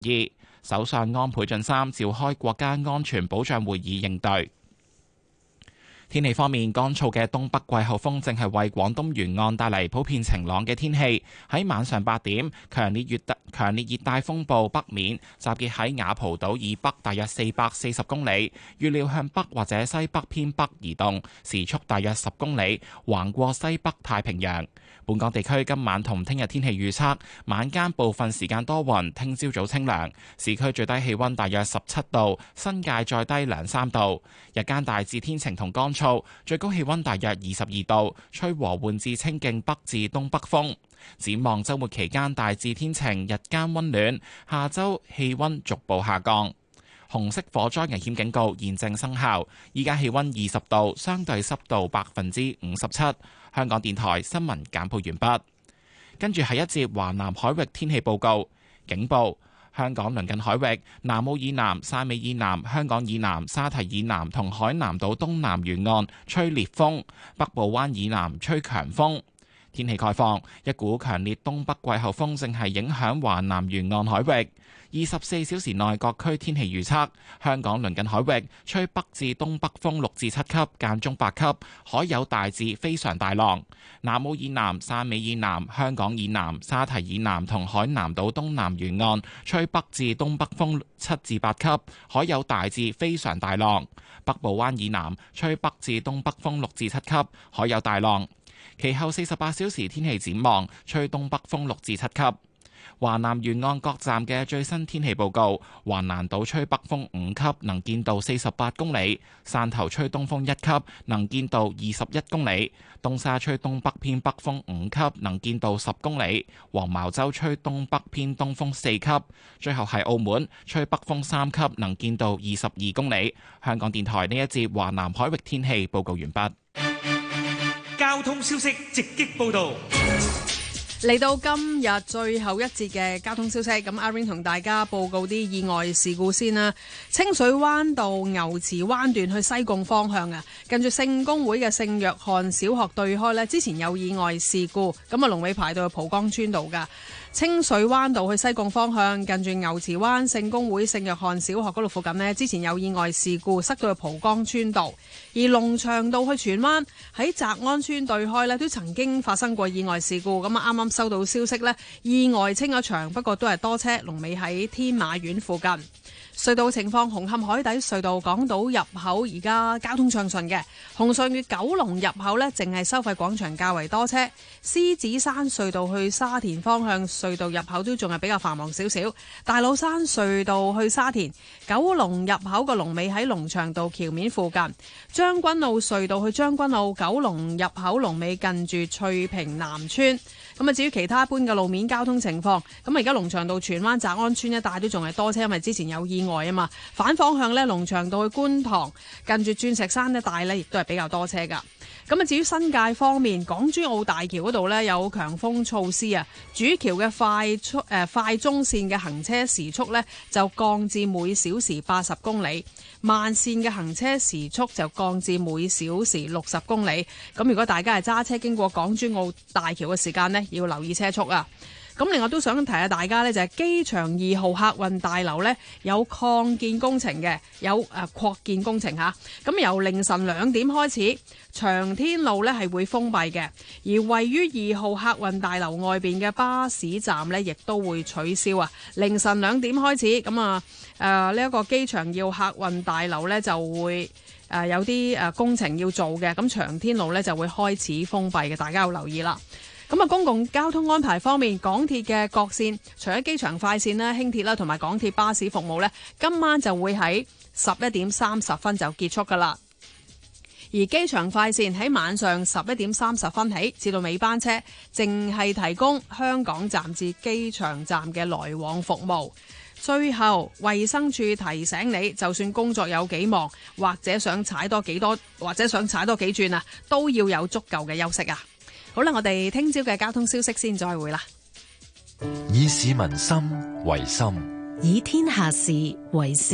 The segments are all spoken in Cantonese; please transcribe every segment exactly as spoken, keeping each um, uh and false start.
議。首相安倍晉三召開國家安全保障會議應對。天氣方面，乾燥嘅東北季候風正係為廣東沿岸帶嚟普遍晴朗嘅天氣。喺晚上八點，強烈熱帶強烈熱帶風暴北面集結喺雅蒲島以北大約四百四十公里，預料向北或者西北偏北移動，時速大約十公里，橫過西北太平洋。本港地區今晚同聽日天氣預測：晚間部分時間多雲，聽朝早清涼，市區最低氣溫大約十七度，新界再低兩三度。日間大致天晴同乾燥，最高氣溫大約二十二度，吹和緩至清勁北至東北風。展望週末期間大致天晴，日間溫暖，下週氣溫逐步下降。紅色火災危險警告現正生效，依家氣溫二十度，相對濕度百分之五十七。香港電台新聞簡報完畢。跟住係一節華南海域天氣報告，警報：香港鄰近海域南澳以南、汕尾以南、香港以南、沙堤以南同海南島東南沿岸吹烈風，北部灣以南吹強風。天氣概況：一股強烈東北季候風正係影響華南沿岸海域。二十四小時內各區天氣預測：香港鄰近海域吹北至東北風六至七級，間中八級，海有大至非常大浪。南澳以南、汕尾以南、香港以南、沙堤以南同海南島東南沿岸吹北至東北風七至八級，海有大至非常大浪。北部灣以南吹北至東北風六至七級，海有大浪。其後四十八小時天氣展望，吹東北風六至七級。華南沿岸各站嘅最新天氣報告：華南島吹北風五級，能見度四十八公里；汕頭吹東風一級，能見度二十一公里；東沙吹東北偏北風五級，能見度十公里；黃茅洲吹東北偏東風四級；最後係澳門吹北風三級，能見度二十二公里。香港電台呢一節華南海域天氣報告完畢。 交通消息直擊報道。 嚟到今日最後一節嘅交通消息，咁阿 Ring 同大家報告啲意外事故先啦。清水灣道牛池灣段去西貢方向啊，近住聖公會嘅聖約翰小學對開呢，之前有意外事故，咁啊龍尾排到去蒲崗村道噶。清水灣道去西貢方向，近住牛池灣聖公會聖約翰小學嗰度附近呢，之前有意外事故，塞到去蒲崗村道。而龍翔道去荃灣喺澤安村對開呢，都曾經發生過意外事故。咁啊，啱啱收到消息呢，意外清咗場，不過都係多車，龍尾喺天馬苑附近。隧道情況：紅磡海底隧道港島入口而家交通暢順嘅，紅隧嘅九龍入口呢，淨係收費廣場較為多車。獅子山隧道去沙田方向隧道入口都仲係比較繁忙少少。大老山隧道去沙田九龍入口個龍尾喺龍翔道橋面附近。將軍澳隧道去將軍澳九龍入口龍尾近住翠屏南村。咁啊，至於其他一般嘅路面交通情況，咁啊而家龍翔道荃灣澤安村一帶都仲係多車，因為之前有意外啊嘛。反方向呢，龍翔道去觀塘近住鑽石山一帶呢，亦都係比較多車噶。咁啊，至於新界方面，港珠澳大橋嗰度呢，有強風措施啊，主橋嘅快速誒、呃、快中線嘅行車時速呢，就降至每小時八十公里，慢線嘅行車時速就降至每小時六十公里。咁如果大家係揸車經過港珠澳大橋嘅時間呢，要留意車速啊。咁另外都想提下大家呢，就係機場二號客運大樓呢，有擴建工程嘅，有誒擴建工程嚇。咁由凌晨兩點開始，長天路呢係會封閉嘅，而位於二號客運大樓外邊嘅巴士站呢，亦都會取消啊。凌晨兩點開始，咁啊誒呢一個機場二號客運大樓呢，就會誒有啲誒工程要做嘅，咁長天路呢，就會開始封閉嘅，大家要留意啦。咁啊，公共交通安排方面，港鐵嘅各線，除咗機場快線啦、輕鐵啦同埋港鐵巴士服務呢，今晚就會喺十一點三十分就結束噶啦。而機場快線喺晚上十一點三十分起至到尾班車，淨係提供香港站至機場站嘅來往服務。最後，衛生署提醒你，就算工作有幾忙，或者想踩多幾多，或者想踩多幾轉啊，都要有足夠嘅休息啊！好啦，我哋聽朝嘅交通消息先再會啦。 以市民心為心， 以天下事為事。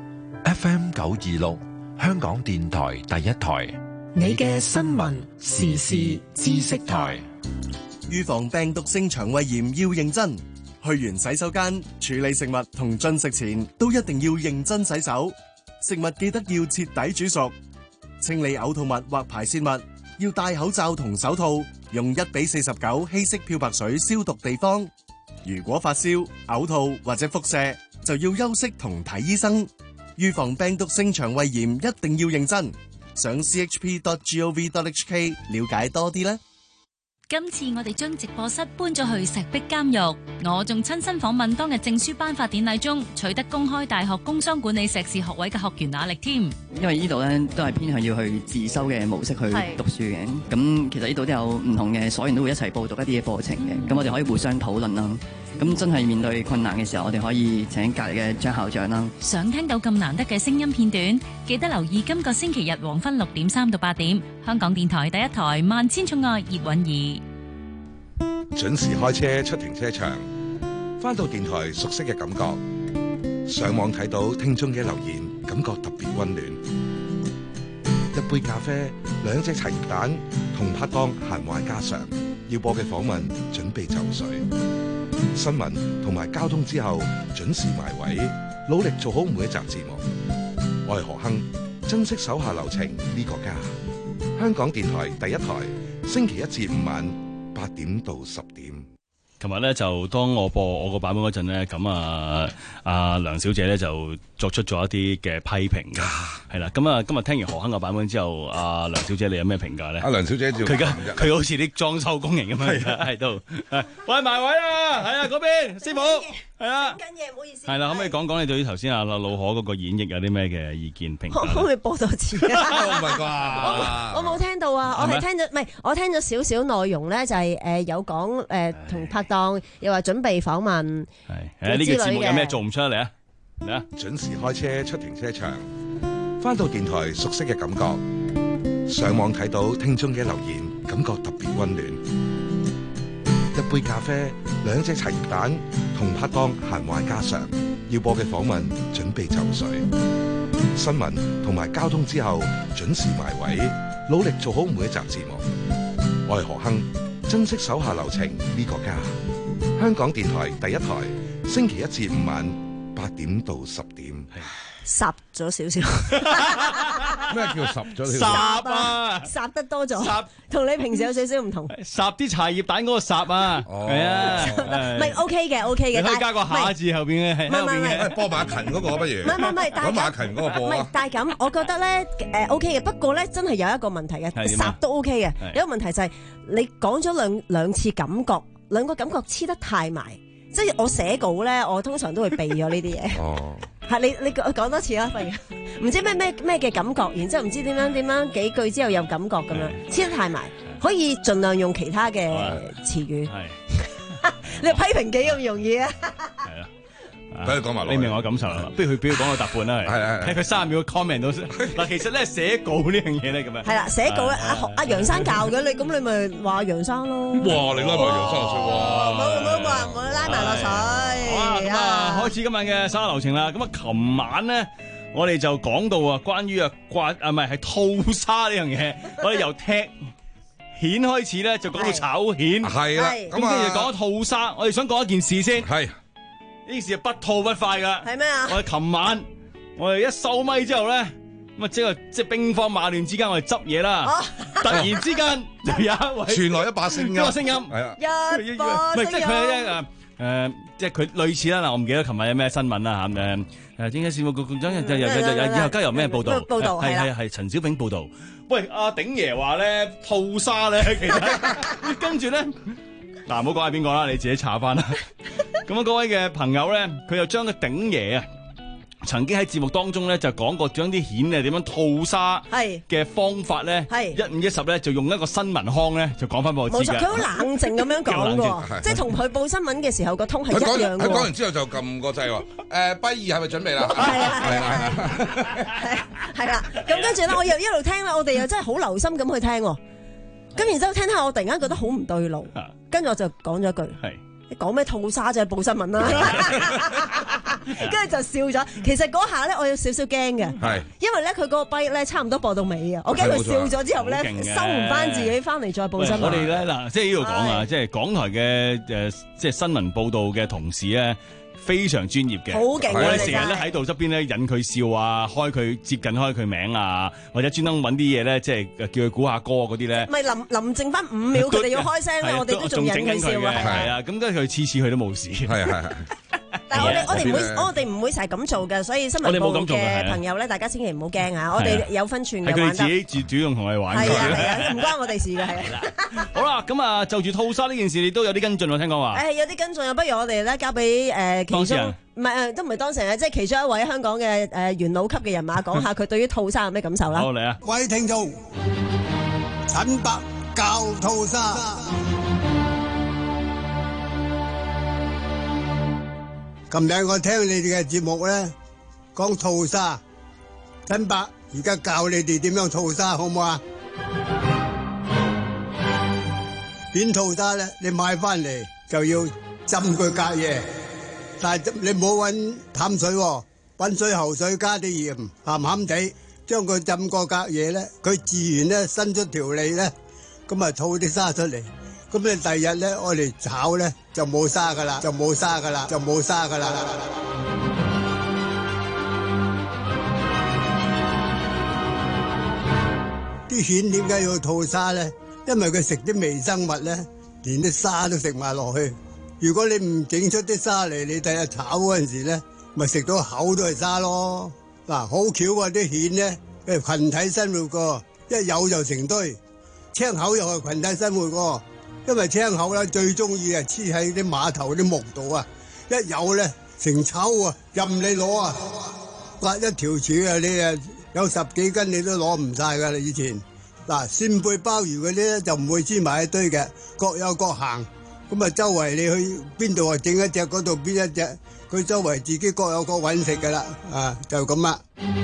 F M 九二六，香港電台第一台， 你嘅新聞時事知識台。 預防病毒性腸胃炎要認真。 去完洗手間處理食物同進食前都一定要認真洗手，食物記得要徹底煮熟。清理嘔吐物或排泄物要戴口罩同手套，用一比四十九稀釋漂白水消毒地方。如果發燒、嘔吐或者腹瀉，就要休息同睇醫生。預防病毒性腸胃炎一定要認真。上 c h p dot gov dot h k 了解多啲啦。 今次我哋將直播室搬咗去石壁監獄，我仲親身訪問當日證書頒發典禮中取得公開大學工商管理碩士學位嘅學員亞力添。 因為呢度咧都係偏向要去自修嘅模式去讀書嘅，咁其實呢度都有唔同嘅所員都會一齊報讀一啲嘅課程嘅，咁我哋可以互相討論啦。咁真係面對困難嘅時候，我哋可以請隔離嘅張校長啦。 想聽到咁難得嘅聲音片段，記得留意今個星期日黃昏六點三到八點，香港電台第一台《萬千寵愛葉韻儀》。 準時開車出停車場，返到電台熟悉嘅感覺，上網睇到聽眾嘅留言，感覺特別溫暖。一杯咖啡，兩隻茶葉蛋，同拍檔閒話家常，要播嘅訪問準備就緒。新聞同埋交通之後準時埋位，努力做好每一集節目。我係何亨，珍惜手下留情呢個家。香港電台第一台，星期一至五晚八點到十點。 琴日咧就當我播我個版本嗰陣咧，咁啊阿梁小姐咧就作出咗一啲嘅批評嘅，係啦。咁啊今日聽完何亨個版本之後，阿梁小姐你有咩評價咧？ 阿梁小姐照佢而家佢好似啲裝修工人咁樣喺度，喂埋位啦，係啊嗰邊師傅，係啊， 緊嘢，唔好意思。 係啦，可唔可以講講你對於頭先阿老可嗰個演繹有啲咩嘅意見評價？ 可唔可以播多次啊？ 唔係啩？ 我冇聽到啊，我係聽咗，唔係我聽咗少少內容咧，就係誒有講誒同拍檔又話準備訪問， 係誒呢個節目有咩做唔出嚟啊？嚟啊！ 準時開車出停車場，返到電台熟悉嘅感覺，上網睇到聽眾嘅留言，感覺特別溫暖。一杯咖啡，兩隻茶葉蛋，同拍檔閒話家常，要播嘅訪問準備就緒。新聞同埋交通之後準時埋位，努力做好每一集節目。我係何亨，珍惜手下留情呢個家。香港電台第一台，星期一至五晚八點到十點。 霎咗少少。 咩叫霎咗少少？ 霎啊！ 霎得多咗，同你平時有少少唔同。 霎啲茶葉蛋嗰個霎啊，係啊， 唔係 OK 嘅 OK 嘅， 你可以加個下字後邊嘅，喺後邊嘅。 播馬勤嗰個不如？ 唔係唔係， 講馬勤嗰個播啊。 但係咁，我覺得咧誒 OK 嘅，不過咧真係有一個問題嘅，霎都 OK 嘅。有一個問題就係你講咗兩兩次感覺，兩個感覺黐得太埋。即係我寫稿咧，我通常都會避咗呢啲嘢。哦，係你你講多次啦，不如唔知咩咩咩嘅感覺，然之後唔知點樣點樣幾句之後有感覺咁樣，黐得太埋，可以盡量用其他嘅詞語。係，你批評幾咁容易啊？係啊。 俾佢講埋落， 你明我感受啦。不如佢俾佢講個答判啦， 係係睇佢三十秒嘅 comment 到嗱。其實咧寫稿呢樣嘢咧咁樣係啦，寫稿阿阿楊生教嘅你，咁你咪話楊生咯。 哇！你拉埋楊生落水喎， 冇冇冇冇拉埋落水。 好啊，咁啊，開始今日嘅手下留情啦。咁啊，琴晚咧我哋就講到啊，關於啊刮啊唔係係吐沙呢樣嘢，我哋由踢蜆開始咧就講到炒蜆， 係啦。 咁跟住講咗吐沙，我哋想講一件事先。 係。 呢件事係不吐不快噶， 係咩啊？ 我哋琴晚我哋一收咪之後咧，咁啊即係即係兵荒馬亂之間，我哋執嘢啦。 哦、 突然之間就有一位傳來一把聲音， 一把聲音係啊， 一把聲音， 唔係即係佢咧誒誒，即係佢類似啦嗱，我唔記得琴日有咩新聞啦嚇誒誒，點解事務局局長又又又又以後交由咩報導？ 報導係係係陳小炳報導。喂，阿鼎爺話咧吐沙咧，其實跟住咧。嗱，唔好講係邊個啦，你自己查翻啦。咁啊，各位嘅朋友咧，佢又將個鼎爺啊，曾經喺節目當中咧就講過將啲蜆啊點樣吐沙嘅方法咧，一五一十咧就用一個新聞腔咧就講翻俾我知嘅。冇錯， 佢好冷靜咁樣講喎，即係同佢報新聞嘅時候個通係一樣嘅。 佢講完之後就撳個掣喎。誒，跛兒係咪準備啦？ 係啊係啊係啊係啦。咁跟住咧，我又一路聽啦，我哋又真係好留心咁去聽喎。咁然之後聽下，我突然間覺得好唔對路，跟住我就講咗一句：你講咩吐沙就係報新聞啦。 跟住就笑咗。其實嗰下咧，我有少少驚嘅， 係因為咧佢嗰個跛咧差唔多播到尾啊，我驚佢笑咗之後咧收唔翻自己翻嚟再報新聞。 我哋咧嗱，即係呢度講啊，即係港台嘅誒，即係新聞報導嘅同事咧。非常專業嘅， 好勁！ 我哋成日咧喺度側邊咧引佢笑啊，開佢接近開佢名啊，或者專登揾啲嘢咧，即係叫佢估下歌嗰啲咧。 咪臨臨剩翻五秒，佢哋要開聲咧，我哋都仲引佢笑啊！ 係啊，咁跟住佢次次佢都冇事。 係係係。 但係我哋我哋唔會我哋唔會成日咁做嘅，所以新聞部嘅朋友咧，大家千祈唔好驚啊！我哋有分寸嘅， 係佢哋自己主主動同我哋玩。 係啊係啊，唔關我哋事嘅係啦。 好啦，咁啊就住吐沙呢件事，你都有啲跟進喎，聽講話。 誒有啲跟進啊，不如我哋咧交俾誒其中唔係誒都唔係當事人，即係其中一位香港嘅誒元老級嘅人馬講下佢對於吐沙有咩感受啦。 好嚟啊！ 各位聽眾，陳伯教吐沙。琴日我聽你哋嘅節目咧，講吐沙，陳伯而家教你哋點樣吐沙，好唔好啊？扁吐沙咧，你買翻嚟就要浸佢隔夜，但係你唔好揾淡水，揾水喉水加啲鹽，鹹鹹地，將佢浸過隔夜咧，佢自然咧伸出條脷咧，咁啊吐啲沙出嚟。咁你第日咧，我哋炒咧就冇沙噶啦，就冇沙噶啦，就冇沙噶啦。啲蜆點解要吐沙咧？因為佢食啲微生物咧，連啲沙都食埋落去。如果你唔整出啲沙嚟，你第日炒嗰陣時咧，咪食到口都係沙咯。嗱，好巧啊！啲蜆咧，誒群體生活個，一有就成堆。青口又係群體生活個。因為青口咧最中意啊黐喺啲碼頭啲木度啊，一有咧成抽啊，任你攞啊，刮一條柱啊，你啊有十幾斤你都攞唔晒噶啦。以前嗱扇貝鮑魚嗰啲咧就唔會黐埋一堆嘅，各有各行，咁啊周圍你去邊度啊整一隻嗰度邊一隻，佢周圍自己各有各揾食噶啦，啊就咁啦。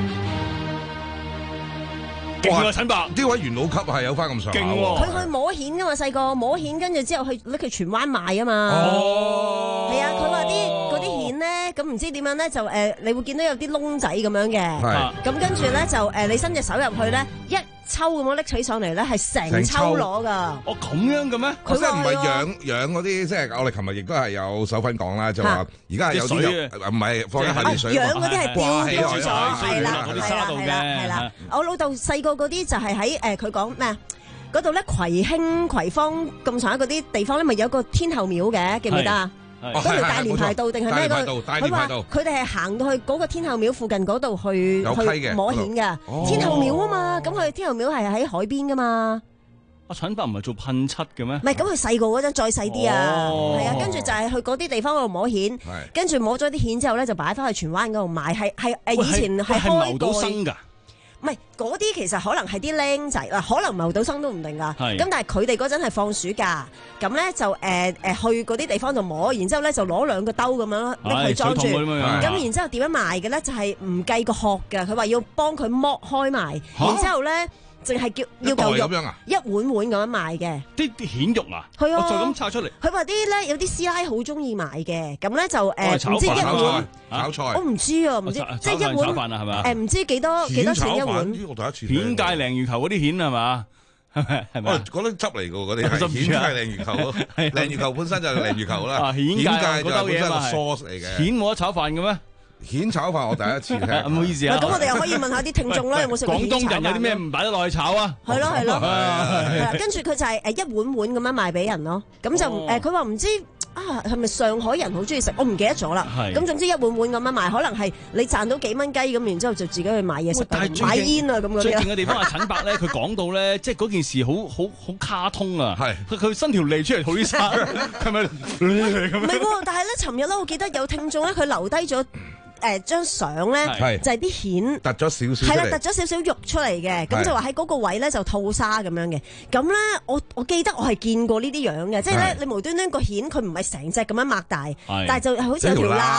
勁啊！陳伯， 呢位元老級係有翻咁上下。勁喎！ 佢去摸蜆噶嘛，細個摸蜆，跟住之後去拎佢荃灣賣啊嘛。 哦， 係啊，佢話啲嗰啲蜆咧，咁唔知點樣咧，就誒，你會見到有啲窿仔咁樣嘅。係。咁跟住咧就誒，你伸隻手入去咧，一抽咁樣拎起上嚟咧，係成抽攞噶。 哦，咁樣嘅咩？ 佢即係唔係養養嗰啲，即係我哋琴日亦都係有手粉講啦，就話而家係有啲唔係放喺下邊水。 養嗰啲係吊起咗， 係啦， 係啦，係啦，係啦。我老豆細個嗰啲就係喺誒，佢講咩啊？嗰度咧葵興葵芳咁上下嗰啲地方咧，咪有個天后廟嘅，記唔記得啊？嗰條大連排道定係咩？佢話佢哋係行到去嗰個天后廟附近嗰度去去摸蜆嘅。天后廟啊嘛，咁佢天后廟係喺海邊噶嘛。 阿陳伯唔係做噴漆嘅咩？ 唔係，咁佢細個嗰陣再細啲啊，係啊，跟住就係去嗰啲地方嗰度摸蜆，跟住摸咗啲蜆之後咧，就擺翻去荃灣嗰度賣，係係誒以前係開到生㗎。 唔係嗰啲其實可能係啲僆仔嗱，可能謀到生都唔定㗎。咁但係佢哋嗰陣係放暑假，咁咧就誒誒、呃、去嗰啲地方度摸，然之後咧就攞兩個兜咁樣拎去裝住。咁然之後點樣賣嘅咧？就係唔計個殼㗎，佢話要幫佢剝開埋，然之後咧。淨係叫要嚿肉一碗碗咁樣賣嘅， 啲啲蜆肉啊， 係啊， 我就咁拆出嚟。 佢話啲咧有啲師奶好中意買嘅，咁咧就誒唔知一碗炒菜， 我唔知啊，唔知即係一碗誒唔知幾多幾多錢一碗。 呢個第一次。 蜆界鯪魚球嗰啲蜆係嘛？係咪係咪？ 嗰啲汁嚟㗎嗰啲係蜆界鯪魚球，鯪魚球本身就係鯪魚球啦。蜆界就係本身個 sauce 嚟嘅。 蜆冇得炒飯嘅咩？ 蜆炒飯我第一次聽， 唔好意思啊。 咁我哋又可以問下啲聽眾啦，有冇食過蜆炒飯？ 廣東人有啲咩唔擺得落去炒啊？ 係咯係咯，係啦。跟住佢就係誒一碗碗咁樣賣俾人咯。咁就誒佢話唔知啊係咪上海人好中意食？我唔記得咗啦。咁總之一碗碗咁樣賣，可能係你賺到幾蚊雞咁，然之後就自己去買嘢食，買煙啊咁嗰啲。 最勁嘅地方係陳伯咧，佢講到咧，即係嗰件事好好好卡通啊。係佢佢伸條脷出嚟吐啲沙，係咪？ 唔係喎，但係咧，尋日咧，我記得有聽眾咧，佢留低咗。誒張相咧就係啲蜆突咗少少， 係啦，突咗少少肉出嚟嘅，咁就話喺嗰個位咧就吐沙咁樣嘅。咁咧我我記得我係見過呢啲樣嘅，即係咧你無端端個蜆佢唔係成隻咁樣擘大，但係就好似有條罅，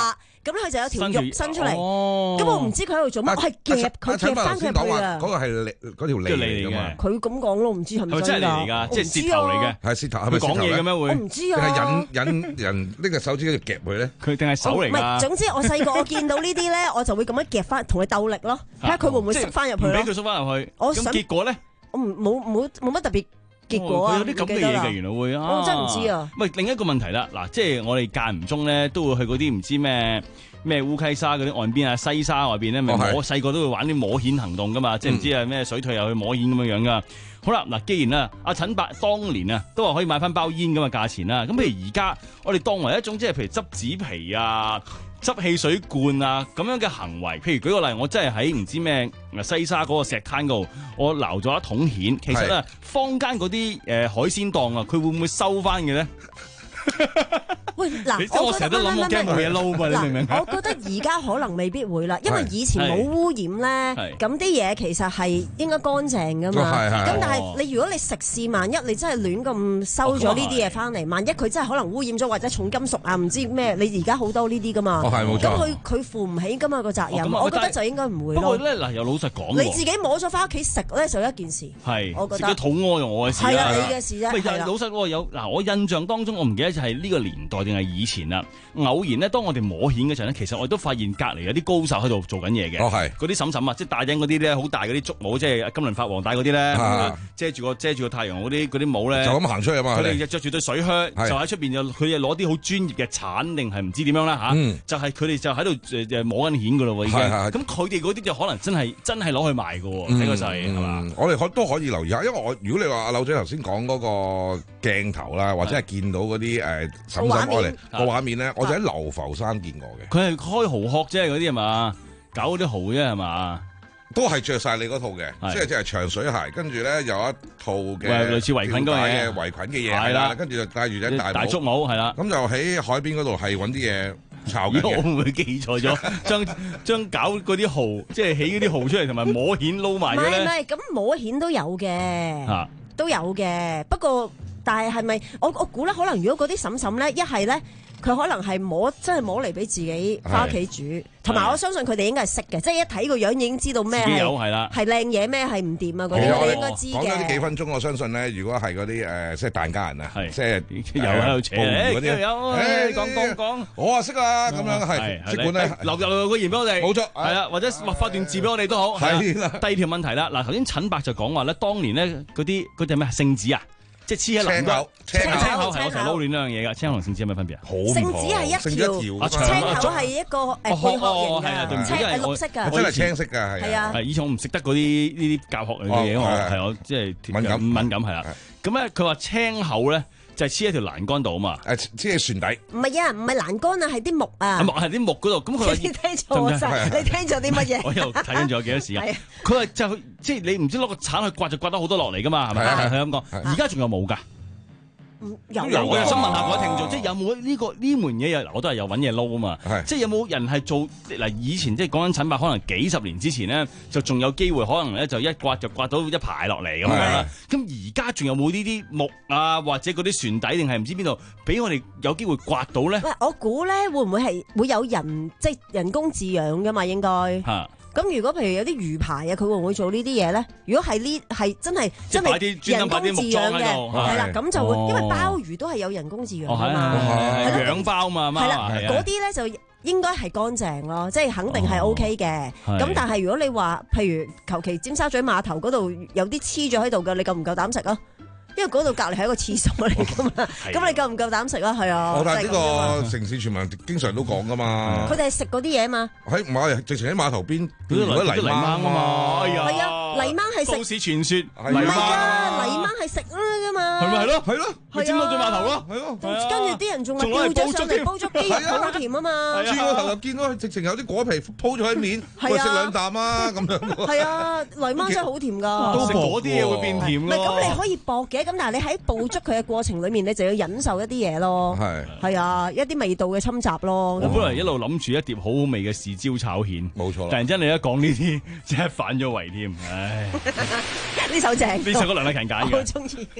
咁佢就有條肉伸出嚟，咁我唔知佢喺度做乜，我係夾佢夾翻佢入去啊！ 嗰個係脷，嗰條脷嚟㗎嘛？ 佢咁講咯，唔知係咪真㗎？ 即係舌頭嚟嘅， 係舌頭，係咪講嘢嘅咩會？ 我唔知啊！ 定係引引人呢個手指喺度夾佢咧？ 佢定係手嚟㗎？ 唔係，總之我細個我見到呢啲咧，我就會咁樣夾翻，同佢鬥力咯，睇下佢會唔會縮翻入去咯。 唔俾佢縮翻入去。咁結果咧？ 我唔冇冇冇乜特別。結果啊， 有啲咁嘅嘢嘅，原來會啊， 我真係唔知啊。 唔係另一個問題啦，嗱，即係我哋間唔中咧，都會去嗰啲唔知咩咩烏溪沙嗰啲岸邊啊、西沙外邊咧，咪摸細個都會玩啲摸蜆行動噶嘛，即係唔知係咩水退又去摸蜆咁樣樣噶。好啦，嗱，既然啊，阿陳伯當年啊都話可以買翻包煙咁嘅價錢啦，咁譬如而家我哋當為一種即係譬如執紙皮啊、執汽水罐啊咁樣嘅行為，譬如舉個例，我真係喺唔知咩西沙嗰個石灘度，我撈咗一桶蜆，其實咧坊間嗰啲誒海鮮檔啊，佢會唔會收翻嘅咧？ 喂，嗱， 我成日都諗我驚冇嘢撈噃，你明唔明？ 我覺得而家可能未必會啦，因為以前冇污染咧，咁啲嘢其實係應該乾淨噶嘛。咁但係你如果你食肆，萬一你真係亂咁收咗呢啲嘢翻嚟，萬一佢真係可能污染咗或者重金屬啊，唔知咩，你而家好多呢啲噶嘛。咁佢佢負唔起噶嘛個責任，我覺得就應該唔會咯。 不過咧嗱，又老實講， 你自己摸咗翻屋企食咧就一件事。 係， 我覺得自己肚屙用我嘅事。 係啊，你嘅事啫。 喂，老實有嗱，我印象當中我唔記得就係呢個年代定係以前啦。偶然咧，當我哋摸蜆嘅時候咧，其實我都發現隔離有啲高手喺度做緊嘢嘅。 哦，係嗰啲嬸嬸啊，即係戴緊嗰啲咧，好大嗰啲竹帽，即係金輪法王戴嗰啲咧，遮住個遮住個太陽嗰啲嗰啲帽咧， 就咁行出去啊嘛。 佢哋就著住對水靴，就喺出邊就佢哋攞啲好專業嘅鏟定係唔知點樣啦嚇，就係佢哋就喺度誒摸緊蜆噶咯喎已經。咁佢哋嗰啲就可能真係真係攞去賣嘅喎，睇個勢係嘛？ 我哋可都可以留意下，因為我如果你話阿柳仔頭先講嗰個鏡頭啦，或者係見到嗰啲誒嬸嬸過嚟個畫面咧，我就喺流浮山見過嘅。 佢係開蠔殼啫，嗰啲係嘛？搞嗰啲蠔啫係嘛？ 都係着晒你嗰套嘅，即係即係長水鞋，跟住咧有一套嘅類似圍裙嗰嘢， 圍裙嘅嘢係啦，跟住就戴住隻大大竹帽係啦。 咁就喺海邊嗰度係揾啲嘢炒嘅。 我會唔會記錯咗？將將搞嗰啲蠔，即係起嗰啲蠔出嚟，同埋摸蜆撈埋嘅咧？ 唔係唔係，咁摸蜆都有嘅，都有嘅。不過但係係咪？我我估咧，可能如果嗰啲嬸嬸咧，一係咧。佢可能係摸，真係摸嚟俾自己翻屋企煮，同埋我相信佢哋應該係識嘅，即係一睇個樣已經知道咩係係靚嘢，咩係唔掂啊嗰啲，我哋應該知嘅。講咗呢幾分鐘，我相信咧，如果係嗰啲誒，即係大家人啊，即係有喺度扯嗰啲，有誒講講講， 我啊識啊，咁樣係，即管咧留留個言俾我哋， 冇錯， 係啦，或者畫發段字俾我哋都好。係啦，第二條問題啦，嗱頭先陳伯就講話咧，當年咧嗰啲嗰隻咩聖子啊？即係黐喺林口，青口係我成日撈亂兩樣嘢㗎。青口同聖子有咩分別啊？ 聖子係一條，青口係一個誒貝殼型嘅，青係綠色㗎， 真係青色㗎，係啊。 係以前我唔識得嗰啲呢啲教學類嘅嘢，我係我即係敏感敏感係啦。咁咧佢話青口咧就係黐喺條欄杆度啊嘛， 誒黐喺船底。 唔係啊，唔係欄杆啊，係啲木啊。 木係啲木嗰度，咁佢話你聽錯晒，你聽咗啲乜嘢？ 我又睇緊仲有幾多時間？佢話就即係你唔知攞個鏟去刮就刮得好多落嚟㗎嘛，係咪？係係咁講。而家仲有冇㗎？ 有有嘅，想問下各位聽眾，即係有冇呢個呢門嘢？有我都係有揾嘢撈啊嘛，即係有冇人係做嗱？以前即係講緊陳伯，可能幾十年之前咧，就仲有機會，可能咧就一刮就刮到一排落嚟咁樣啦。咁而家仲有冇呢啲木啊，或者嗰啲船底定係唔知邊度，俾我哋有機會刮到咧？ 喂，我估咧會唔會係會有人即係人工飼養噶嘛？應該嚇。咁如果譬如有啲魚排啊，佢會唔會做呢啲嘢咧？如果係呢係真係真係人工飼養嘅，係啦，咁就會因為鮑魚都係有人工飼養㗎嘛， 係養鮑嘛， 係啦，嗰啲咧就應該係乾淨咯，即係肯定係 O K 嘅。咁但係如果你話譬如求其尖沙咀碼頭嗰度有啲黐咗喺度嘅，你夠唔夠膽食啊？因為嗰度隔離係一個廁所嚟噶嘛，咁你夠唔夠膽食啊？係啊， 但係呢個城市傳聞經常都講噶嘛。 佢哋係食嗰啲嘢嘛？ 喺唔係直情喺碼頭邊嗰啲泥鯭啊嘛。 係啊，泥鯭係食。 都市傳說唔係㗎，泥鯭係食㗎嘛。 係咪係咯？係咯。 咪尖沙咀碼頭咯。 係咯。 跟住啲人仲係掉咗上嚟煲粥雞肉，好甜啊嘛。 轉個頭又見到直情有啲果皮鋪咗喺面，喂食兩啖啊咁樣。 係啊，泥鯭真係好甜㗎。 食嗰啲嘢會變甜㗎。 唔係咁，你可以薄嘅，咁但係你喺捕捉佢嘅過程裡面，你就要忍受一啲嘢咯。係係啊，一啲味道嘅侵襲咯。 我本來一路諗住一碟好好味嘅豉椒炒蜆， 冇錯。 突然間你一講呢啲，真係反咗胃添。唉， 呢首正， 呢首歌梁麗勤揀嘅， 我好中意。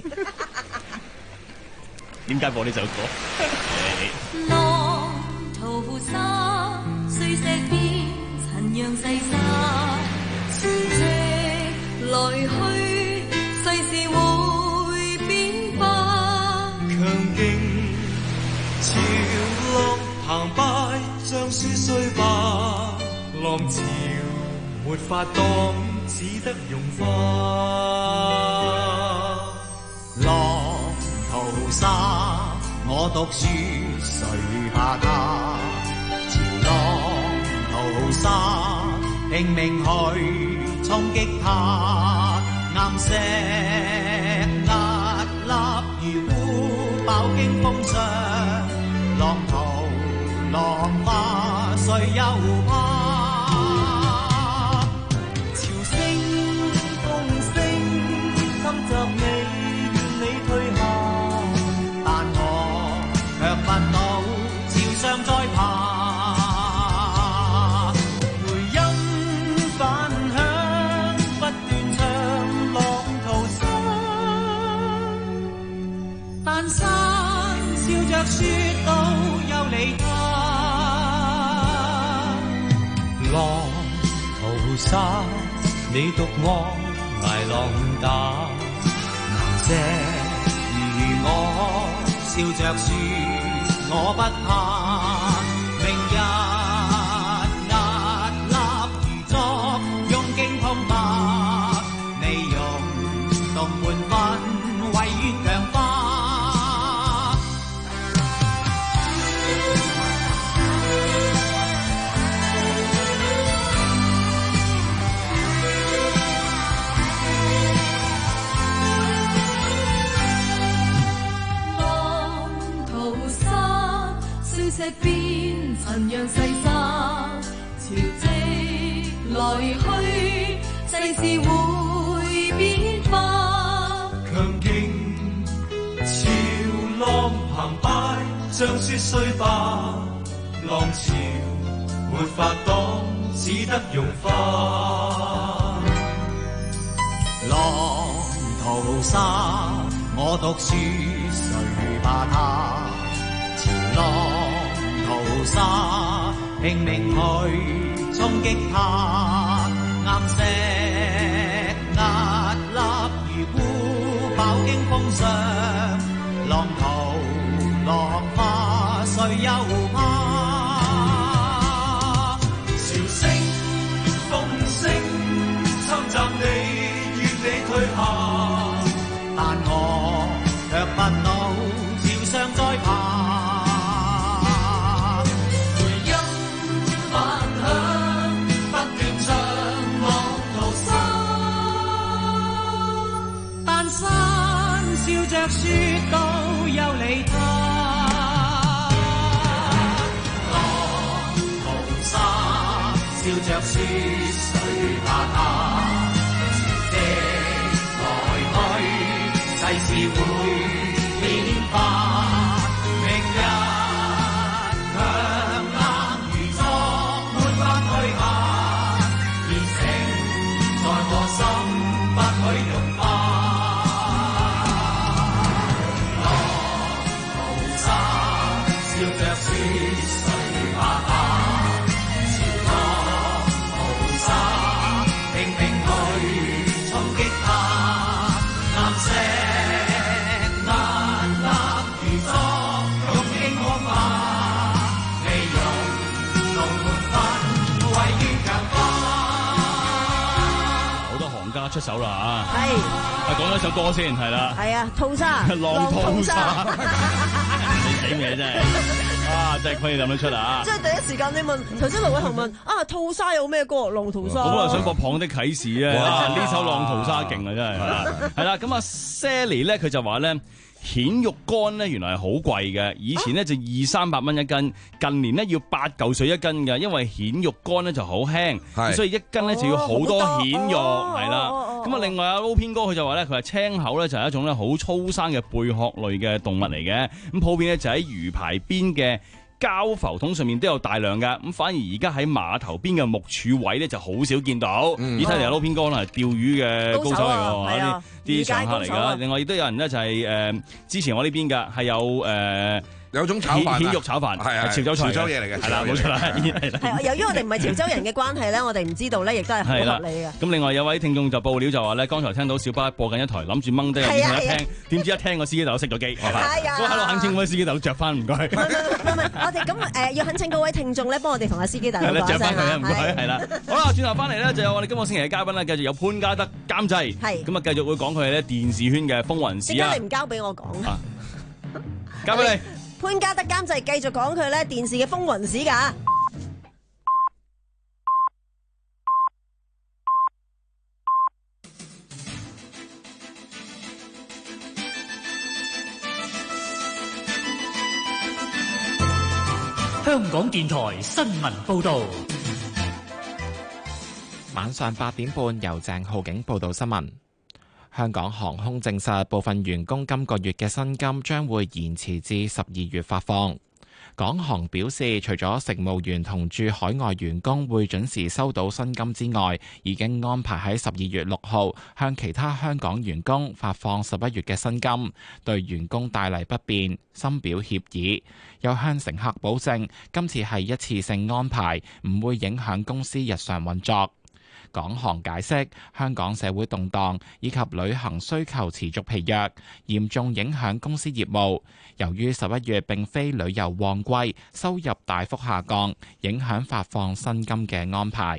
點解播呢首歌？ 浪淘沙。 碎石變塵揚細沙，潮汐來去，世事會變化。 強勁潮浪澎湃，將書碎吧，浪潮沒法擋，只得融化。 浪淘沙，我讀書誰怕他？潮浪淘沙，拼命去衝擊它。岩石屹立如故，飽經風霜。浪淘浪花，誰又怕？說到有理他， 浪淘沙，你獨我捱浪打。 岩石如我，笑着說我不怕。明日屹立如昨，用勁澎湃，你用動半分為願強化。 石變塵揚細沙，潮汐來去，世事會變化。 強勁潮浪澎湃，將雪碎吧，浪潮沒法擋，只得融化。 浪淘沙，我讀書誰怕他？潮浪淘沙，拼命去衝擊它。岩石屹立如故，飽經風霜。浪淘浪花，誰又怕？ 潮聲風聲侵襲你，願你退下， 但我卻不惱潮上再爬。笑着說到有理他， 浪淘沙， 笑着說誰怕他？潮汐來去，世事會變化。明日強硬如昨，沒法退下。熱情在我心，不許融化。 出手啦啊！ 係， 啊講一首歌先係啦， 係啊，淘沙， 浪淘沙，你死咩真係啊！真係虧你諗得出啊！ 即係第一時間你問，頭先盧偉雄問啊，淘沙有咩歌？浪淘沙。 咁我又想播《蚌的啟示》啊！呢首浪淘沙勁啊，真係係啦。咁啊 Sally 咧，佢就話咧。蜆肉乾咧原來係好貴嘅，以前咧就二三百蚊一斤，近年咧要八嚿水一斤嘅，因為蜆肉乾咧就好輕，所以一斤咧就要好多蜆肉，係啦。咁啊，另外阿 Low 編哥佢就話咧，佢話青口咧就係一種咧好粗生嘅貝殼類嘅動物嚟嘅，咁普遍咧就喺魚排邊嘅膠浮桶上面都有大量噶，咁反而而家喺碼頭邊嘅木柱位咧就好少見到。 嗯、 而睇嚟阿 Low 編哥可能係釣魚嘅高手嚟㗎，啲啲常客嚟㗎。 啊、 另外亦都有人咧就係、是、誒、呃、支持我呢邊㗎，係有誒。呃有種炒飯啊蜆肉炒飯， 係係潮州菜潮州嘢嚟嘅係啦，冇錯啦，係啦。 係啊，由於我哋唔係潮州人嘅關係咧，我哋唔知道咧，亦都係好係啦合理嘅。 咁另外有位聽眾就報料就話咧，剛才聽到小巴播緊一台，諗住掹低個耳筒一聽，點知一聽個司機就熄咗機。係啊， 我喺度懇請嗰位司機就着翻，唔該。 唔係唔係，我哋咁誒要懇請各位聽眾咧，幫我哋同阿司機大佬講着翻佢啊， 聲唔該，係啦。好啦，轉頭翻嚟咧，就有我哋今個星期嘅嘉賓咧，繼續有潘嘉德監製， 係咁啊，繼續會講佢哋咧電視圈嘅風雲史啊。 點解你唔交俾我講？ 交俾你。 潘嘉德監製繼續講佢咧電視嘅風雲史㗎。 香港電台新聞報導， 晚上八點半由鄭浩景報道新聞。香港航空證實，部分員工今個月嘅薪金將會延遲至十二月發放。港航表示，除咗乘務員同駐海外員工會準時收到薪金之外，已經安排喺十二月六號向其他香港員工發放十一月嘅薪金，對員工帶嚟不便，深表歉意。又向乘客保證，今次係一次性安排，唔會影響公司日常運作。港航解釋，香港社會動盪以及旅行需求持續疲弱，嚴重影響公司業務。由於十一月並非旅遊旺季，收入大幅下降，影響發放薪金嘅安排。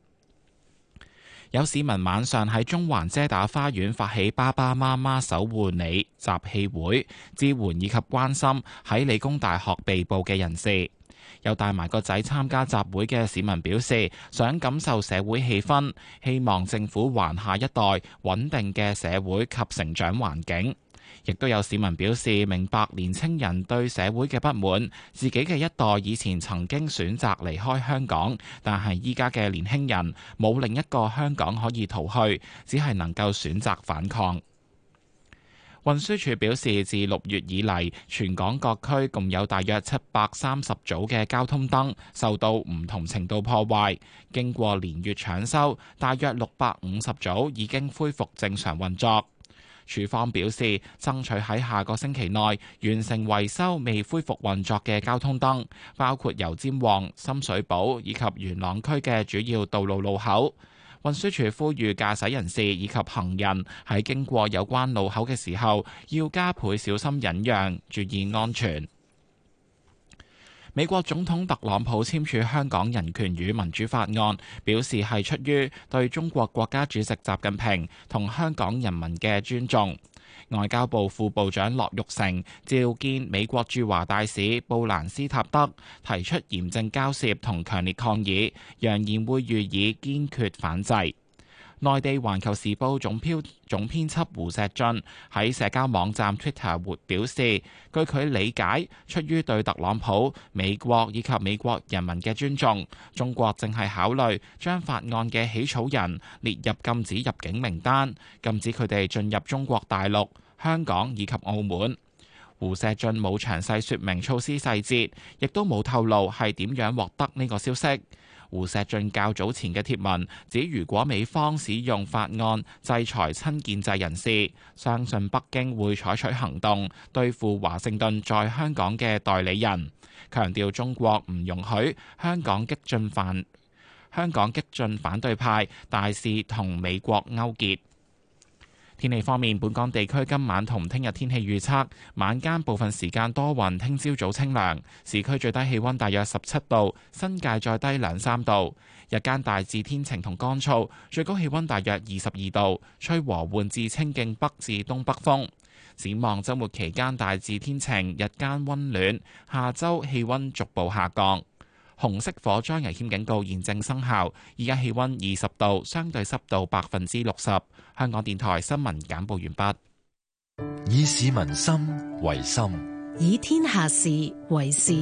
有市民晚上喺中環遮打花園發起爸爸媽媽守護你集氣會，支援以及關心喺理工大學被捕嘅人士。有帶埋個仔參加集會嘅市民表示，想感受社會氣氛，希望政府還下一代穩定嘅社會及成長環境。亦都有市民表示，明白年青人對社會嘅不滿，自己嘅一代以前曾經選擇離開香港，但係依家嘅年輕人冇另一個香港可以逃去，只係能夠選擇反抗。運輸署表示，自六月以嚟，全港各區共有大約七百三十組嘅交通燈受到唔同程度破壞，經過連月搶修，大約六百五十組已經恢復正常運作。署方表示，爭取喺下個星期內完成維修未恢復運作嘅交通燈，包括油尖旺、深水埗以及元朗區嘅主要道路路口。運輸署呼籲駕駛人士以及行人喺經過有關路口嘅時候，要加倍小心忍讓，注意安全。美國總統特朗普簽署香港人權與民主法案，表示係出於對中國國家主席習近平同香港人民嘅尊重。外交部副部長樂玉成召見美國駐華大使布蘭斯塔德，提出嚴正交涉同強烈抗議，揚言會予以堅決反制。內地《環球時報》總編總編輯胡錫進喺社交網站 Twitter 活表示，據佢理解，出於對特朗普、美國以及美國人民嘅尊重，中國正係考慮將法案嘅起草人列入禁止入境名單，禁止佢哋進入中國大陸、香港以及澳門。胡錫進冇詳細說明措施細節，亦都冇透露係點樣獲得呢個消息。胡錫進較早前嘅貼文指，如果美方使用法案制裁親建制人士，相信北京會採取行動對付華盛頓在香港嘅代理人，強調中國唔容許香港激進反香港激進反對派大肆同美國勾結。天氣方面，本港地區今晚同聽日天氣預測，晚間部分時間多雲，聽朝早清涼，市區最低氣溫大約十七度，新界再低兩三度。日間大致天晴同乾燥，最高氣溫大約二十二度，吹和緩至清勁北至東北風。展望週末期間大致天晴，日間溫暖，下週氣溫逐步下降。紅色火災危險警告現正生效，而家氣溫二十度，相對濕度百分之六十。香港電台新聞簡報完畢。 以市民心為心， 以天下事為事。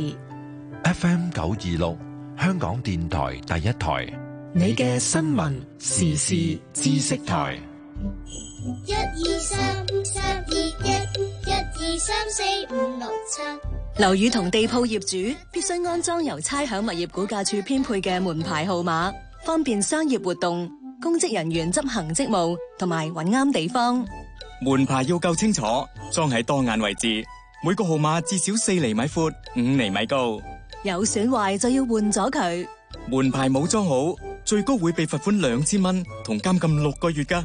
F M 九二六，香港電台第一台， 你嘅新聞時事知識台。 一二三三二一，一二三四五六七。 樓宇同地鋪業主必須安裝由差餉物業估價署編配嘅門牌號碼，方便商業活動、公職人員執行職務同埋揾啱地方。 門牌要夠清楚，裝喺當眼位置， 每個號碼至少四厘米闊、五厘米高。 有損壞就要換咗佢。 門牌冇裝好，最高會被罰款兩千蚊同監禁六個月㗎。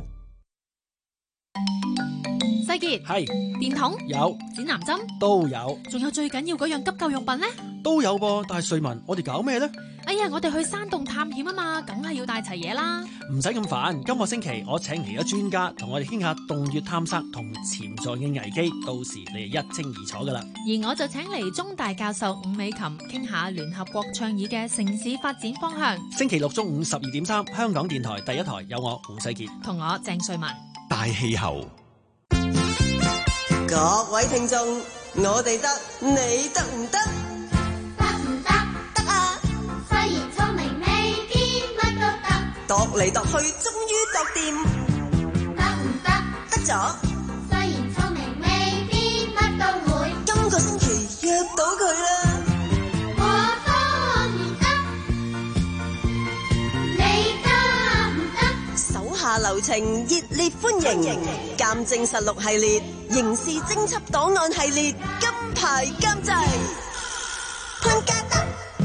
世傑係電筒有， 指南針都有， 仲有最緊要嗰樣急救用品呢？ 都有噃。但係瑞文，我哋搞咩呢？ 哎呀，我哋去山洞探險啊嘛，梗係要帶齊嘢啦。 唔使咁煩，今個星期我請嚟咗專家同我哋傾下洞穴探測同潛在嘅危機，到時你就一清二楚噶啦。 而我就請嚟中大教授伍美琴傾下聯合國倡議嘅城市發展方向。 星期六中午十二點三，香港電台第一台有我胡世傑同我鄭瑞文。 大氣候， 各位聽眾，我哋得，你得唔得？度嚟度去，終於度掂，得唔得？得咗。雖然聰明，未必乜都會。今個星期約到佢啦。我當然得，你得唔得？手下留情，熱烈歡迎。鑑證實錄系列、刑事偵緝檔案系列，金牌監製，潘家德。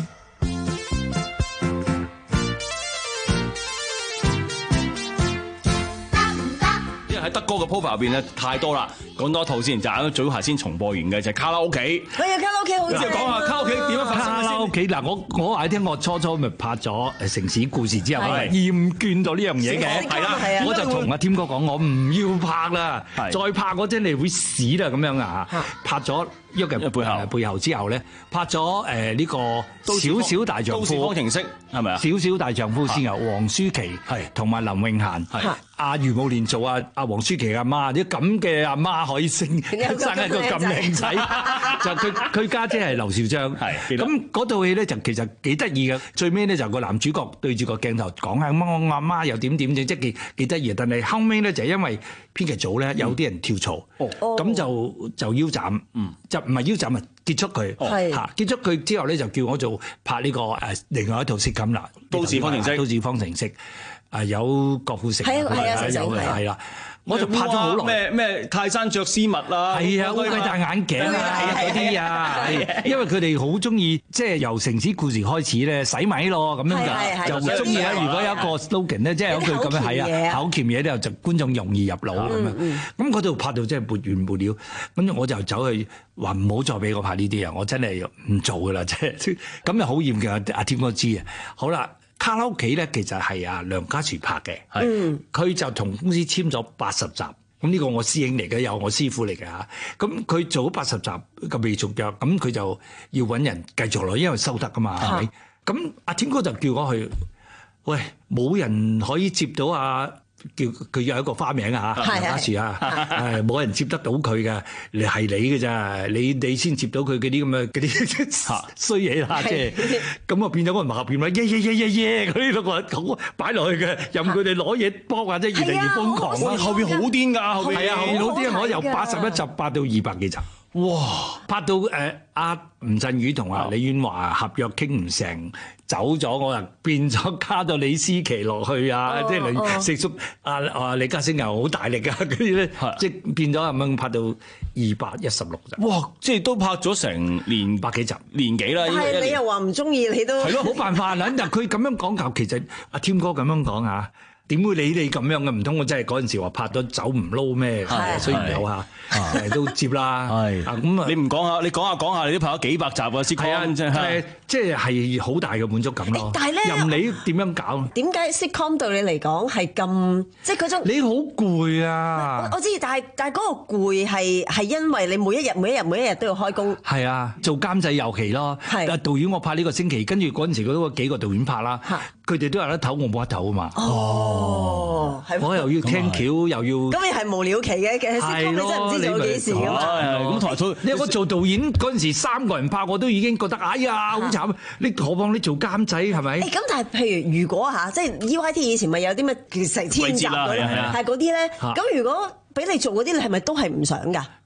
喺德哥嘅 profile 入邊咧太多啦，講多一套先，就啱早排先重播完嘅就係卡拉 OK。 係啊，卡拉 OK 好正。 講下卡拉 OK 點樣發生嘅先。 卡拉 OK 嗱，我我話你聽，我初初咪拍咗誒城市故事之後，厭倦咗呢樣嘢嘅，係啦，我就同阿添哥講，我唔要拍啦，再拍我真係會死啦咁樣啊！拍咗一個背後背後之後咧，拍咗誒呢個少少大丈夫， 都市方程式係咪啊？ 少少大丈夫先由黃舒淇係同埋林詠嫻。阿余慕蓮做阿阿黃舒淇阿媽，啲咁嘅阿媽可以生生一個咁靚仔，就佢佢家姐係劉少章，咁嗰套戲咧就其實幾得意嘅，最尾咧就個男主角對住個鏡頭講下乜我阿媽又點點，即係幾幾得意，但係後尾咧就因為編劇組咧有啲人跳槽，咁就就腰斬，就唔係腰斬啊，結束佢嚇，結束佢之後咧就叫我做拍呢個誒另外一套色感啦， 都市方程式， 都市方程式。啊有郭富城，係啊有嘅係啦，我就拍咗好耐。 咩咩泰山著絲襪啦， 係啊，烏龜戴眼鏡啊嗰啲啊，因為佢哋好中意即係由城市故事開始咧洗米咯，咁樣就就中意啦。如果有一個 slogan 咧，即係有句咁樣係啊，口鉗嘢咧就觀眾容易入腦咁樣。咁嗰度拍到真係沒完沒了，咁我就走去話唔好再俾我拍呢啲啊，我真係唔做噶啦，即係咁就好厭嘅。阿添哥知啊，好啦。卡拉 OK 咧，其實係阿梁家廚拍嘅，佢就同公司簽咗八十集，咁呢個我師兄嚟嘅，有我師傅嚟嘅嚇，咁佢做咗八十集嘅未續約，咁佢就要揾人繼續落，因為收得噶嘛，係咪？咁阿添哥就叫我去，喂，冇人可以接到阿。叫佢有一個花名啊嚇，梁家廚啊，誒冇人接得到佢嘅，你係你嘅咋，你你先接到佢嗰啲咁嘅嗰啲衰嘢啦，即係咁啊變咗個麻變啦，耶耶耶耶耶嗰啲都個好擺落去嘅，任佢哋攞嘢幫或者越嚟越瘋狂啊，後邊好癲㗎，後邊係啊，後邊好癲，我由八十一集拍到二百幾集。哇！拍到誒阿吳鎮宇同阿李婉華合約傾唔成，走咗，我又變咗加到李思琪落去啊！即係李食叔阿阿李嘉誠又好大力啊！嗰啲咧，即係變咗咁樣拍到二百一十六集。 哇！即係都拍咗成年百幾集，年幾啦？ 但係你又話唔中意，你都係咯，冇辦法啦！但係佢咁樣講求，其實阿添哥咁樣講啊。點會理你咁樣嘅？唔通我真係嗰陣時話拍咗走唔撈咩？雖然有嚇，誒都接啦。係啊，咁啊，你唔講下，你講下講下，你都拍咗幾百集啊！係啊，即係即係係好大嘅滿足感咯。但係咧，任你點樣搞？ 點解 sitcom 對你嚟講係咁？即係嗰種你好攰啊！ 我知，但係但係嗰個攰係係因為你每一日每一日每一日都要開工。係啊，做監製尤其咯。係啊，導演我拍呢個星期，跟住嗰陣時嗰個幾個導演拍啦，佢哋都有得唞，我冇得唞啊嘛。哦。哦，我又要聽橋，又要咁你係無了期嘅，其實 sitcom 你真係唔知做幾時㗎嘛。 咁台套，因為我做導演嗰陣時三個人拍，我都已經覺得哎呀好慘。你何況你做監製係咪？ 誒咁，但係譬如如果嚇，即係 U I T 以前咪有啲咩成千集嗰啲，係嗰啲咧。咁如果俾你做嗰啲，你係咪都係唔想㗎？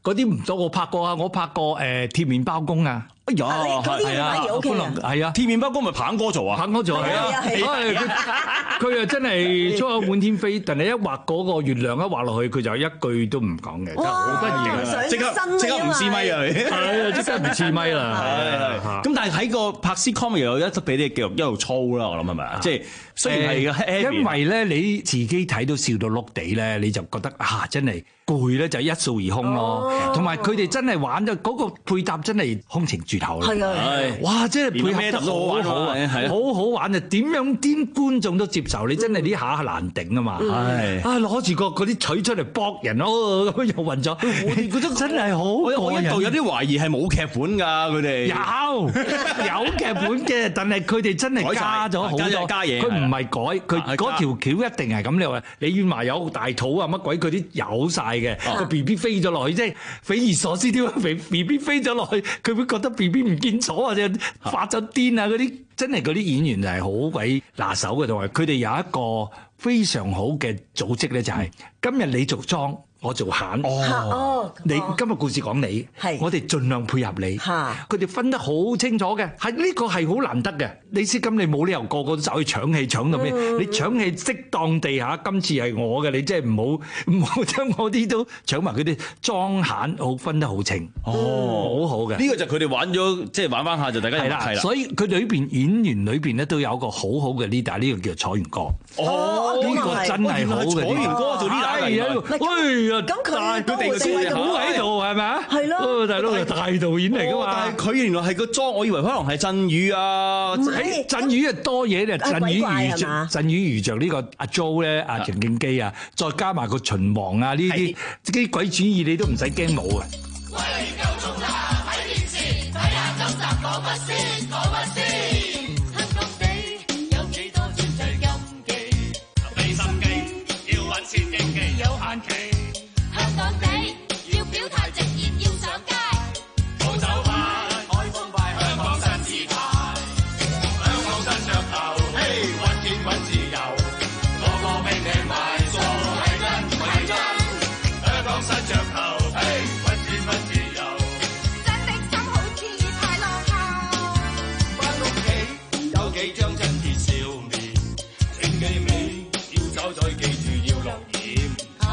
嗰啲唔多，我拍過啊，我拍過誒鐵麵包工啊。 哎呀， 係啊， 係啊， 鐵麵包工咪棒哥做啊？ 棒哥做係啊，佢又真係出口滿天飛，但係一畫嗰個月亮一畫落去，佢就一句都唔講嘅，真係好得意嘅， 即刻即刻唔黐咪啊！ 係啊，即刻唔黐咪啦。 係咁，但係喺個拍 sitcom 又有一俾啲肌肉一路粗啦，我諗係咪啊？即係雖然係嘅， 因為咧你自己睇到笑到碌地咧，你就覺得啊，真係攰咧就一掃而空咯。同埋佢哋真係玩咗嗰個配搭真係空情絕後啦。係啊，哇！真係配合得好好啊，好好玩啊！點樣啲觀眾都接受你，真係呢下難頂啊嘛。係啊，攞住個嗰啲錘出嚟搏人咯，咁又暈咗。我哋覺得真係好過癮。 我一度有啲懷疑係冇劇本㗎，佢哋有有劇本嘅，但係佢哋真係加咗好多加嘢。 佢唔係改，佢嗰條橋一定係咁。你話李遠華有大肚啊乜鬼，佢啲有晒嘅。個 B B 飛咗落去，即係匪夷所思啲。肥 B B 飛咗落去，佢會覺得 B B 唔見咗或者發咗癲啊！嗰啲真係嗰啲演員就係好鬼拿手嘅，同埋佢哋有一個非常好嘅組織咧，就係今日你做莊，我做閒。哦，你今日故事講你，我哋盡量配合你。佢哋分得好清楚嘅，係呢個係好難得嘅。你知咁，你冇理由個個都走去搶戲，搶到咩？你搶戲適當地下，今次係我嘅，你即係唔好唔好將我啲都搶埋。佢哋莊閒好分得好清。哦，好好嘅。 呢個就佢哋玩咗，即係玩翻下就大家係啦。 所以佢裏邊演員裏邊咧都有一個好好嘅 leader，呢個叫楚元歌。 哦， 呢個真係好嘅。 楚元歌做 leader 嚟。 咁佢都地地好喺度係咪啊？ 係咯， 大佬係大導演嚟噶嘛？ 但係佢原來係個莊，我以為可能係鎮宇啊。 誒，鎮宇啊多嘢咧，鎮宇遇着鎮宇遇着呢個阿 Jo 咧，阿陳敬基啊，再加埋個秦王啊，呢啲啲鬼主意你都唔使驚冇啊！喂，夠鐘啦！睇電視睇下今集講乜先，講乜先？ 香港地有幾多專制禁忌？俾心機，要揾錢經紀有限期。香港地要表態直言要上街，冇走快，開風快，香港新姿態，香港新噱頭，嘿，揾錢揾自由，個個命命埋數係真係真，香港新噱頭，嘿，揾錢揾自由，真的心好似太落後，返屋企有幾張親切笑面，請記尾要走再記住要落鹽。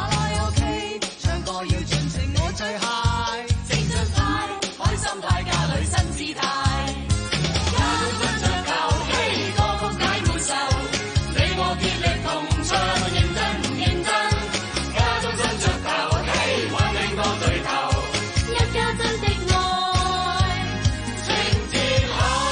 我要盡情我最 high， 青春派，開心派，家裏新姿態，家中新噱頭，嘿，歌曲解悶愁，你我竭力同唱，認真唔認真？家中新噱頭，嘿，玩命多對頭，一家真的愛，情節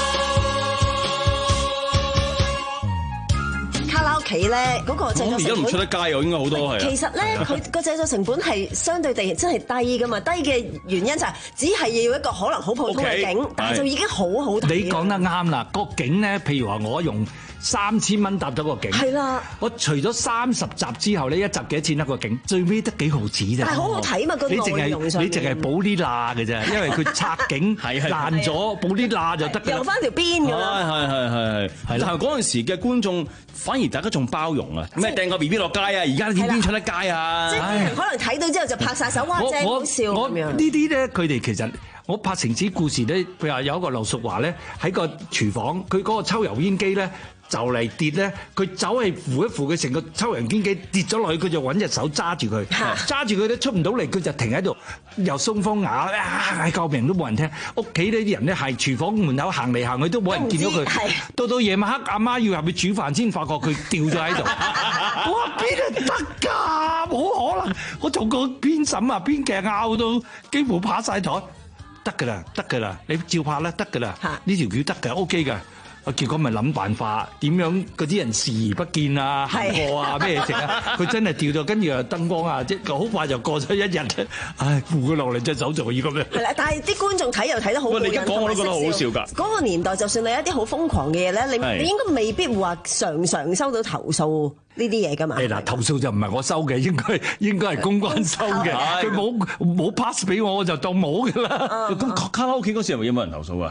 好。 卡拉 OK 咧嗰個製作成本， 而家唔出得街喎，應該好多係。 其實咧，佢個製作成本係相對地真係低噶嘛，低嘅原因就係只係要一個可能好普通嘅景，但係就已經好好睇。 你講得啱啦，個景咧，譬如話我用三千蚊搭咗個景， 係啦。 我除咗三十集之後咧，一集幾多錢一個景？最尾得幾毫子咋？ 但係好好睇嘛，個內容上你淨係補啲罅嘅啫，因為佢拆景爛咗，補啲罅就得㗎。 留翻條邊㗎啦。 係係係係係。但係嗰陣時嘅觀眾反而大家仲包容啊！咩掟個 B B 落街啊！而家點邊出得街啊？ 即係啲人可能睇到之後就拍晒手，哇正好笑咁樣。 呢啲咧，佢哋其實我拍城市故事咧，譬如話有一個劉淑華咧喺個廚房，佢嗰個抽油煙機咧就嚟跌咧，佢走去扶一扶佢，成個抽油煙機跌咗落去，佢就揾隻手揸住佢，揸住佢都出唔到嚟，佢就停喺度，又鬆風牙啊！救命都冇人聽，屋企呢啲人咧係廚房門口行嚟行去都冇人見到佢，到到夜晚黑阿媽要入去煮飯先發覺佢掉咗喺度。我話邊度得㗎？冇可能！我做過編審啊，編劇拗到幾乎拍晒台，得㗎啦，得㗎啦，你照拍啦，得㗎啦，呢條橋得㗎 ，OK 㗎。結果咪諗辦法，點樣嗰啲人視而不見啊，行過啊，咩食啊？佢真係掉咗，跟住又燈光啊，即係好快就過咗一日。唉，扶佢落嚟隻手就要咁樣。 係啦，但係啲觀眾睇又睇得好過癮。 你而家講我都覺得好笑㗎。 嗰個年代，就算你有一啲好瘋狂嘅嘢咧，你你應該未必會話常常收到投訴呢啲嘢㗎嘛。 誒嗱，投訴就唔係我收嘅，應該應該係公關收嘅。佢冇冇 pass 俾我，我就當冇㗎啦。 咁卡拉 OK 嗰時係咪有冇人投訴啊？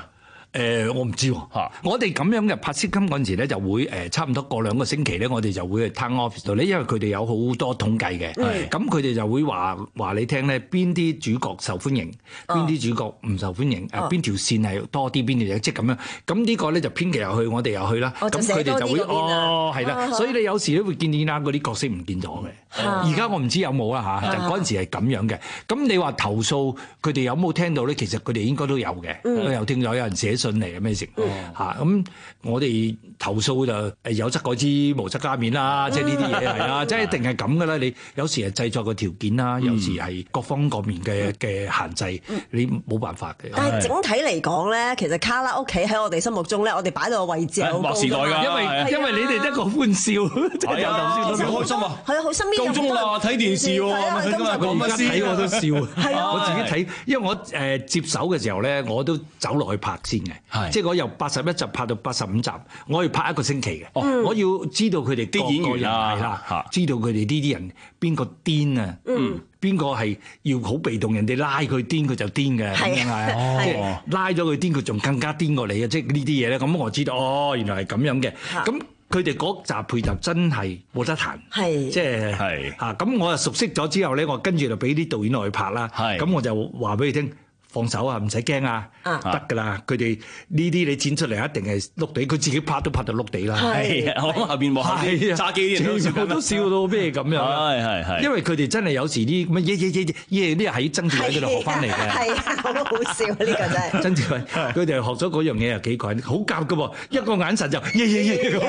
誒，我唔知喎。我哋咁樣嘅拍攝金嗰陣時咧，就會誒差唔多過兩個星期咧，我哋就會去 town office 度咧，因為佢哋有好多統計嘅。咁佢哋就會話話你聽咧，邊啲主角受歡迎，邊啲主角唔受歡迎，誒邊條線係多啲，邊條嘢即係咁樣。咁呢個咧就編劇又去，我哋又去啦。咁佢哋就會哦係啦，所以你有時都會見見啦嗰啲角色唔見咗嘅。而家我唔知有冇啦嚇，就嗰陣時係咁樣嘅。咁你話投訴佢哋有冇聽到咧？其實佢哋應該都有嘅，有聽到有人寫信嚟嘅咩成嚇。咁我哋投訴就誒有則改之，無則加勉啦，即係呢啲嘢係啦，即係一定係咁噶啦。你有時係製作嘅條件啦，有時係各方各面嘅嘅限制，你冇辦法嘅。 但係整體嚟講咧，其實卡拉 OK 喺我哋心目中咧，我哋擺到個位置係好高㗎， 因為因為你哋得個歡笑， 係啊，好開心啊！ 係啊，好身邊夠鐘啦，睇電視喎， 我而家睇我都笑，我自己睇，因為我誒接手嘅時候咧，我都走落去拍先嘅，即係我由八十一集拍到八十五集，我要拍一個星期嘅，我要知道佢哋啲演員係啦，知道佢哋呢啲人邊個癲啊，邊個係要好被動，人哋拉佢癲佢就癲嘅，咁樣係，即係拉咗佢癲佢仲更加癲過你啊！即係呢啲嘢咧，咁我知道哦，原來係咁樣嘅，咁。佢哋嗰集配搭真係冇得彈，即係嚇咁我就熟悉咗之後咧，我跟住就俾啲導演落去拍啦。咁我就話俾你聽，放手啊，唔使驚啊，得㗎啦。佢哋呢啲你剪出嚟一定係碌地，佢自己拍都拍到碌地啦。 係啊，我諗下邊幕後啲揸機啲人全部都笑到咩咁樣。 係係係，因為佢哋真係有時啲咁嘢嘢嘢嘢呢係喺曾志偉嗰度學翻嚟嘅。 係好好笑呢個真係。 曾志偉佢哋學咗嗰樣嘢又幾個人，好夾㗎喎，一個眼神就嘢嘢嘢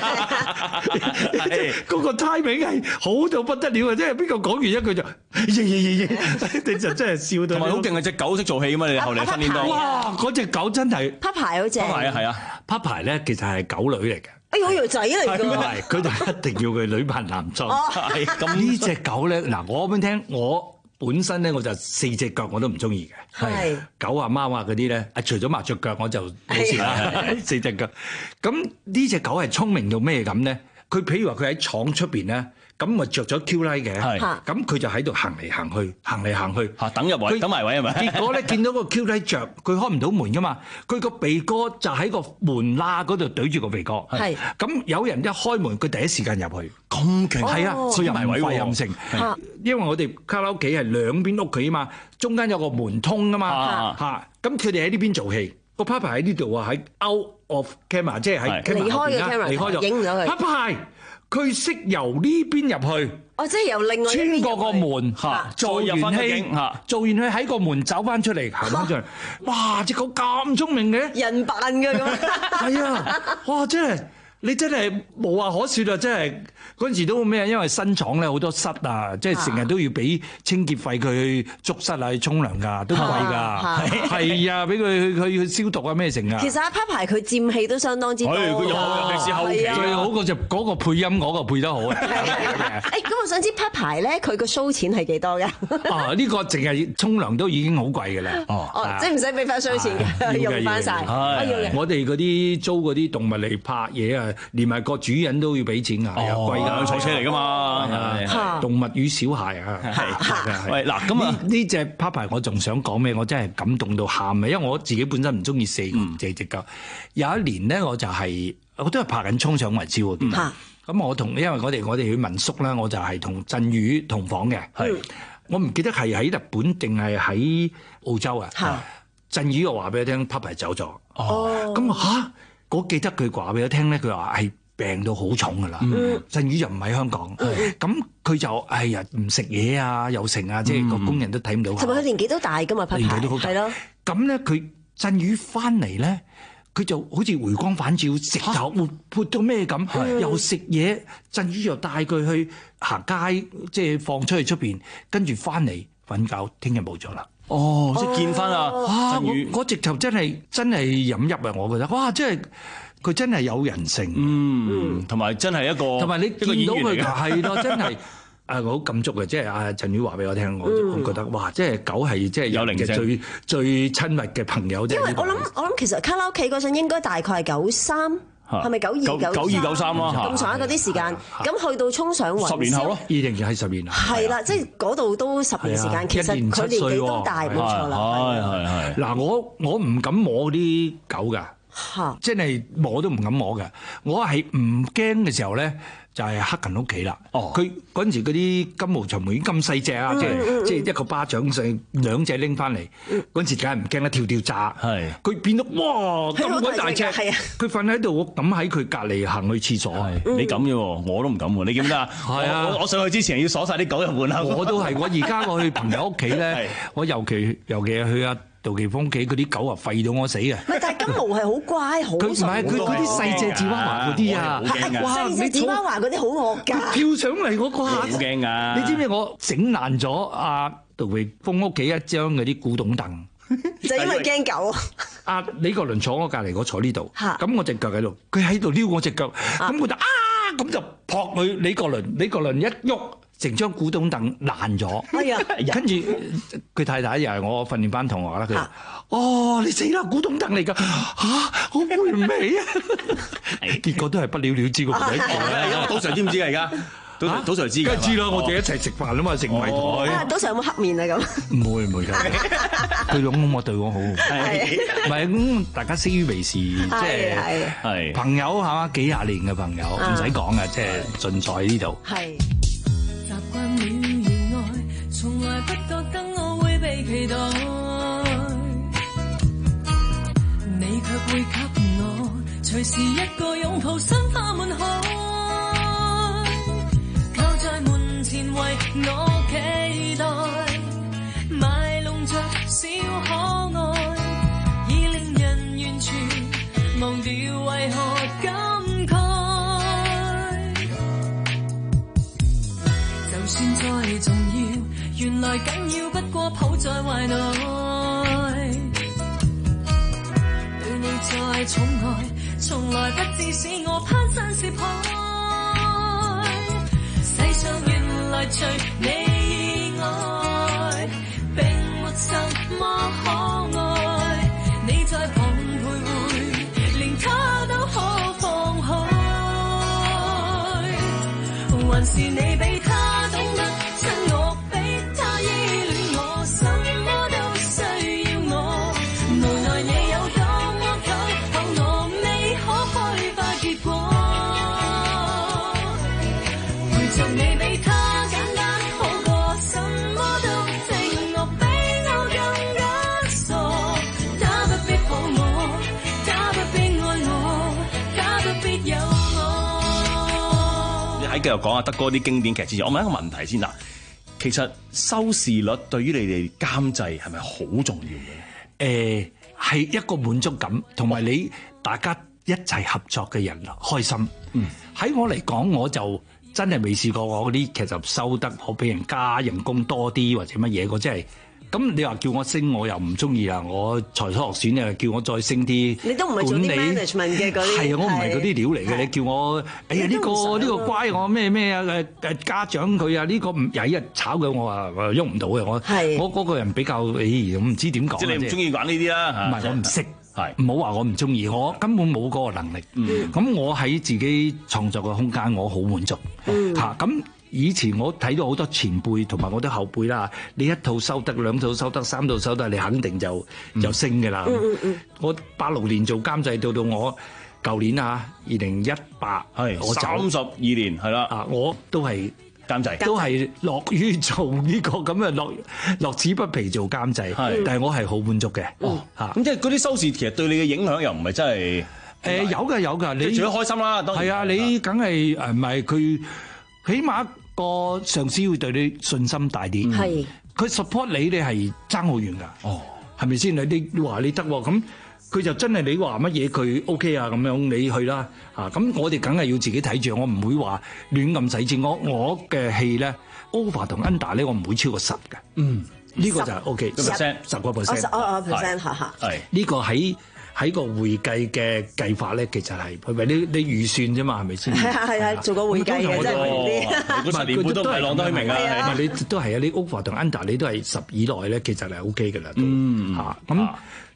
咁。嗰個 timing 係好到不得了啊！即係邊個講完一句就嘢嘢嘢嘢，你就真係笑到。 同埋好勁啊！隻狗識做戲啊嘛！你後嚟訓練到。 哇！嗰隻狗真係。 拍牌好正。 拍牌啊，係啊， 拍牌咧其實係狗女嚟嘅。 哎呀，我條仔嚟㗎。 唔係，佢就一定要佢女扮男裝。 係咁呢隻狗咧，嗱我俾你聽，我本身咧我就四隻腳我都唔中意嘅。係。狗啊貓啊嗰啲咧，啊除咗麻雀腳我就冇事啦。四隻腳。咁呢隻狗係聰明到咩咁咧？佢譬如話佢喺廠出邊咧，咁咪着咗 Q 拉嘅，咁佢就喺度行嚟行去，行嚟行去， 等入位，等埋位係咪？ 結果咧見到個 Q 拉着，佢開唔到門噶嘛，佢個鼻哥就喺個門罅嗰度對住個鼻哥，係咁有人一開門，佢第一時間入去， 咁勁， 係啊，佢又唔費任性，因為我哋卡拉 OK 係兩邊屋企啊嘛，中間有個門通啊嘛，嚇，咁佢哋喺呢邊做戲。個 Papa 喺呢度啊，喺 out of camera， 即係喺 camera 後邊啦，離開咗，影唔到佢。Papa 佢識由呢邊入去， 哦，即係由另外一邊穿過個門嚇，做完戲嚇，做完戲喺個門走翻出嚟，行翻出嚟。哇！隻狗咁聰明嘅， 人扮嘅咁。 係啊！哇！真係你真係無話可説啊！真係嗰陣時都咩？因為新廠咧好多室啊，即係成日都要俾清潔費佢去捉室啊，去沖涼㗎，都貴㗎。係啊，俾佢去去消毒啊，咩成啊？ 其實阿 Papa 佢佔戲都相當之多。 佢有尤其是後期最好嗰隻嗰個配音嗰個配得好啊！ 誒，咁我想知 Papa 咧，佢個 show 錢係幾多㗎？ 啊，呢個淨係沖涼都已經好貴㗎啦。 哦，即係唔使俾翻 show 錢嘅，用翻曬。 我哋嗰啲租嗰啲動物嚟拍嘢啊，連埋個主人都要俾錢㗎，係啊，貴㗎， 坐車嚟㗎嘛。 動物與小孩啊， 係。喂，嗱，咁啊， 呢隻 Papa 我仲想講咩？我真係感動到喊啊！因為我自己本身唔中意四個隻隻狗。有一年咧，我就係我都係拍緊《衝上雲霄》嗰啲。咁我同因為我哋我哋去民宿啦，我就係同鎮宇同房嘅。係。我唔記得係喺日本定係喺澳洲啊。鎮宇又話俾我聽 Papa 走咗。哦。咁嚇，我記得佢話俾我聽咧，佢話係病到好重噶啦。鎮宇又唔喺香港，咁佢就哎呀唔食嘢啊，又成啊，即係個工人都睇唔到。 同埋佢年紀都大噶嘛 Papa 年紀都好大。係咯。咁咧，佢鎮宇翻嚟咧，佢就好似回光返照，食頭活潑到咩咁，又食嘢。鎮宇又帶佢去行街，即係放出去出邊，跟住翻嚟瞓覺，聽日冇咗啦。 哦，即係見翻啊！ 哇！我我直頭真係真係飲入啊！我覺得哇，真係佢真係有人性， 嗯，同埋真係一個同埋你見到佢係咯，真係誒我好感觸嘅，即係阿陳宇話俾我聽，我我覺得哇，即係狗係即係有靈嘅最最親密嘅朋友。 因為我諗我諗其實卡拉 OK 嗰陣應該大概係九三。 係咪九二九九二九三啦？ 咁上下嗰啲時間，咁去到衝上雲霄， 十年後咯， 二零係十年啊。 係啦，即係嗰度都十年時間，其實佢年紀都大，冇錯啦。 係係係。 嗱，我我唔敢摸啲狗㗎，即係摸都唔敢摸㗎。我係唔驚嘅時候咧。就係黑近屋企啦。佢嗰陣時嗰啲金毛長毛已經咁細隻啊，即係即係一個巴掌細，兩隻拎翻嚟。嗰陣時梗係唔驚啦，跳跳扎。係佢變到哇咁鬼大隻，佢瞓喺度，我咁喺佢隔離行去廁所。 你咁嘅喎，我都唔敢喎。你記唔記得啊？係啊，我我上去之前要鎖曬啲狗入門口。 我都係，我而家我去朋友屋企咧，我尤其尤其係去阿杜琪峰屋企，嗰啲狗啊吠到我死啊！ 唔係，但係金毛係好乖，好佢唔係佢嗰啲細隻芝娃娃嗰啲啊， 哇！細隻芝娃娃嗰啲好惡㗎， 跳上嚟嗰個下， 好驚㗎！ 你知唔知我整爛咗阿杜琪峰屋企一張嗰啲古董凳？ 就因為驚狗。 阿李國麟坐我隔離，我坐呢度，咁我隻腳喺度，佢喺度撩我隻腳，咁我就啊咁就撲佢李國麟，李國麟一喐。成張古董凳爛咗，跟住佢太太又係我訓練班同學啦。佢話：哦，你死啦！古董凳嚟㗎，嚇好回味啊！結果都係不了了之個鬼。 而家賭 Sir 知唔知啊？而家賭賭 Sir 知㗎， 梗係知啦！我哋一齊食飯啊嘛，食埋台。 賭 Sir 有冇黑面啊？咁唔會唔會㗎，佢咁我對我好，唔係咁大家識於微時，即係係朋友係嘛，幾廿年嘅朋友，唔使講嘅，即係盡在呢度。 係。 習慣了意外，從來不覺得我會被期待，你卻會給我隨時一個擁抱，心花滿海，靠在門前為我期待，賣弄着小可愛，已令人完全忘掉為何感慨。就算再重要，原來緊要不過抱在懷內，對你再寵愛，從來不致使我攀山涉海。世上原來除你以外，並沒什麼可愛，你在旁徘徊，連他都可放開，還是你比他繼續講下德哥啲經典劇之前，我問一個問題先啦。其實收視率對於你哋監製係咪好重要嘅？ 誒，係一個滿足感，同埋你大家一齊合作嘅人開心。嗯，喺我嚟講，我就真係未試過我嗰啲劇集收得我俾人加人工多啲或者乜嘢，我真係。咁你話叫我升，我又唔中意啦。我才疏學選又叫我再升啲， 你都唔係做啲 management 嘅嗰啲， 係啊，我唔係嗰啲料嚟嘅。你叫我，哎呀呢個呢個乖我咩咩啊誒誒家長佢啊呢個唔廿一日炒佢，我話喐唔到嘅。我我嗰個人比較誒，唔知點講。 即係你唔中意玩呢啲啦， 唔係我唔識，係唔好話我唔中意，我根本冇嗰個能力。咁我喺自己創作嘅空間，我好滿足嚇咁。以前我睇到好多前輩同埋我啲後輩啦，你一套收得，兩套收得，三套收得，你肯定就就升嘅啦。嗯嗯嗯、我八六年做監製，到到我舊年啊，二零一八係我三十二年係啦。 啊，我都係監製， 都係樂於做呢個咁嘅樂樂此不疲做監製。係，但係我係好滿足嘅。 哦，嚇咁即係嗰啲收視其實對你嘅影響又唔係真係誒有嘅有嘅，你除咗開心啦，當然係啊，你梗係誒唔係佢。起碼個上司會對你信心大啲，係佢 support 你，你係爭好遠㗎。哦，係咪先？你你話你得喎，咁佢就真係你話乜嘢佢 OK 啊咁樣，你去啦啊！咁我哋梗係要自己睇住，我唔會話亂咁使錢。我我嘅戲咧 over 同 under 咧，我唔會超過十嘅。嗯，呢個就係 OK，十 percent 十個 percent， 哦哦 percent 嚇嚇， 係呢個喺。喺個會計嘅計法咧，其實係係咪你你預算啫嘛？係咪先？ 係啊係啊，做個會計嘅真係啲。 唔係年半都係浪得虛名啊！ 唔係你都係啊！你 over 同 under 你都係十以內咧，其實係 OK 嘅啦。嗯嚇咁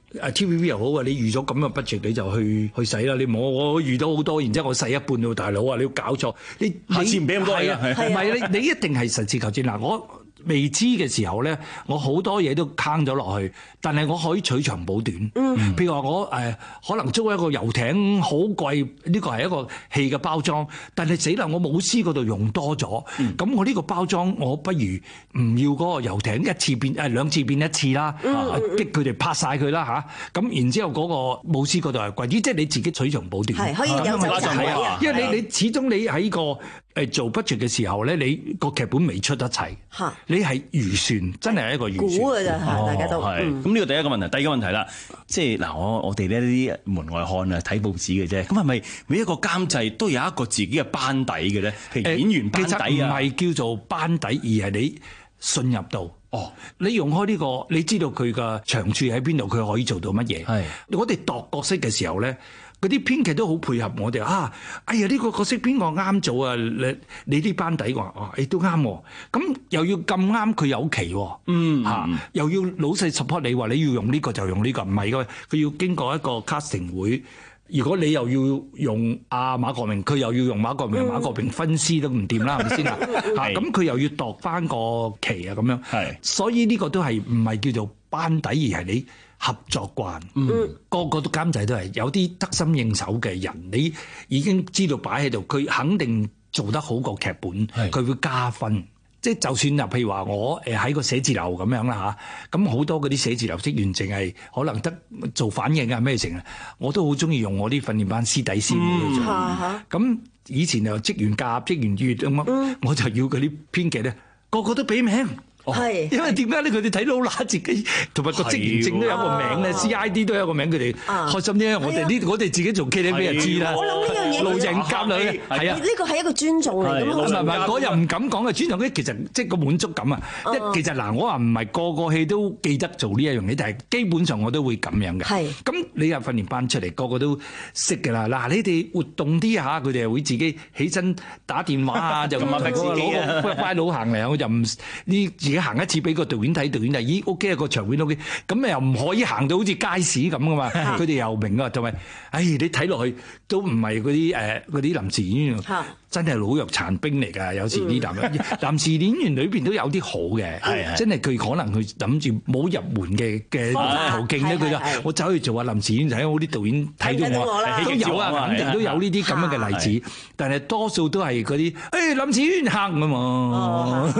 誒 T V B 又好啊，你預咗咁嘅 budget 你就去去使啦。你唔好我預到好多，然之後我使一半喎，大佬啊，你要搞錯，你下次唔俾咁多嘢。 唔係你你一定係實事求是嗱我。未知嘅時候咧，我好多嘢都坑咗落去，但係我可以取長補短。嗯，譬如話我誒、呃、可能租一個遊艇好貴，呢個係一個戲嘅包裝，但係死啦，我舞獅嗰度用多咗，咁、嗯、我呢個包裝我不如唔要嗰個遊艇一次變誒兩次變一次啦，激佢哋拍晒佢啦吓，咁、啊、然之後嗰個舞獅嗰度係貴啲，即係你自己取長補短。係可以有走盞啊！因為你你始終你喺個誒做 budget 嘅時候咧，你個劇本未出得齊。嚇！你係預算，真係一個預算。估㗎咋，大家都。 係。咁呢個第一個問題，第二個問題啦，即係嗱，我我哋呢啲門外漢啊，睇報紙嘅啫。咁係咪每一個監製都有一個自己嘅班底嘅咧？譬如演員班底啊。其實唔係叫做班底，而係你信入到。哦。你用開呢個，你知道佢嘅長處喺邊度，佢可以做到乜嘢？係。我哋度角色嘅時候咧。嗰啲編劇都好配合我哋啊！哎呀，呢、呢個角色邊個啱做啊？你你啲班底話哦，你都啱喎。咁又要咁啱佢有期喎，嗯嚇、啊，又要老細 support 你話你要用呢個就用呢個，唔係嘅，佢要經過一個 casting 會。如果你又要用阿馬國明，佢又要用馬國明，馬國明分屍都唔掂啦，係咪先啊？嚇，咁佢又要度翻個期啊，咁樣。係，所以呢個都係唔係叫做班底，而係你合作慣。嗯，個個都監製都係有啲得心應手嘅人，你已經知道擺喺度，佢肯定做得好過劇本，佢會加分。即係就算啊，譬如話我誒喺個寫字樓咁樣啦嚇，咁好多嗰啲寫字樓職員淨係可能得做反應啊咩成啊，我都好中意用我啲訓練班師弟師妹去做。咁以前就職員甲、職員乙咁樣，我就要嗰啲編劇咧，個個都俾名。係，因為點解咧？佢哋睇到揦自己，同埋個職員證都有個名咧 ，C I D 都有個名，佢哋開心啲。我哋呢，我哋自己做 K T V 就知啦。我諗呢樣嘢路人甲女係啊，呢個係一個尊重嚟㗎嘛。唔係唔係，我又唔敢講嘅尊重，嗰啲其實即係個滿足感啊。一其實嗱，我話唔係個個戲都記得做呢一樣嘢，但係基本上我都會咁樣嘅。係。咁你又訓練班出嚟，個個都識㗎啦。嗱，你哋活動啲嚇，佢哋又會自己起身打電話啊，就咁啊，攞個快佬行嚟，我就唔呢。自己行一次俾個導演睇，導演就咦 OK 啊，個場面 OK， 咁又唔可以行到好似街市咁噶嘛？佢哋又明啊，同埋，唉，你睇落去都唔係嗰啲誒嗰啲臨時演員，真係老弱殘兵嚟㗎。有時啲男臨時演員裏邊都有啲好嘅，真係佢可能佢諗住冇入門嘅嘅途徑咧，佢就我走去做下臨時演員，睇好啲導演睇到我，都有啊，肯定都有呢啲咁樣嘅例子，但係多數都係嗰啲誒臨時演員行啊嘛。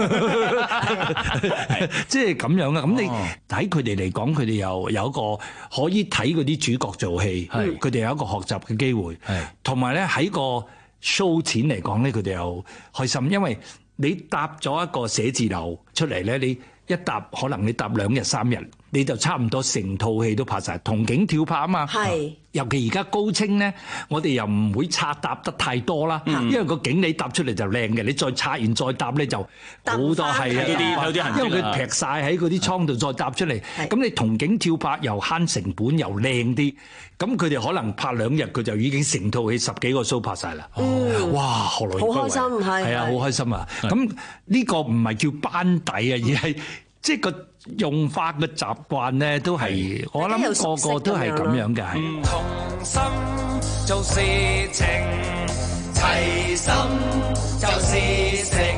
即係咁樣啊！咁你睇佢哋嚟講，佢哋又有一個可以睇嗰啲主角做戲，佢哋有一個學習嘅機會，同埋咧喺個 show 錢嚟講咧，佢哋又開心，因為你搭咗一個寫字樓出嚟咧，你一搭可能你搭兩日三日，你就差唔多成套戲都拍晒，同景跳拍啊嘛。係，尤其而家高清咧，我哋又唔會拆搭得太多啦，因為個景你搭出嚟就靚嘅，你再拆完再搭咧就好多係啊，有啲因為佢劈晒喺嗰啲倉度再搭出嚟，咁你同景跳拍又慳成本又靚啲，咁佢哋可能拍兩日佢就已經成套戲十幾個 show 拍晒啦。哇，何來好開心係係啊，好開心啊！咁呢個唔係叫班底啊，而係即係個用法嘅習慣咧，都係我諗個個都係咁樣嘅。係同心做事情，齊心就是成。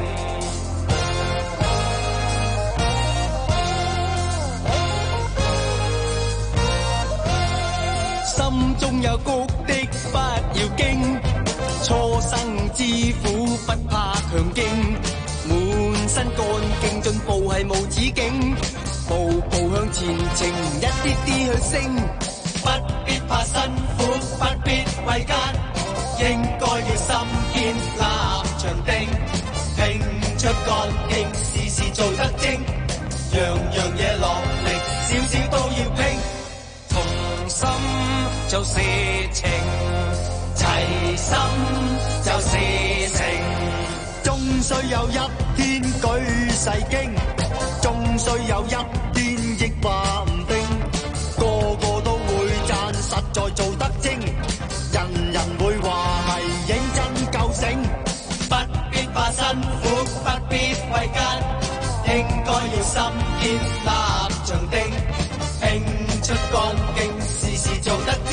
心中有谷的不要驚，初生之虎不怕強勁。滿身幹勁，進步係無止境，步步向前程，一啲啲去升，不必怕辛苦，不必畏艱，應該要心堅立場定，拼出幹勁，事事做得精，樣樣嘢落力，少少都要拼，同心做事情，齊心就是成。終須有一天舉世驚，終須有一天亦話唔定，個個都會讚實在做得精，人人會話係認真夠醒，不必怕辛苦，不必畏艱，應該要心堅立場定，拼出幹勁，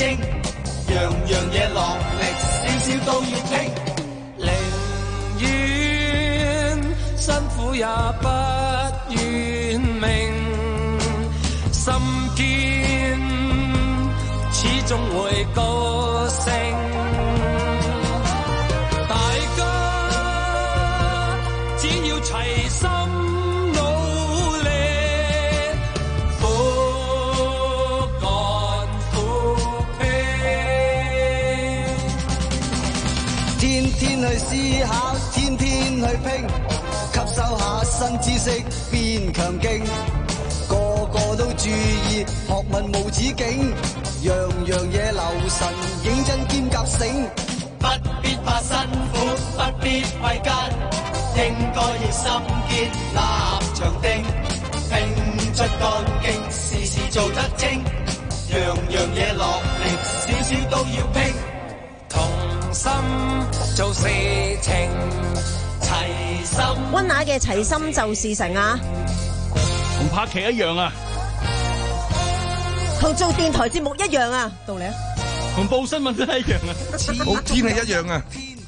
精，樣樣嘢落力，少少都要拼。寧願辛苦也不願命，心堅始終會高升。大家只要齊心努力，苦幹苦拼， 天天去思考，天天去拼，吸收下新知識，變強勁。個個都注意，學問無止境，樣樣嘢留神，認真兼夾醒。 不必怕辛苦，不必畏艱，應該要心堅，立場定，拼出幹勁，事事做得精，樣樣嘢落力，少少都要拼，同心做事情，齊心。 溫雅嘅齊心就事成啊！ 同拍劇一樣啊， 同做電台節目一樣啊，道理啊， 同報新聞都係一樣啊， 好天氣一樣啊。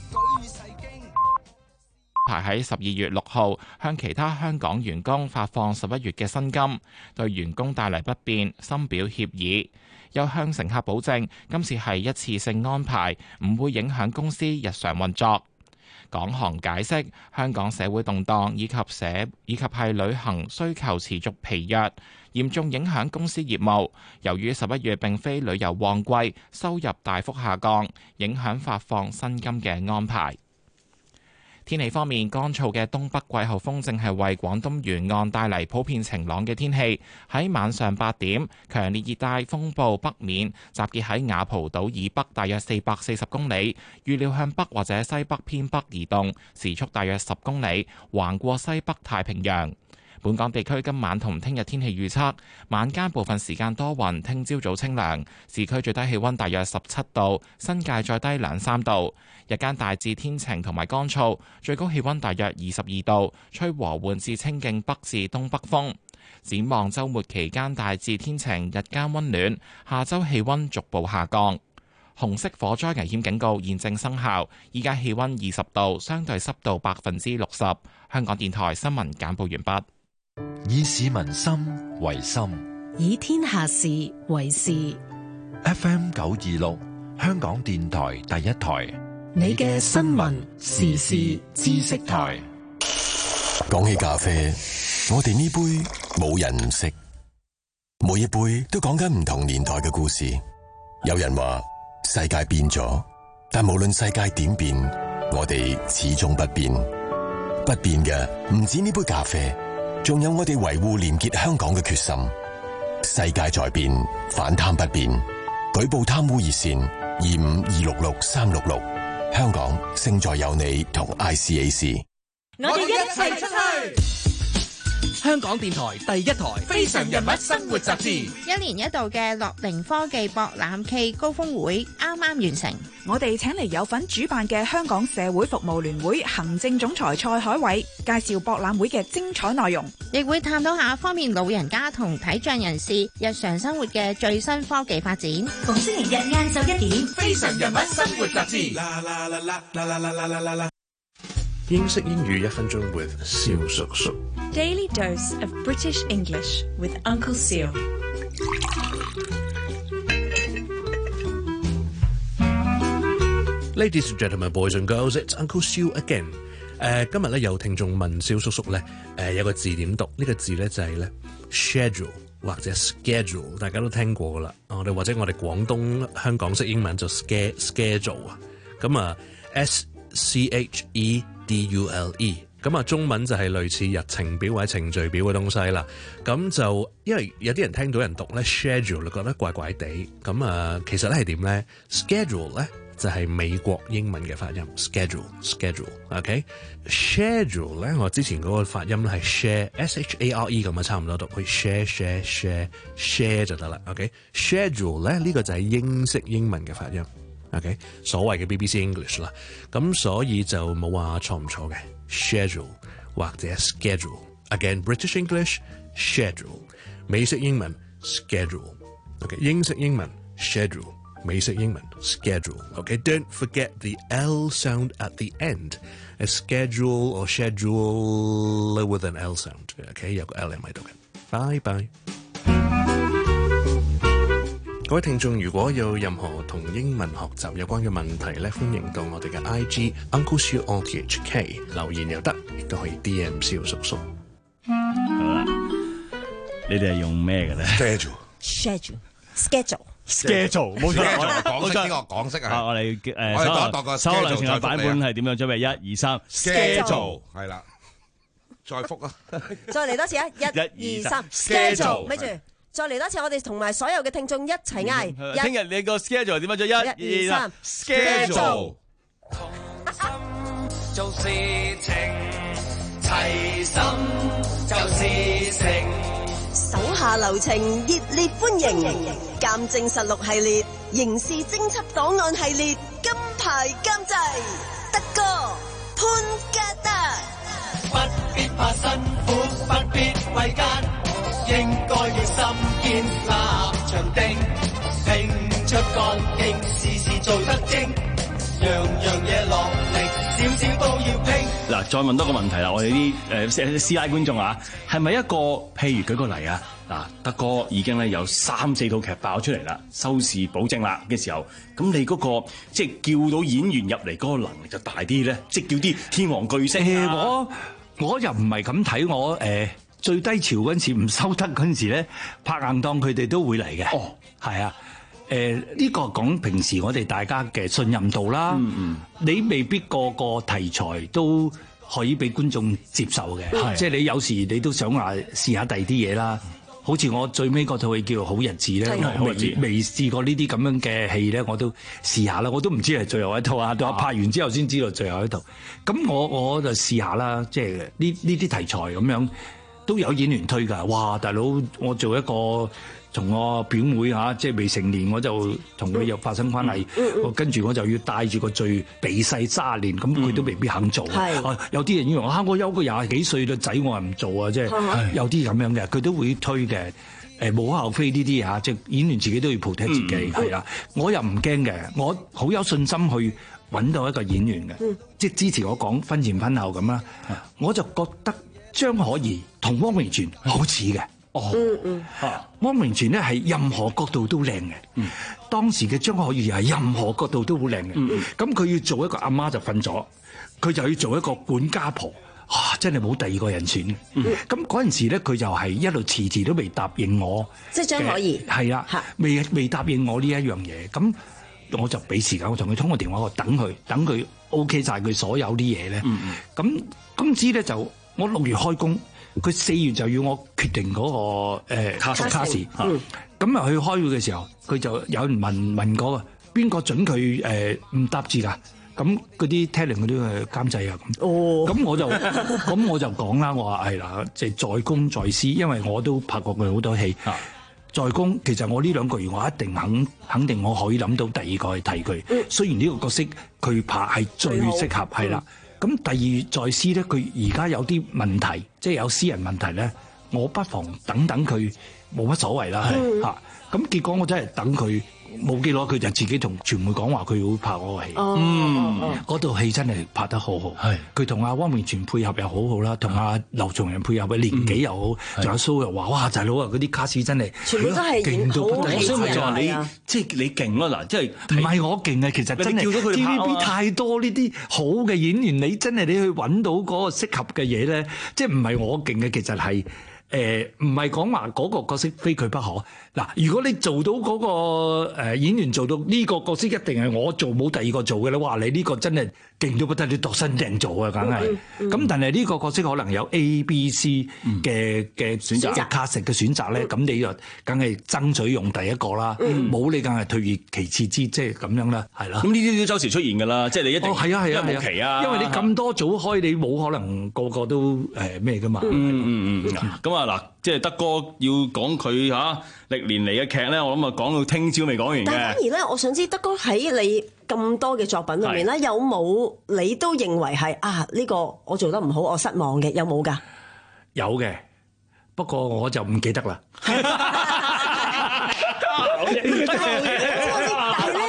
排喺十二月六號向其他香港員工發放十一月嘅薪金，對員工帶嚟不便，深表歉意。又向乘客保證，今次係一次性安排，唔會影響公司日常運作。港航解釋，香港社會動盪以及社以及係旅行需求持續疲弱，嚴重影響公司業務。由於十一月並非旅遊旺季，收入大幅下降，影響發放薪金嘅安排。天氣方面，乾燥嘅東北季候風正係為廣東沿岸帶嚟普遍晴朗嘅天氣。喺晚上八點，強烈熱帶風暴北面集結喺雅蒲島以北大約四百四十公里，預料向北或者西北偏北移動，時速大約十公里，橫過西北太平洋。本港地區今晚同聽日天氣預測，晚間部分時間多雲，聽朝早清涼，市區最低氣溫大約十七度，新界再低兩三度。日間大致天晴同埋乾燥，最高氣溫大約二十二度，吹和緩至清勁北至東北風。展望週末期間大致天晴，日間溫暖，下週氣溫逐步下降。紅色火災危險警告現正生效，依家氣溫二十度，相對濕度百分之六十。香港電台新聞簡報完畢。 以市民心為心， 以天下事為事。 F M 九二六，香港電台第一台， 你嘅新聞時事知識台。 講起咖啡，我哋呢杯冇人唔識，每一杯都講緊唔同年代嘅故事。有人話世界變咗，但無論世界點變，我哋始終不變。不變嘅唔止呢杯咖啡，仲有我哋維護廉潔香港嘅決心。世界在變，反貪不變。舉報貪污熱線二五二六六三六六。香港勝在有你同 I C A C。 我哋一齊出去。 香港電台第一台《非常人物生活雜誌》 一年一度嘅樂齡科技博覽暨高峰會啱啱完成， 我哋請嚟有份主辦嘅香港社會服務聯會行政總裁蔡海偉介紹博覽會嘅精彩內容， 亦會探討下方面老人家同體障人士日常生活嘅最新科技發展。 逢星期日晏晝一點，《 非常人物生活雜誌》。 英式英語一分鐘 with 蕭叔叔。 Daily dose of British English with Uncle Seal。 Ladies and gentlemen, boys and girls, it's Uncle Seal again。誒，今日咧有聽眾問蕭叔叔咧，誒有個字點讀？呢個字咧就係咧 schedule 或者 schedule， 大家都聽過噶啦。我哋或者我哋廣東香港式英文就 sched schedule 啊。咁啊 S C H E D U L E， 咁啊中文就係類似日程表或者程序表嘅東西啦。咁就因為有啲人聽到人讀咧 schedule， 覺得怪怪地。咁啊，其實咧係點咧 ？schedule 咧就係美國英文嘅發音 schedule schedule。OK，schedule 咧我之前嗰個發音係 share S H A R E 咁啊，差唔多讀，去 share share share share 就得啦。OK，schedule 咧呢個就係英式英文嘅發音。OK， 所謂嘅 B B C English 啦，咁所以就冇話錯唔錯嘅 schedule 或者 schedule。Again British English schedule， 美式英文 schedule。OK， 英式英文 schedule 美式英文 schedule。OK，don't forget the L sound at the end. A schedule or schedule with an L sound. OK， 有個 L 喺度嘅。拜拜。各位聽眾，如果有任何同英文學習有關嘅問題咧，歡迎到我哋嘅 I G Uncle Siu O T H K 留言又得，亦都可以 D M 蕭叔叔。 好啦，你哋係用咩嘅咧 ？Schedule，schedule，schedule， 冇錯， 港式呢個港式啊！ 我哋誒， 我哋度一度個首兩程嘅版本係點樣？準備一二三 ，schedule 係啦，再復啊！ 再嚟多次啊！一、二、三 ，schedule，咪住。再嚟多次，我哋同埋所有嘅聽眾一齊嗌。 聽日你個 schedule 點樣做？一、二、三 ，schedule。 做事情，齊心就是成。 手下留情，熱烈歡迎。鑑證實錄系列，刑事偵緝檔案系列，金牌監製德哥潘嘉德。 不必怕辛苦，不必畏艱。應該要心堅立場定，拼出幹勁，事事做得精，樣樣嘢落力，少少都要拼。 嗱，再問多個問題啦，我哋啲誒師奶觀眾啊，係咪一個譬如舉個例啊？嗱，德哥已經咧有三四套劇爆出嚟啦，收視保證啦嘅時候，咁你嗰、嗰個即係叫到演員入嚟嗰個能力就大啲咧，即係叫啲天王巨星、啊呃。我我又唔係咁睇，我誒。呃最低潮嗰陣時唔收得嗰陣時咧，拍硬檔佢哋都會嚟嘅。哦，係啊，誒、呃、呢、呢個講平時我哋大家嘅信任度啦。嗯嗯，你未必個個題材都可以俾觀眾接受嘅。係，即係你有時你都想話試下第二啲嘢啦。好似我最尾嗰套戲叫做《好日子》咧，我未未試過呢啲咁樣嘅戲咧，我都試下啦。我都唔知係最後一套啊，到我拍完之後先知道最後一套。咁我我就試下啦，即係呢呢啲題材咁樣。都有演員推㗎，哇！大佬，我做一個同我表妹嚇，即係未成年，我就同佢又發生關係，我跟住我就要帶住個罪避世卅年，咁佢都未必肯做。啊，有啲人以為啊，我有個廿幾歲嘅仔，我係唔做啊，即係有啲咁樣嘅，佢都會推嘅。誒，無可厚非呢啲嚇，即係演員自己都要 protect 自己，係啦。我又唔驚嘅，我好有信心去揾到一個演員嘅，即係支持我講婚前婚後咁啦。我就覺得張可頤同汪明荃好似嘅。哦，嗯嗯，啊，汪明荃咧係任何角度都靚嘅。嗯，當時嘅張可頤係任何角度都好靚嘅。嗯嗯，咁佢要做一個阿媽就瞓咗，佢就要做一個管家婆，哇！真係冇第二個人選嘅。嗯，咁嗰陣時咧，佢就係一路遲遲都未答應我。 即係張可頤。係啦， 未未答應我呢一樣嘢，咁我就俾時間，我同佢通個電話，我等佢，等佢 OK 晒佢所有啲嘢咧。嗯嗯，咁公司咧就。我六月開工，佢四月就要我決定嗰、那個誒卡卡士。咁啊去開會嘅時候，佢就有人問問嗰個邊個準佢誒唔答字㗎？咁嗰啲 talent 嗰啲誒監製啊咁。哦，咁我就咁我就講啦，我話係啦，即係在公在私，因為我都拍過佢好多戲。啊、在公其實我呢兩個月我一定肯肯定我可以諗到第二個去替佢。嗯、雖然呢個角色佢拍係最適合係啦。咁第二在私咧，佢而家有啲問題，即係有私人問題咧，我不妨等等佢，冇乜所謂啦，係嚇。咁結果我真係等佢冇幾耐，佢就自己同傳媒講話，佢會拍嗰個戲。嗯，嗰套戲真係拍得好好。係佢同阿汪明荃配合又好好啦，同阿劉松仁配合嘅年紀又好，仲有蘇又話：哇，大佬啊，嗰啲卡士真係全部都係勁到不得了。 所以就話你即係你勁咯嗱，即係唔係我勁啊？其實真係 T V B 太多呢啲好嘅演員，你真係你去揾到嗰個適合嘅嘢咧，即係唔係我勁嘅，其實係。誒唔係講話嗰個角色非佢不可嗱，如果你做到嗰個誒演員做到呢個角色一定係我做冇第二個做嘅咧，哇！你呢個真係勁到不得，你度身訂做啊，梗係。咁但係呢個角色可能有 A、B、C 嘅嘅選擇卡食嘅選擇咧，咁你就梗係爭取用第一個啦，冇你梗係退而其次之，即係咁樣啦，係啦。咁呢啲都周時出現㗎啦，即係你一定係啊係啊係啊， 因為你咁多組開，你冇可能個個都誒咩㗎嘛。 嗯嗯嗯，咁啊。嗱，即係德哥要講佢嚇歷年嚟嘅劇咧，我諗啊講到聽朝未講完嘅。 但反而咧，我想知德哥喺你咁多嘅作品裏面咧，有冇你都認為係啊呢個我做得唔好，我失望嘅，有冇㗎？ 有嘅，不過我就唔記得啦。 但係咧，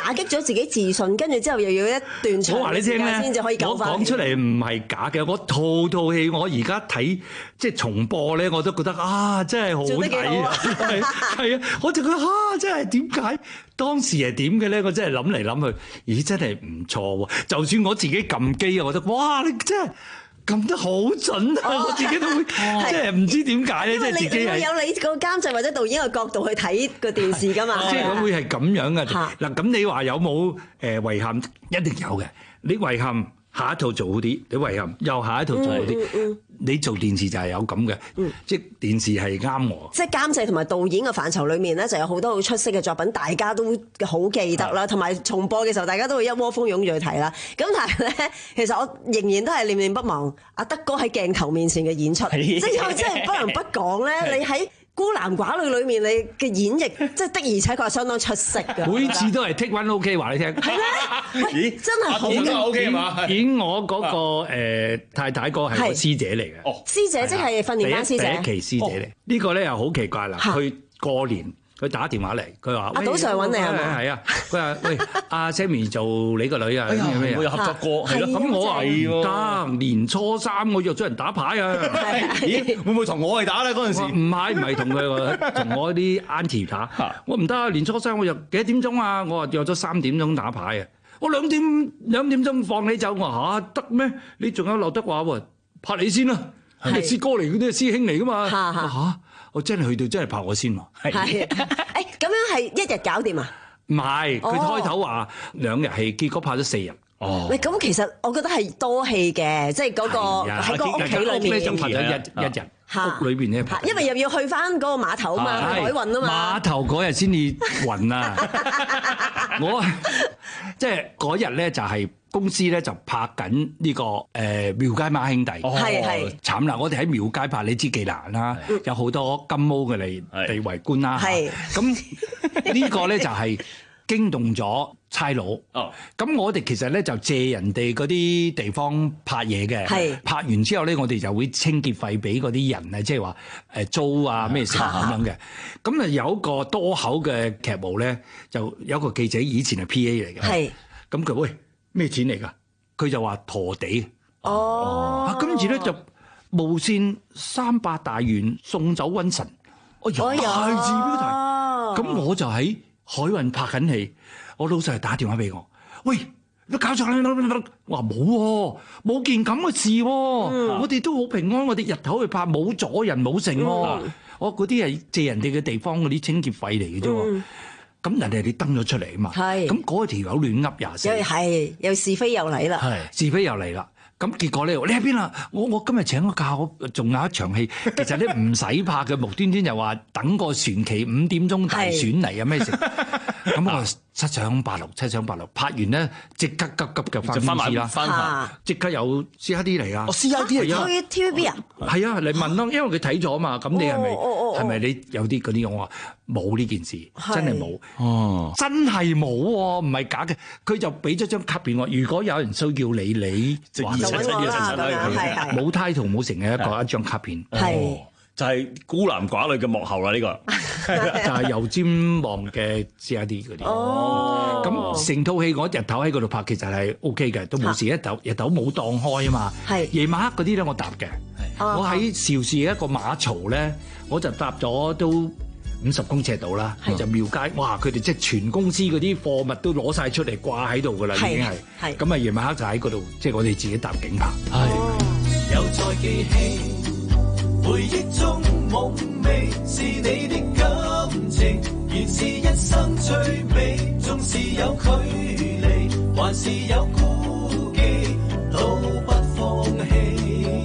打擊咗自己自信，跟住之後又要一段長我話你聽咧， 先至可以救我翻。 講出嚟唔係假嘅，我套套戲我而家睇即係重播咧，我都覺得啊，真係好睇啊！係係啊，我就覺得啊，真係點解當時係點嘅咧？我真係諗嚟諗去，咦，真係唔錯喎！就算我自己撳機啊，我覺得哇，你真係〜撳得好準啊！我自己都會即係唔知點解咧，即係自己係有你個監製或者導演嘅角度去睇個電視㗎嘛。 即係佢會係咁樣嘅。嗱，咁你話有冇誒遺憾？一定有嘅。你遺憾下一套做好啲，你遺憾又下一套做好啲。你做電視就係有咁嘅，即係電視係啱我。即係監製同埋導演嘅範疇裏面咧，就有好多好出色嘅作品，大家都好記得啦。同埋重播嘅時候，大家都會一窩蜂湧住去睇啦。咁但係咧，其實我仍然都係念念不忘阿德哥喺鏡頭面前嘅演出，即係因為真係不能不講咧。你喺孤男寡女裏面，你嘅演繹即係的而且確係相當出色嘅。每次都係 take one OK 話你聽。係咩？咦，真係好嘅。 OK 嘛？演我嗰個誒太太哥係個師姐嚟嘅。哦， 師姐即係訓練班師姐。 第一期師姐嚟。呢個咧又好奇怪啦。佢過年佢打電話嚟，佢話： 阿賭 Sir 揾你係嘛？ 係啊。佢話：喂，阿 Sammy 做你個女啊？ 我有合作過，係咯。 咁我話唔得，年初三我約咗人打牌啊。 咦？會唔會同我去打咧？嗰陣時唔係唔係同佢，同我啲 auntie 打。我唔得啊！年初三我約幾點鐘啊？我話約咗三點鐘打牌啊！我兩點兩點鐘放你走，我話嚇得咩？你仲有劉德華喎，拍你先啦。係師哥嚟，嗰啲係師兄嚟噶嘛？嚇！我真係去到真係拍我先喎。 係誒，咁樣係一日搞掂啊？ 唔係，佢開頭話兩日戲，結果拍咗四日。 哦，喂，咁其實我覺得係多戲嘅，即係嗰個喺個屋企裏面就拍咗一一日，屋裏邊咧拍。 因為又要去翻嗰個碼頭啊嘛，海運啊嘛。 碼頭嗰日先至暈啊！我即係嗰日咧就係公司咧就拍緊呢個誒廟街孖兄弟。 係係。 慘啦！我哋喺廟街拍，你知幾難啦，有好多金毛嘅嚟嚟圍觀啦。係。咁呢個咧就係驚動咗差佬。哦，咁我哋其實咧就借人哋嗰啲地方拍嘢嘅。係。拍完之後咧，我哋就會清潔費俾嗰啲人啊，即係話誒租啊咩成咁樣嘅。咁啊有一個多口嘅劇務咧，就有一個記者以前係 P A 嚟嘅。係。咁佢喂咩錢嚟㗎？佢就話陀地。哦。啊，跟住咧就無線三百大元送走瘟神。哎呀，大字標題。咁我就喺海運拍緊戲，我老細打電話俾我，喂，你搞錯啦！我話冇喎，冇件咁嘅事喎，我哋都好平安，我哋日頭去拍，冇阻人冇成喎，我嗰啲係借人哋嘅地方嗰啲清潔費嚟嘅啫喎，咁人哋你登咗出嚟啊嘛，咁嗰條友亂噏廿四， 係又是非又嚟啦， 是非又嚟啦。咁結果咧，你喺邊啊？我我今日請個假，我仲有一場戲。其實咧唔使拍嘅，無端端又話等個船期五點鐘大選嚟啊咩事？咁我七上八落，七上八落，拍完咧即刻急急嘅翻公司啦，翻即刻有 C I D 嚟噶。 哦 C I D 嚟啊 T V B 啊？ 係啊，嚟問咯，因為佢睇咗啊嘛。咁你係咪係咪你有啲嗰啲？我話冇呢件事，真係冇。哦，真係冇喎，唔係假嘅。佢就俾咗張卡片我，如果有人需要你，你就揾我啦，係係冇 title 冇成嘅一個一張卡片， 係就係孤男寡女嘅幕後啦呢個， 就係油尖旺嘅 C I D 嗰啲。哦，咁成套戲我日頭喺嗰度拍，其實係 O K 嘅，都冇事。日頭日頭冇檔開啊嘛，係夜晚黑嗰啲咧我搭嘅，我喺邵氏一個馬槽咧，我就搭咗都五十公尺度啦，就廟街，哇！佢哋即係全公司嗰啲貨物都攞晒出嚟掛喺度噶啦，已經係。咁啊，夜晚黑就喺嗰度，即係我哋自己搭景拍。係。 又再記起回憶中夢寐，是你的感情，原是一生最美，縱是有距離，還是有顧忌，都不放棄。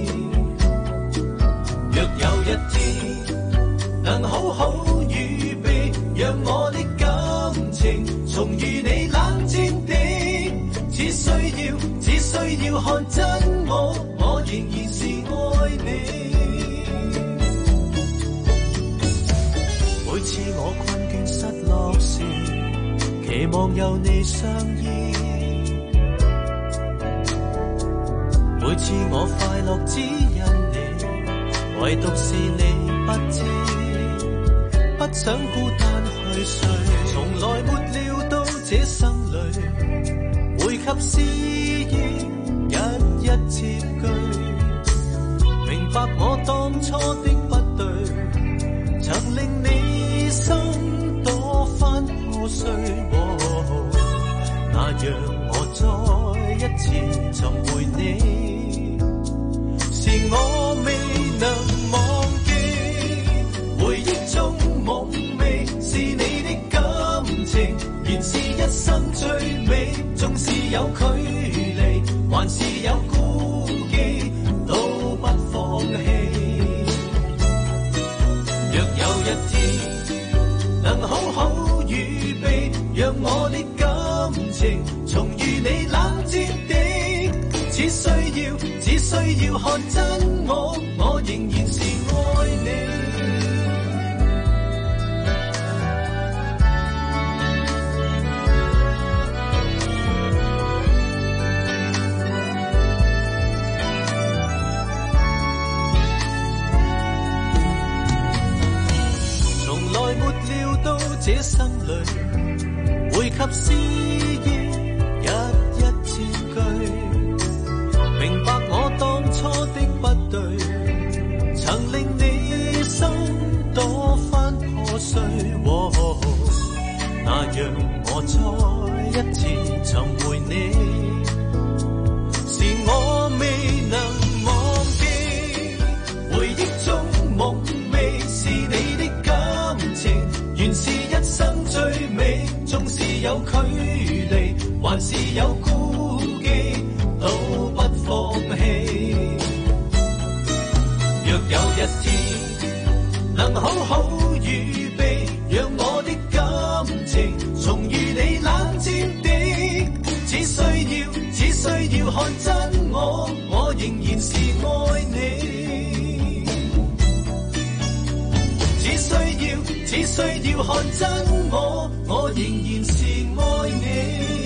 若有一天能好好預備，讓我的感情重遇你冷戰的，只需要只需要看真我，我仍然是愛你。每次我困倦失落時，期望有你相依。每次我快樂只因你，唯獨是你不知，不想孤單去睡，從來沒料到這這生裏，會給詩意一一貼句，明白我當初的不對，曾令你心多番破碎。那讓我再一次尋回你，是我未能忘記，回憶中夢寐是你的感情，原是一生最美，縱是有距離，還是有顧忌，都不放棄。若有一天能好好預備，讓我的感情重遇你冷徹地，只需要只需要看真我，我仍然是愛你。從來沒料到這生裏會給詩意一一字句，明白我當初的不對，曾令你心多番破碎。哦，那讓我再一次尋回你，是我未能忘記，回憶中夢寐是你的感情，原是一生最美，縱是有距離，還是有顧忌，都不放棄。若有一天能好好預備，讓我的感情重遇你冷戰地，只需要只需要看真我，我仍然是愛你。只需要只需要看真我，我仍然是愛你。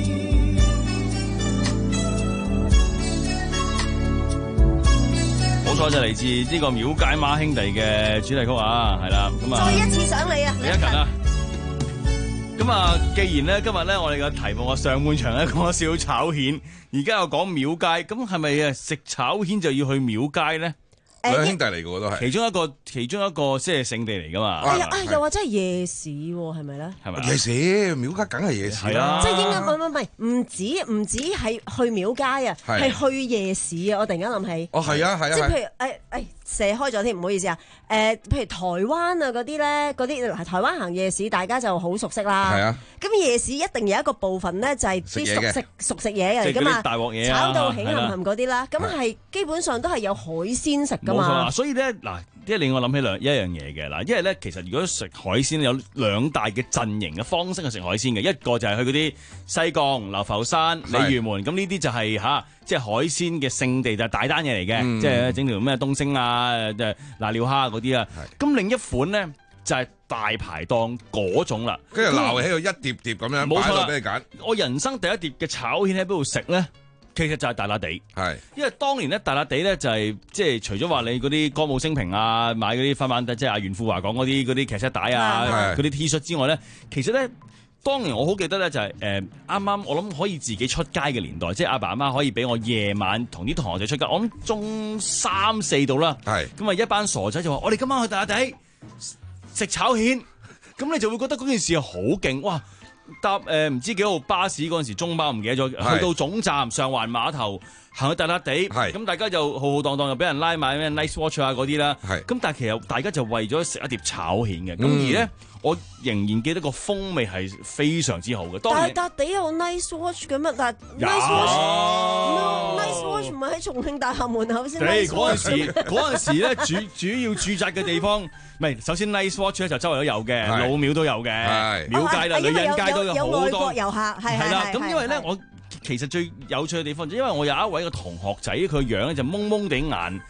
冇錯，就嚟自呢個廟街孖兄弟嘅主題曲啊，係啦，咁啊， 再一次想你啊， 你一近啊。咁啊，既然咧今日咧我哋嘅題目啊上半場咧講咗少少炒蜆，而家又講廟街，咁係咪啊食炒蜆就要去廟街咧？ 兩兄弟嚟嘅都係， 其中一個其中一個即係聖地嚟噶嘛。 係啊，又或者係夜市喎，係咪咧？ 係咪夜市廟街梗係夜市啦。 即係應該唔唔唔唔止唔止係去廟街啊，係去夜市啊！我突然間諗起。 哦，係啊，係啊。 即係譬如誒誒射開咗添，唔好意思啊。誒，譬如台灣啊嗰啲咧，嗰啲嗱台灣行夜市，大家就好熟悉啦。 係啊。 咁夜市一定有一個部分咧，就係啲熟食熟食嘢嚟噶嘛， 大鑊嘢啊， 炒到起冚冚嗰啲啦。咁係基本上都係有海鮮食噶嘛。 冇錯，所以咧嗱，即係令我諗起兩一樣嘢嘅嗱，因為咧其實如果食海鮮有兩大嘅陣營嘅方式去食海鮮嘅，一個就係去嗰啲西貢、流浮山、鯉魚門，咁呢啲就係嚇即係海鮮嘅聖地，就係大單嘢嚟嘅，即係整條咩東星啊、即係瀨尿蝦嗰啲啊。咁另一款咧就係大排檔嗰種啦， 跟住撈起到一碟碟咁樣擺落俾你揀。 我人生第一碟嘅炒蜆喺邊度食咧？其實就係大笪地，係因為當年咧大笪地咧就係即係除咗話你嗰啲歌舞升平啊，買嗰啲翻版即係阿袁富華講嗰啲嗰啲劇集帶啊，嗰啲 T 恤之外咧，其實咧當年我好記得咧就係誒啱啱我諗可以自己出街嘅年代，即係阿爸阿媽可以俾我夜晚同啲同學仔出街，我諗中三四度啦，係咁啊一班傻仔就話我哋今晚去大笪地食炒蜆，咁你就會覺得嗰件事好勁哇！搭誒唔知幾號巴士嗰陣時，中巴唔記得咗，去到總站上環碼頭行去大笪地，咁大家就浩浩蕩蕩又俾人拉買咩 Nice Watch 啊嗰啲啦，咁但係其實大家就為咗食一碟炒蜆嘅，咁、嗯、而咧我仍然記得個風味係非常之好嘅。 但係笪地有 Nice Watch 嘅乜？但係 Nice Watch，Nice Watch 唔係喺重慶大廈門口先。 誒嗰陣時嗰陣時咧主主要駐紮嘅地方，唔係首先 Nice Watch 咧就周圍都有嘅，老廟都有嘅，廟街啦、女人街都有好多。 有外國遊客係係啦，咁因為咧我。其實最有趣嘅地方就因為我有一位個同學仔，佢個樣咧就蒙蒙地眼，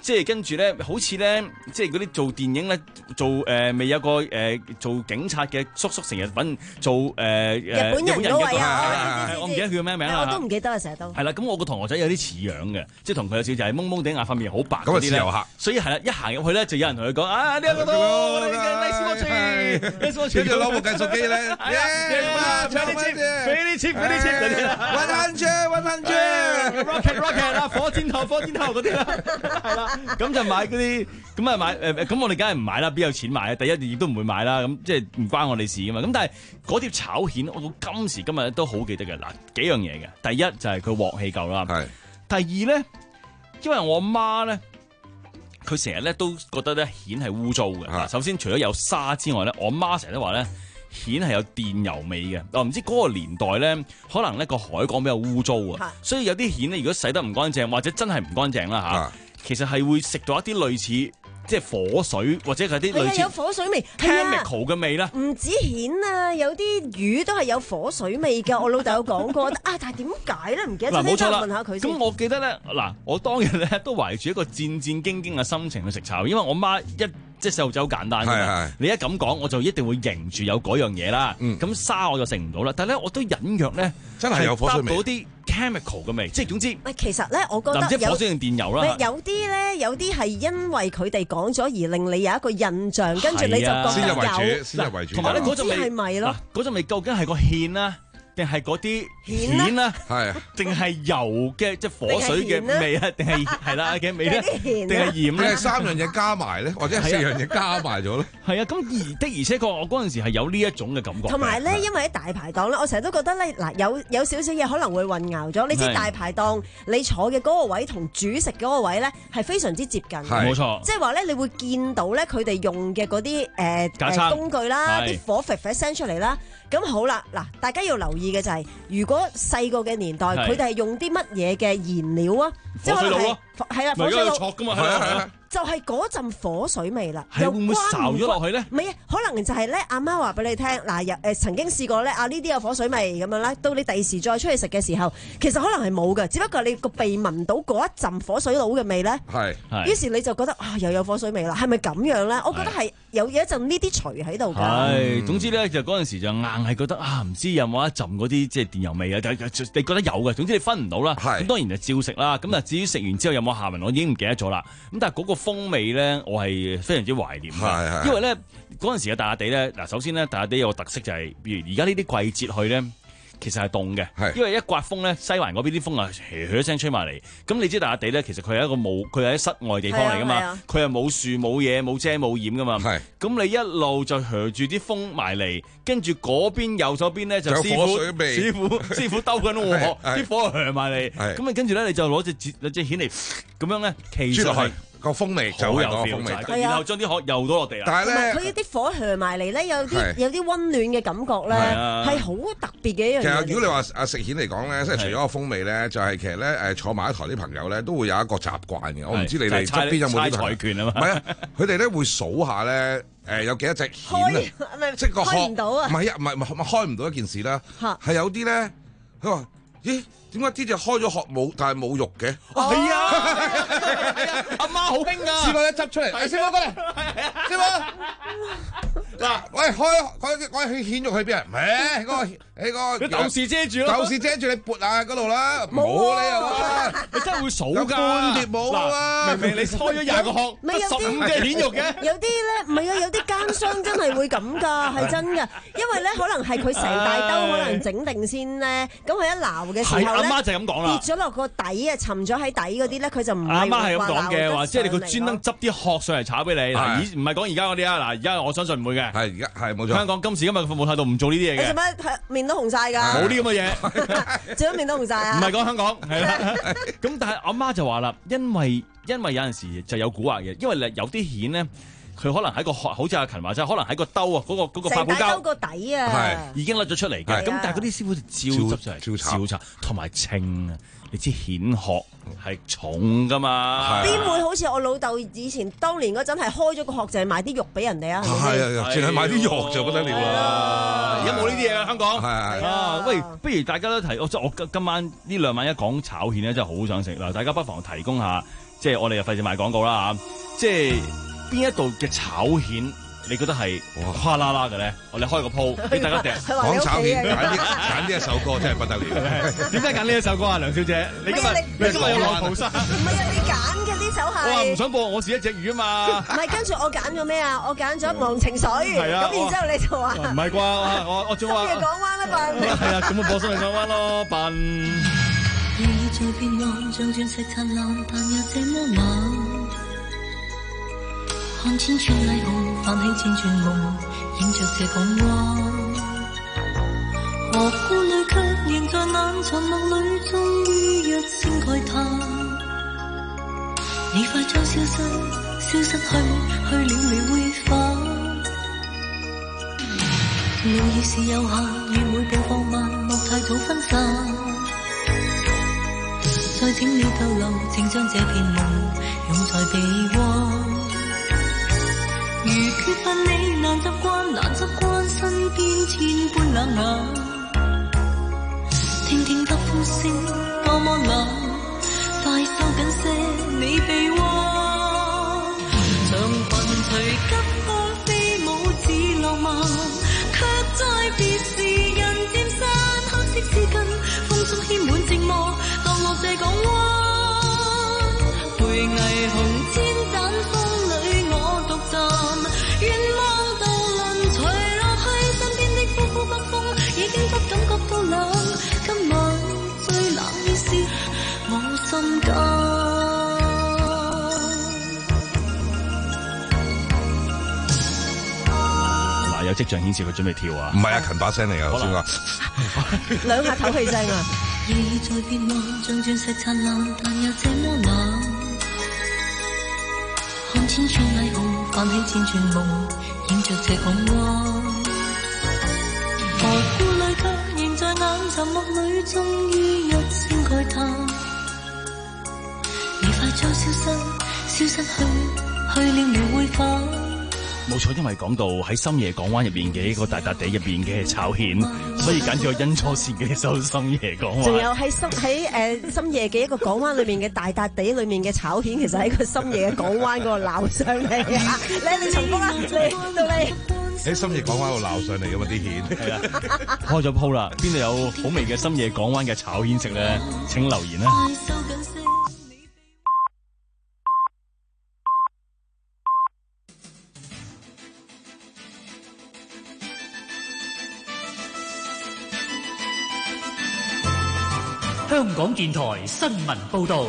即係跟住咧，好似咧，即係嗰啲做電影咧，做誒未、呃、有個誒、呃、做警察嘅叔叔成日揾做誒誒、呃、日本人嗰位啊， 我唔記得佢叫咩名啦， 我都唔記得啊，成日都係啦。咁我個同學仔有啲似樣嘅，即係同佢有少就係蒙蒙頂眼塊面好白嗰啲咧， 所以係啦，一行入去咧就有人同佢講啊，呢個度呢個 Nice watch，Nice watch，跟住攞部計數機咧，係啊，俾啲錢，俾啲錢，俾啲錢嗰啲啦 ，one hundred，one hundred，rocket rocket 啦，火箭頭，火箭頭嗰啲啦，係啦，咁就買嗰啲，咁啊買誒，咁我哋梗係唔買啦，邊有錢買啊？第一亦都唔會買啦，咁即係唔關我哋事噶嘛。咁但係嗰碟炒蜆，我到今時今日都好記得嘅。嗱，幾樣嘢嘅，第一就係佢鑊氣夠啦，係。第二咧，因為我媽咧，佢成日咧都覺得咧蜆係污糟嘅。首先除咗有沙之外咧，我媽成日都話咧。蜆係有電油味嘅，我唔知嗰個年代咧，可能呢個海港比較污糟啊，所以有啲蜆咧，如果洗得唔乾淨，或者真係唔乾淨啦嚇，其實係會食到一啲類似即係火水或者係啲類似有火水味 chemical 嘅味啦。 唔止蜆啊，有啲魚都係有火水味㗎。我老豆有講過啊，但係點解咧？唔記得咗， 冇錯啦。 問下佢先。 咁我記得咧，嗱，我當日咧都懷住一個戰戰兢兢嘅心情去食炒，因為我媽一。即係細路仔好簡單㗎嘛，你一咁講我就一定會認住有嗰樣嘢啦。咁、嗯、沙我就食唔到啦，但係咧我都隱約咧真係有火水味， 搭到啲 chemical 嘅味，即係總之。 喂，其實咧，我覺得唔知火水定電油啦。 有啲咧，有啲係因為佢哋講咗而令你有一個印象，跟住你就覺得有。 先入為主，先入為主。 同埋咧嗰陣味係咪咯？ 嗰陣味究竟係個芡啦？定係嗰啲蜆啦， 係定係油嘅即係火水嘅味啊？定係係啦嘅味咧？定係鹽咧？ 係三樣嘢加埋咧，或者係四樣嘢加埋咗咧？ 係啊，咁而的而且確，我嗰陣時係有呢一種嘅感覺。 同埋咧，因為喺大排檔咧，我成日都覺得咧，嗱有有少少嘢可能會混淆咗。你知大排檔你坐嘅嗰個位同主食嗰個位咧係非常之接近， 冇錯。 即係話咧，你會見到咧佢哋用嘅嗰啲誒工具啦，啲火啡啡聲出嚟啦。咁好啦，嗱，大家要留意嘅就係、是，如果細個嘅年代，佢哋係用啲乜嘢嘅燃料啊？即係可能係係啦，火水爐㗎嘛，係啊，就係嗰陣火水味啦。 係會唔會烚咗落去咧？ 唔係啊，可能就係咧，阿媽話俾你聽，嗱，有誒曾經試過咧，啊呢啲有火水味咁樣啦，到你第時再出去食嘅時候，其實可能係冇嘅，只不過你個鼻聞到嗰一陣火水佬嘅味咧， 係， 於是你就覺得啊又有火水味啦，係咪咁樣咧？我覺得係有有一陣呢啲除喺度㗎。 係，總之咧就嗰陣時就硬係覺得啊，唔知有冇一陣嗰啲即係電油味啊？你覺得有嘅，總之你分唔到啦。咁當然就照食啦。咁啊至於食完之後有冇下文，我已經唔記得咗啦。咁但係嗰個風味咧，我係非常之懷念嘅，因為咧嗰陣時嘅大笪地咧，嗱首先咧大笪地有個特色就係、是，譬如而家呢啲季節去咧，其實係凍嘅，因為一刮風咧，西環嗰邊啲風啊，噓噓聲吹埋嚟。咁你知大笪地咧，其實佢係一個冇，佢係喺室外地方嚟噶嘛，佢係冇樹冇嘢冇遮冇掩噶嘛。咁你一路就噓住啲風埋嚟，跟住嗰邊右手邊咧就師傅師傅師傅兜緊鑊，啲火就噓埋嚟。咁啊跟住咧你就攞隻隻隻蜆嚟咁樣咧，其實係。 個風味就係個風味， 然後將啲殼又倒落地啦。 但係咧， 佢啲火燬埋嚟咧，有啲有啲溫暖嘅感覺咧，係好特別嘅一樣嘢。 其實如果你話啊食蜆嚟講咧，即係除咗個風味咧，就係其實咧誒坐埋一台啲朋友咧都會有一個習慣嘅。我唔知你哋側邊有冇呢個猜拳啊嘛？ 唔係啊，佢哋咧會數下咧誒有幾多隻蜆啊？即係個開唔到啊？ 唔係啊，唔係唔係開唔到一件事啦。係有啲咧，佢話咦？點解呢隻開咗殼冇，但係冇肉嘅？ 係啊，阿媽好興噶。 師傅一執出嚟，師傅過嚟，師傅嗱，喂，開開開蜆肉去邊啊？唔係，嗰個喺個豆豉遮住咯， 豆豉遮住你撥下嗰度啦，冇理由啊！ 你真係會數㗎， 半碟冇啊！ 明明你開咗廿個殼，十五隻蜆肉嘅， 有啲咧唔係啊，有啲奸商真係會咁㗎，係真㗎，因為咧可能係佢成大兜可能整定先咧，咁佢一撈嘅時候阿媽就係咁講啦， 跌咗落個底啊，沉咗喺底嗰啲咧，佢就唔係阿媽係咁講嘅，話即係你佢專登執啲殼上嚟炒俾你。嗱，以唔係講而家嗰啲啊，嗱，而家我相信唔會嘅。 係而家係冇錯。 香港今時今日嘅服務態度唔做呢啲嘢嘅。 你做咩面都紅晒㗎？ 冇啲咁嘅嘢， 做乜面都紅晒啊？ 唔係講香港係啦。咁但係阿媽就話啦，因為因為有陣時就有蠱惑嘅，因為有啲蜆咧。 佢可能喺個好似阿勤話齋，可能喺個兜啊，嗰、嗰個嗰、嗰個發泡膠個底啊， 已經甩咗出嚟嘅。咁但係嗰啲師傅照執就係照炒，同埋稱啊。你知蜆殼係重噶嘛？ 邊會好似我老豆以前當年嗰陣係開咗個殼就係賣啲肉俾人哋啊？ 係啊，淨係賣啲肉就不得了啦！ 而家冇呢啲嘢啊，香港係係啊！喂，不如大家都提，我即係我今晚呢兩晚一講炒蜆咧，真係好想食嗱！大家不妨提供下，即係我哋就費事賣廣告啦嚇，即係邊一度嘅炒蜆？你覺得係嘩啦啦嘅咧？我哋開個鋪俾大家訂。 講炒蜆，揀啲揀呢一首歌真係不得了。 點解揀呢一首歌啊，梁小姐？你今日你今日有浪淘沙？ 唔係啊，你揀嘅呢首係。 我話唔想播我是一隻魚啊嘛。 唔係，跟住我揀咗咩啊？我揀咗忘情水。 係啊。 咁然之後你就話。 唔係啩？我我仲話。 深夜港灣啊笨。 係啊，咁我播深夜港灣咯笨。 夜在變幻，像鑽石燦爛，但又這麼冷。看千串霓虹，泛起千串夢，映着這港灣。何故淚卻仍在眼沉默裏，終於一聲慨嘆。你快將消失，消失去，去了未會返。路已是有限，願每步放慢，莫太早分散。再請你逗留，請將這片夢擁在臂彎。如缺乏你，難習慣，難習慣身邊千般冷眼。聽聽得呼聲多麼冷，快收緊些你臂彎。像雲隨急風飛舞似浪漫，卻在別時人漸散。黑色絲巾，風中牽滿寂寞，蕩落這港灣。回霓虹千盞風裏我獨站。願望渡輪隨落去，身邊的呼呼北風已經不感覺到冷。今晚最冷意是我心間。 嗱，有跡象顯示佢準備跳啊！ 唔係啊，勤把聲嚟㗎，頭先話兩下唞氣聲啊！ 夜在變幻，像鑽石燦爛，但又這麼冷。看千串霓虹，泛起千串夢，映着這港灣。何故淚卻仍在眼沉默裏，終於一聲慨嘆。你快將消失，消失去，去了未會返。 冇錯，因為講到喺深夜港灣入邊嘅一個大笪地入邊嘅炒蜆，所以揀咗殷初倩嘅一首《深夜港灣》。 仲有喺深喺誒深夜嘅一個港灣裏面嘅大笪地裏面嘅炒蜆，其實喺個深夜嘅港灣嗰度鬧上嚟啊！你你重複啦，嚟到你喺深夜港灣度鬧上嚟㗎嘛啲蜆。 係啦，開咗鋪啦，邊度有好味嘅深夜港灣嘅炒蜆食咧？請留言啦。 香港電台新聞報導，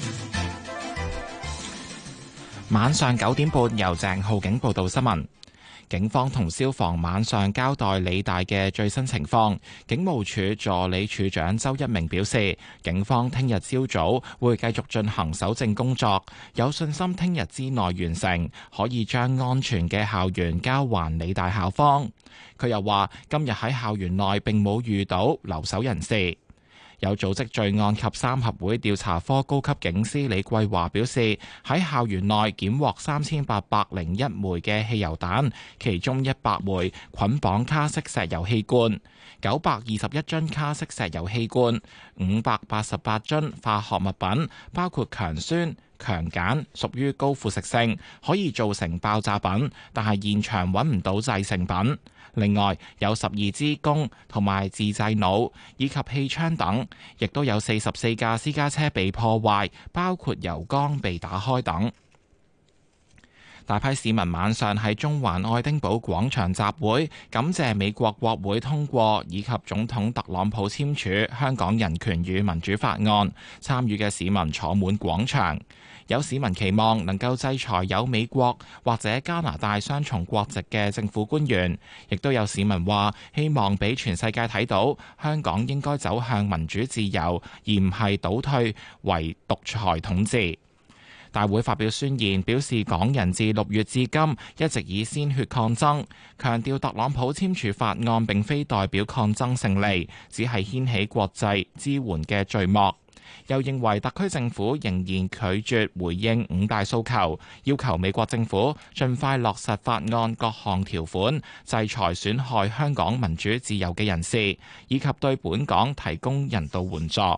晚上九點半由鄭浩景報道新聞。警方同消防晚上交代理大嘅最新情況。警務處助理處長周一鳴表示，警方聽日朝早會繼續進行搜證工作，有信心聽日之內完成，可以將安全嘅校園交還理大校方。佢又話，今日喺校園內並冇遇到留守人士。有組織罪案及三合會調查科高級警司李桂華表示，喺校園內檢獲三千八百零一枚嘅汽油彈，其中一百枚捆綁卡式石油氣罐，九百二十一樽卡式石油氣罐，五百八十八樽化學物品，包括強酸、強鹼，屬於高腐蝕性，可以造成爆炸品，但係現場揾唔到製成品。另外有十二支弓同埋自製弩以及氣槍等，亦都有四十四架私家車被破壞，包括油缸被打開等。大批市民晚上喺中環愛丁堡廣場集會，感謝美國國會通過以及總統特朗普簽署《香港人權與民主法案》，參與嘅市民坐滿廣場。有市民期望能夠制裁有美國或者加拿大雙重國籍嘅政府官員，亦都有市民話希望俾全世界睇到香港應該走向民主自由，而唔係倒退為獨裁統治。 大會發表宣言，表示港人自六月至今一直以鮮血抗爭，強調特朗普簽署法案並非代表抗爭勝利，只係掀起國際支援嘅序幕。又認為特區政府仍然拒絕回應五大訴求，要求美國政府盡快落實法案各項條款，制裁損害香港民主自由嘅人士，以及對本港提供人道援助。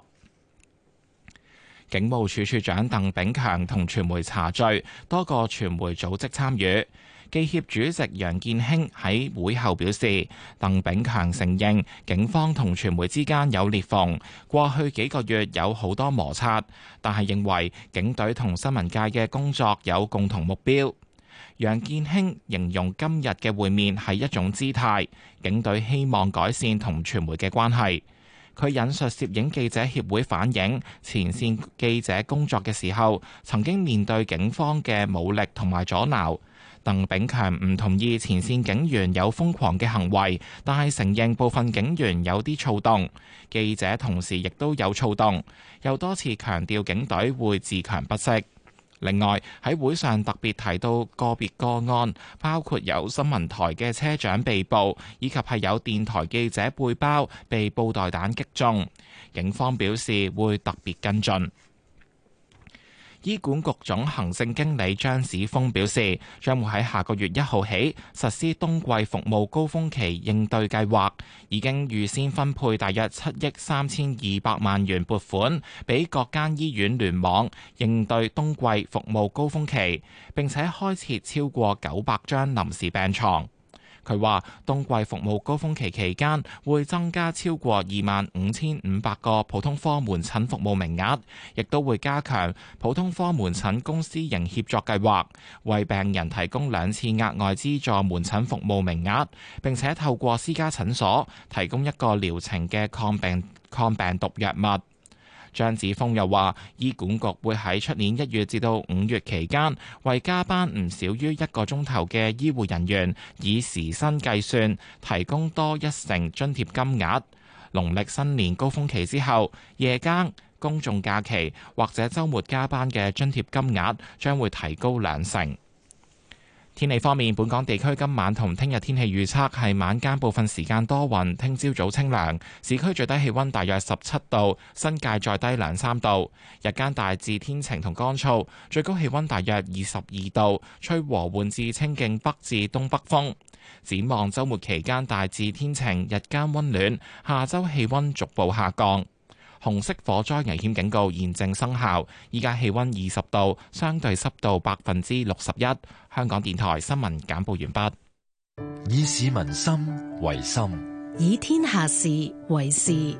警務處處長鄧炳強同傳媒茶敘，多個傳媒組織參與。記協主席楊健興喺會後表示，鄧炳強承認警方同傳媒之間有裂縫，過去幾個月有好多摩擦，但係認為警隊同新聞界嘅工作有共同目標。楊健興形容今日嘅會面係一種姿態，警隊希望改善同傳媒嘅關係。佢引述攝影記者協會反映，前線記者工作嘅時候曾經面對警方嘅武力同埋阻撓。鄧炳強唔同意前線警員有瘋狂嘅行為，但係承認部分警員有啲躁動，記者同時亦都有躁動，又多次強調警隊會自強不息。另外喺會上特別提到個別個案，包括有新聞台嘅車長被捕，以及係有電台記者背包被布袋彈擊中，警方表示會特別跟進。醫管局總行政經理張子峰表示，將會喺下個月一號起實施冬季服務高峰期應對計劃，已經預先分配大約七億三千二百萬元撥款俾各間醫院聯網應對冬季服務高峰期，並且開設超過九百張臨時病床。佢話冬季服務高峰期期間會增加超過二萬五千五百個普通科門診服務名額，亦都會加強普通科門診公私營協作計劃，為病人提供兩次額外資助門診服務名額，並且透過私家診所提供一個療程嘅抗病抗病毒藥物。張子峰又話，醫管局會喺出年一月至到五月期間，為加班唔少於一個鐘頭嘅醫護人員以時薪計算，提供多一成津貼金額。農曆新年高峰期之後，夜間、公眾假期或者週末加班嘅津貼金額將會提高兩成。天氣方面，本港地區今晚同聽日天氣預測係晚間部分時間多雲，聽朝早清涼，市區最低氣溫大約十七度，新界再低兩三度。日間大致天晴同乾燥，最高氣溫大約二十二度，吹和緩至清勁北至東北風。展望週末期間大致天晴，日間溫暖，下周氣溫逐步下降。紅色火災危險警告現正生效，依家氣溫二十度，相對濕度百分之六十一。香港電台新聞簡報完畢。 以市民心為心， 以天下事為事。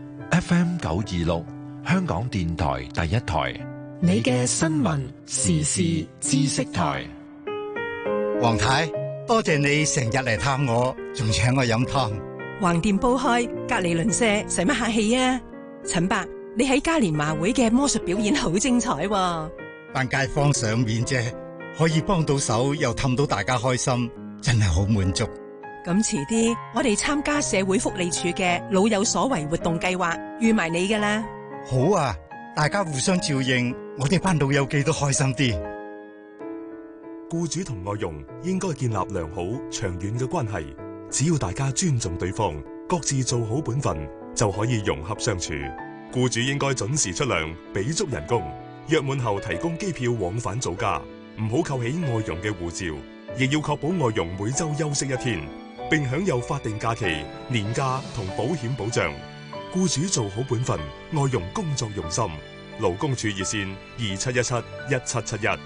F M 九二六，香港電台第一台， 你嘅新聞時事知識台。 黃太，多謝你成日嚟探我，仲請我飲湯。 橫掂煲開，隔籬鄰舍，使乜客氣啊？陳伯，你喺嘉年華會嘅魔術表演好精彩喎！ 扮街坊賞面啫，可以幫到手又氹到大家開心，真係好滿足。 咁遲啲，我哋參加社會福利署嘅老有所為活動計劃，預埋你㗎啦。 好啊，大家互相照應，我哋班老友記都開心啲。 僱主同外傭應該建立良好長遠嘅關係，只要大家尊重對方，各自做好本分，就可以融合相處。僱主應該準時出糧，俾足人工，約滿後提供機票往返祖家，唔好扣起外傭嘅護照，亦要確保外傭每周休息一天，並享有法定假期、年假同保險保障。僱主做好本分，外傭工作用心。勞工處熱線二七一七一七七一。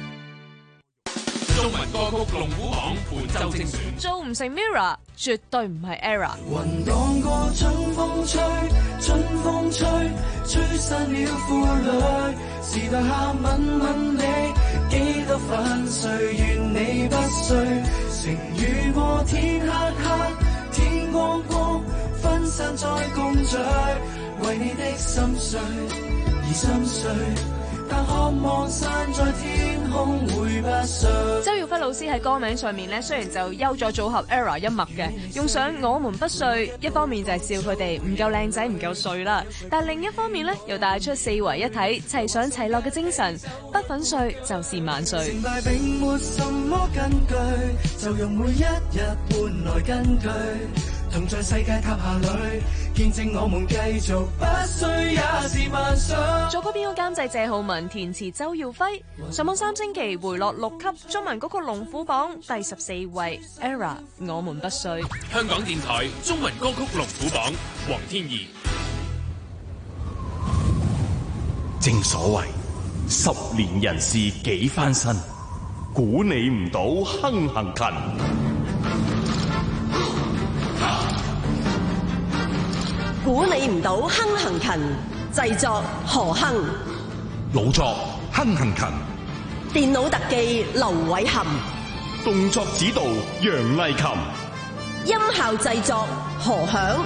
中文歌曲龍虎榜本周精選， 做唔成 Mirror 絕對唔係 Error。 雲蕩過春風吹，春風吹，吹散了負累。時代下吻吻你，幾多粉碎，願你不碎。晴雨過天黑黑，天光光，分散再共聚。為你的心碎而心碎。 但渴望散在天空會不碎。 周耀輝老師喺歌名上面咧，雖然就優咗組合 ERROR 一脈嘅，用上我們不碎，一方面就係笑佢哋唔夠靚仔唔夠碎啦，但另一方面咧又帶出四維一體齊上齊落嘅精神，不粉碎就是萬歲。 成敗並沒什麼根據，就用每一日換來根據，同在世界塔下裏見證我們繼續不碎也是萬歲。 作曲編曲監製謝浩文，填詞周耀輝，上網三星期回落六級，中文歌曲龍虎榜第十四位 ERROR 我們不碎。 香港電台中文歌曲龍虎榜，黃天怡。 正所謂十年人事幾番新，估你唔到亨行勤。 估你唔到亨行勤，製作何亨， 老作亨行勤， 電腦特技劉偉涵， 動作指導楊麗琴， 音效製作何響，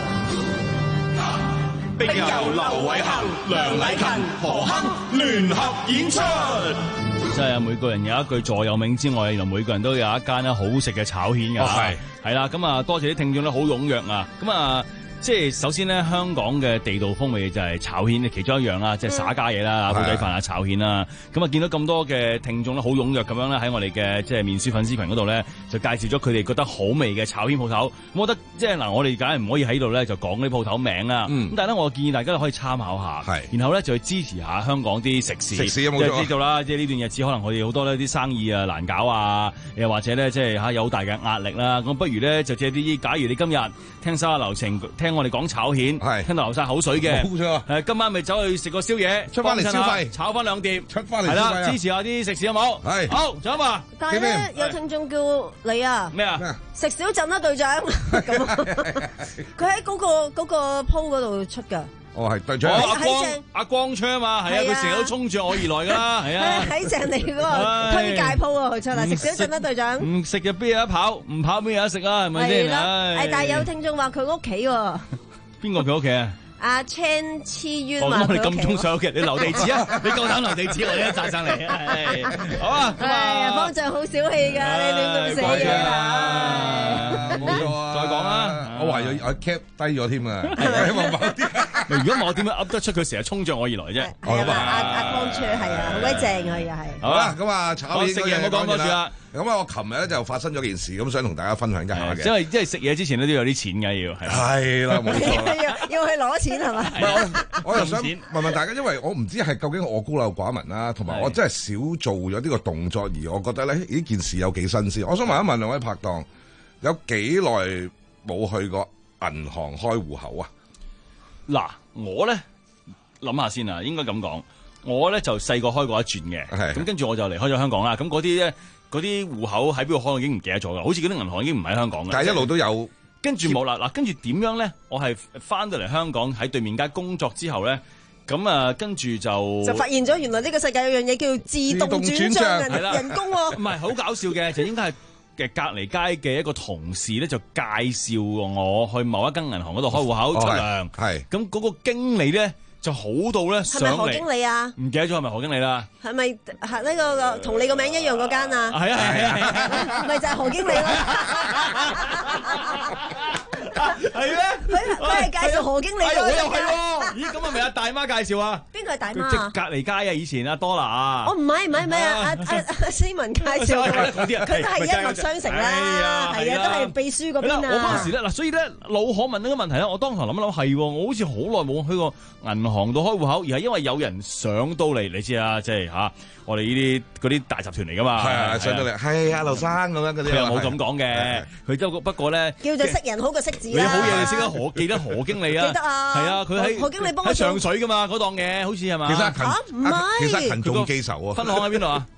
並由劉偉涵、梁禮勤、何亨聯合演出。 真係每個人有一句座右銘之外，原來每個人都有一間咧好食嘅炒蜆㗎。係係啦，咁啊多謝啲聽眾咧，好踴躍啊！咁啊。即係首先咧，香港嘅地道風味就係炒蜆，其中一樣啦，即係耍家嘢啦，煲仔飯啊、炒蜆啦。咁啊，見到咁多嘅聽眾咧，好踴躍咁樣咧，喺我哋嘅即係面書粉絲群嗰度咧，就介紹咗佢哋覺得好味嘅炒蜆鋪頭。我覺得即係嗱，我哋梗係唔可以喺度咧就講啲鋪頭名啦。咁、嗯、但係咧，我建議大家都可以參考下，然後咧就去支持下香港啲食肆。食肆有冇錯？即係知道啦，即係呢段日子可能我哋好多呢啲生意啊難搞啊，又或者咧即係嚇有好大嘅壓力啦。咁不如咧就借啲，假如你今日聽收下流程，聽我哋講炒蜆。係聽到流晒口水嘅，冇錯。誒，今晚咪走去食個宵夜，出翻嚟消費，炒翻兩碟，出翻嚟係啦，支持下啲食肆好冇？係好，仲有嘛？ 但係咧，有聽眾叫你啊， 咩啊？ 食少陣啦，隊長。咁佢喺嗰個嗰個鋪嗰度出㗎。 哦，係隊長。 阿光阿光昌嘛，係啊，佢成日都衝住我而來㗎啦，係啊。 喺正你嗰個推介鋪啊，佢出嚟食少陣啦，隊長。 唔食嘅邊有得跑，唔跑邊有得食啊？係咪先？ 係，但係有聽眾話佢屋企喎。邊個佢屋企啊？ 阿 Chan 黐冤嘛？我哋咁中上屋企，你留地址啊！你夠膽留地址，我一扎上嚟。好啊，咁啊， 方丈好小氣㗎，你亂咁寫嘢啊！ 冇錯啊！ 再講啦， 我懷疑我 cap 低咗添啊！ 如果我點樣噏得出佢成日衝着我而來啫？ 係啊，阿阿光卓係啊，好鬼正啊，又係。 好啦，咁啊，炒蜆食嘢冇講多住啦。 咁啊，我琴日咧就發生咗件事，咁想同大家分享一下嘅。 因為即係食嘢之前咧都有啲錢嘅要係。 係啦，冇錯。 要要去攞錢係嘛？ 我我又想問問大家，因為我唔知係究竟我孤陋寡聞啦，同埋我真係少做咗呢個動作，而我覺得咧呢件事有幾新鮮。我想問一問兩位拍檔，有幾耐冇去過銀行開戶口啊？ 嗱，我咧諗下先啊，應該咁講，我咧就細個開過一轉嘅，咁跟住我就離開咗香港啦。咁嗰啲咧，嗰啲戶口喺邊度開，我已經唔記得咗啦。好似嗰啲銀行已經唔喺香港嘅， 但係一路都有。 跟住冇啦，嗱，跟住點樣咧？我係翻到嚟香港喺對面街工作之後咧，咁啊，跟住就就發現咗原來呢個世界有樣嘢叫做自動轉帳人人工喎。 唔係好搞笑嘅，就應該係嘅隔離街嘅一個同事咧，就介紹我去某一間銀行嗰度開戶口出糧。係咁嗰個經理咧就好到咧上嚟。係咪何經理啊？唔記得咗係咪何經理啦？係咪係呢個同你個名一樣嗰間啊？係啊係啊係啊！咪就係何經理咯。係咩？佢佢係介紹何經理咯。我又係喎。咦？咁係咪阿大媽介紹啊？邊個係大媽啊？隔離街啊！以前阿多娜啊。我唔係唔係唔係啊！阿阿阿斯文介紹嘅。佢都係一脈相承啦。係啊，都係秘書嗰邊啊。我嗰陣時咧嗱，所以咧老可問呢個問題咧，我當堂諗一諗係喎，我好似好耐冇去過銀行度開戶口，而係因為有人上到嚟，你知啊，即係嚇我哋呢啲嗰啲大集團嚟噶嘛。係啊，上到嚟係啊，劉生咁樣嗰啲。佢又冇咁講嘅，佢都不過咧叫做識人好過識字啦。你好嘢，你識得何記得何經理啊？記得啊。係啊，佢喺何經理幫我喺上水噶嘛嗰檔嘢，好似係嘛？其實勤唔係，其實勤仲記仇啊。分行喺邊度啊？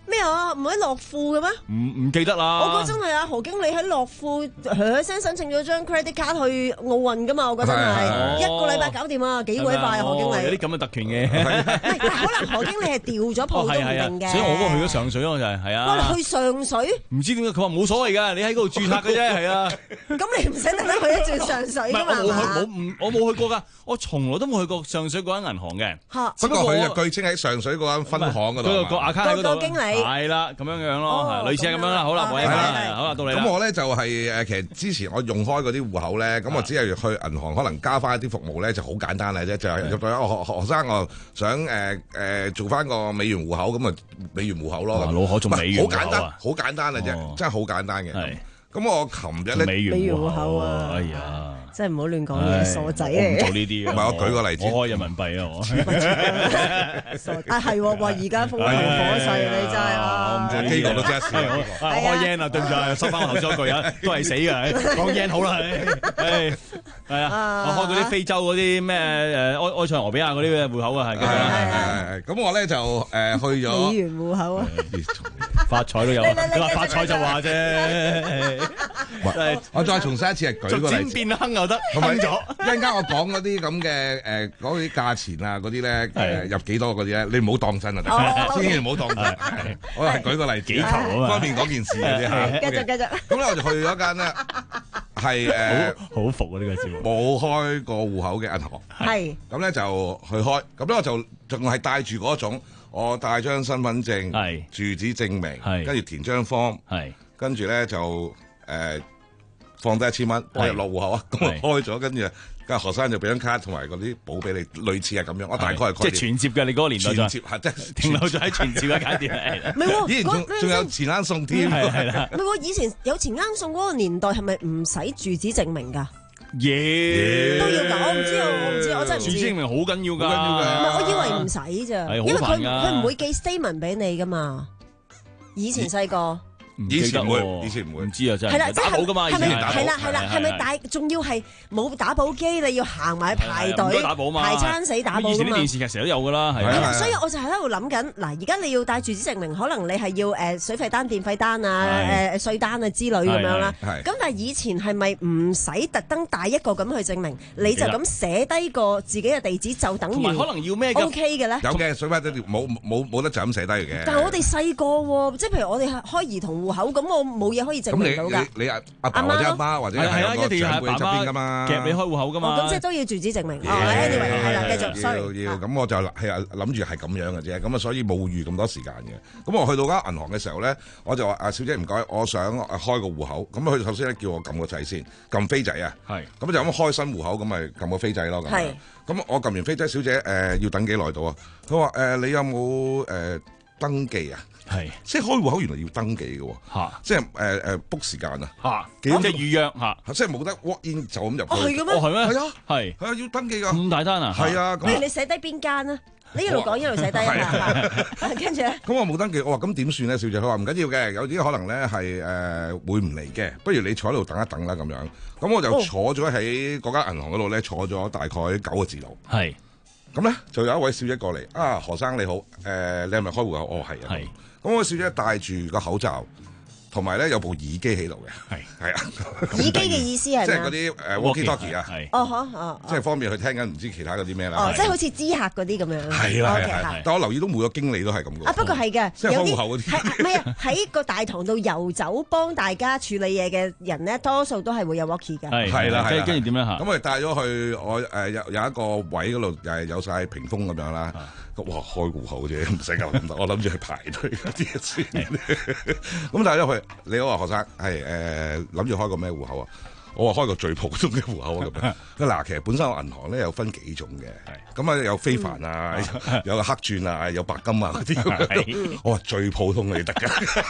咩啊？唔喺樂富嘅咩？ 唔唔記得啦。 我嗰陣係阿何經理喺樂富響聲申請咗張 credit card 去奧運噶嘛？我嗰陣係一個禮拜搞掂啊，幾鬼快啊！何經理有啲咁嘅特權嘅。 但係可能何經理係調咗鋪都唔定嘅。 所以我嗰個去咗上水咯，就係係啊。 哇！去上水？ 唔知點解佢話冇所謂㗎，你喺嗰度註冊嘅啫，係啊。 咁你唔使特登去一轉上水㗎嘛？ 唔係我冇去，冇唔我冇去過㗎，我從來都冇去過上水嗰間銀行嘅。 嚇！ 不過佢就據稱喺上水嗰間分行嗰度。 嗰個 account 喺嗰度。 個經理。 係啦，咁樣樣咯，係類似係咁樣啦。好啦，冇嘢啦，好啦，到你啦。 咁我咧就係誒，其實之前我用開嗰啲戶口咧，咁我只係去銀行可能加翻一啲服務咧，就好簡單嘅啫，就係入到一個學學生我想誒誒做翻個美元戶口，咁啊美元戶口咯。 老可做美元好簡單，好簡單嘅啫，真係好簡單嘅。咁我琴日咧美元戶口啊， 哎呀！ 真係唔好亂講嘢，傻仔嚟。 做呢啲嘅， 唔係我舉個例子， 我開人民幣啊，我啊係喎，話而家風頭火勢，你真係啊！ 我唔做呢啲，我都真係我開 yen 啊，對唔住，收翻我頭先嗰句啊，都係死嘅，講 yen 好啦，誒係啊，我開嗰啲非洲嗰啲咩誒埃埃塞俄比亞嗰啲嘅戶口啊，係係係係。咁我咧就誒去咗美元戶口啊， 發財都有，你話發財就話啫。 我再重申一次係舉個例子， 變亨又得， 同埋咗一陣間我講嗰啲咁嘅誒嗰啲價錢啊嗰啲咧誒入幾多嗰啲咧，你唔好當真啊！千祈唔好當真。我係舉個例子， 幾球啊嘛， 方便嗰件事嘅啫嚇。 繼續繼續。 咁咧我就去咗間咧係誒好服啊呢個節目， 冇開過戶口嘅銀行。 係。咁咧就去開，咁咧我就仲係帶住嗰種，我帶張身份證、住址證明，跟住填張 form，跟住咧就誒。放低一千蚊，我入落戶口啊，咁我開咗，跟住跟學生就俾張卡同埋嗰啲簿俾你，類似係咁樣。我大概係即係存摺嘅，你嗰個年代存摺係即係停留咗喺存摺嘅階段。 唔係喎， 以前仲仲有錢啱送添， 係啦。 唔係喎，以前有錢啱送嗰個年代係咪唔使住址證明㗎？ 嘢都要㗎，我唔知啊，我唔知，我真係唔知。 住址證明好緊要㗎， 好緊要㗎。 唔係，我以為唔使咋，因為佢佢唔會寄 statement 俾你㗎嘛。以前細個。 以前唔會，以前唔會， 唔知啊真係。 係啦，即係打簿㗎嘛，以前打簿。 係啦係啦，係咪打？仲要係冇打簿機，你要行埋排隊排餐死打簿㗎嘛。 以前啲電視劇成日都有㗎啦，係啊。所以我就喺度諗緊，嗱，而家你要帶住址證明，可能你係要誒水費單、電費單啊、誒稅單啊之類咁樣啦。咁但係以前係咪唔使特登帶一個咁去證明？你就咁寫低個自己嘅地址就等於？同埋可能要咩 ？O K 嘅咧？ 有嘅水費單冇冇冇得就咁寫低嘅。 但係我哋細個喎，即係譬如我哋開兒童戶口，咁我冇嘢可以證明到㗎。 咁你你阿阿爸或者阿媽或者係有個長輩側邊㗎嘛， 夾你開戶口㗎嘛。 咁即係都要住址證明。哦，anyway，係啦，繼續。sorry。 要要咁我就係啊諗住係咁樣嘅啫，咁啊所以冇預咁多時間嘅。咁我去到間銀行嘅時候咧，我就話啊小姐唔該，我想開個戶口。咁佢首先咧叫我撳個掣先，撳飛仔啊。係。咁就咁開新戶口，咁咪撳個飛仔咯。係。咁我撳完飛仔，小姐誒要等幾耐到啊？佢話誒你有冇誒登記啊？係，即係開戶口原來要登記嘅喎，嚇，即係誒誒 book 時間啊，嚇， 即係預約嚇， 即係冇得 walk in 就咁入去。 哦，係嘅咩？ 哦，係咩？ 係啊， 係， 係啊，要登記㗎。 咁大單啊？ 係啊。 不如你寫低邊間啊？你一路講一路寫低啊，跟住咧。 咁我冇登記，我話咁點算咧，小姐？佢話唔緊要嘅，有啲可能咧係誒會唔嚟嘅，不如你坐喺度等一等啦咁樣。咁我就坐咗喺嗰間銀行嗰度咧，坐咗大概九個字度。係。咁咧就有一位小姐過嚟，啊何生你好，誒你係咪開戶口？哦係啊。係。咁我小姐戴住個口罩，同埋咧有部耳機喺度嘅，係係啊。 耳機嘅意思係即係嗰啲誒 walkie talkie 啊，係。 哦呵哦。 即係方便佢聽緊唔知其他嗰啲咩啦。 哦，即係好似知客嗰啲咁樣。 係啦係係。但我留意到每個經理都係咁嘅。 啊不過係嘅， 即係開戶口嗰啲。 係咩啊？喺個大堂度遊走幫大家處理嘢嘅人咧，多數都係會有 walkie 嘅。 係係啦， 跟住點樣嚇？ 咁我哋帶咗去我誒有有一個位嗰度，又係有晒屏風咁樣啦。哇！開戶口啫，唔使咁多，我諗住去排隊嗰啲先。咁帶咗去，你好啊，學生，係誒諗住開個咩戶口啊？我話開個最普通嘅戶口啊咁樣。嗱，其實本身我銀行咧有分幾種嘅，咁啊有非凡啊，有黑鑽啊，有白金啊嗰啲。我話最普通你得㗎。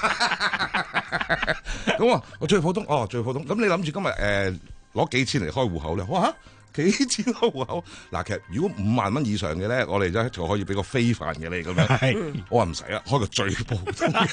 咁啊，我最普通，哦最普通。咁你諗住今日誒攞幾錢嚟開戶口咧？哇！幾錢開戶口？嗱，其實如果五萬蚊以上嘅咧，我哋咧就可以俾個非凡嘅你咁樣。係，我話唔使啦，開個最普通嘅。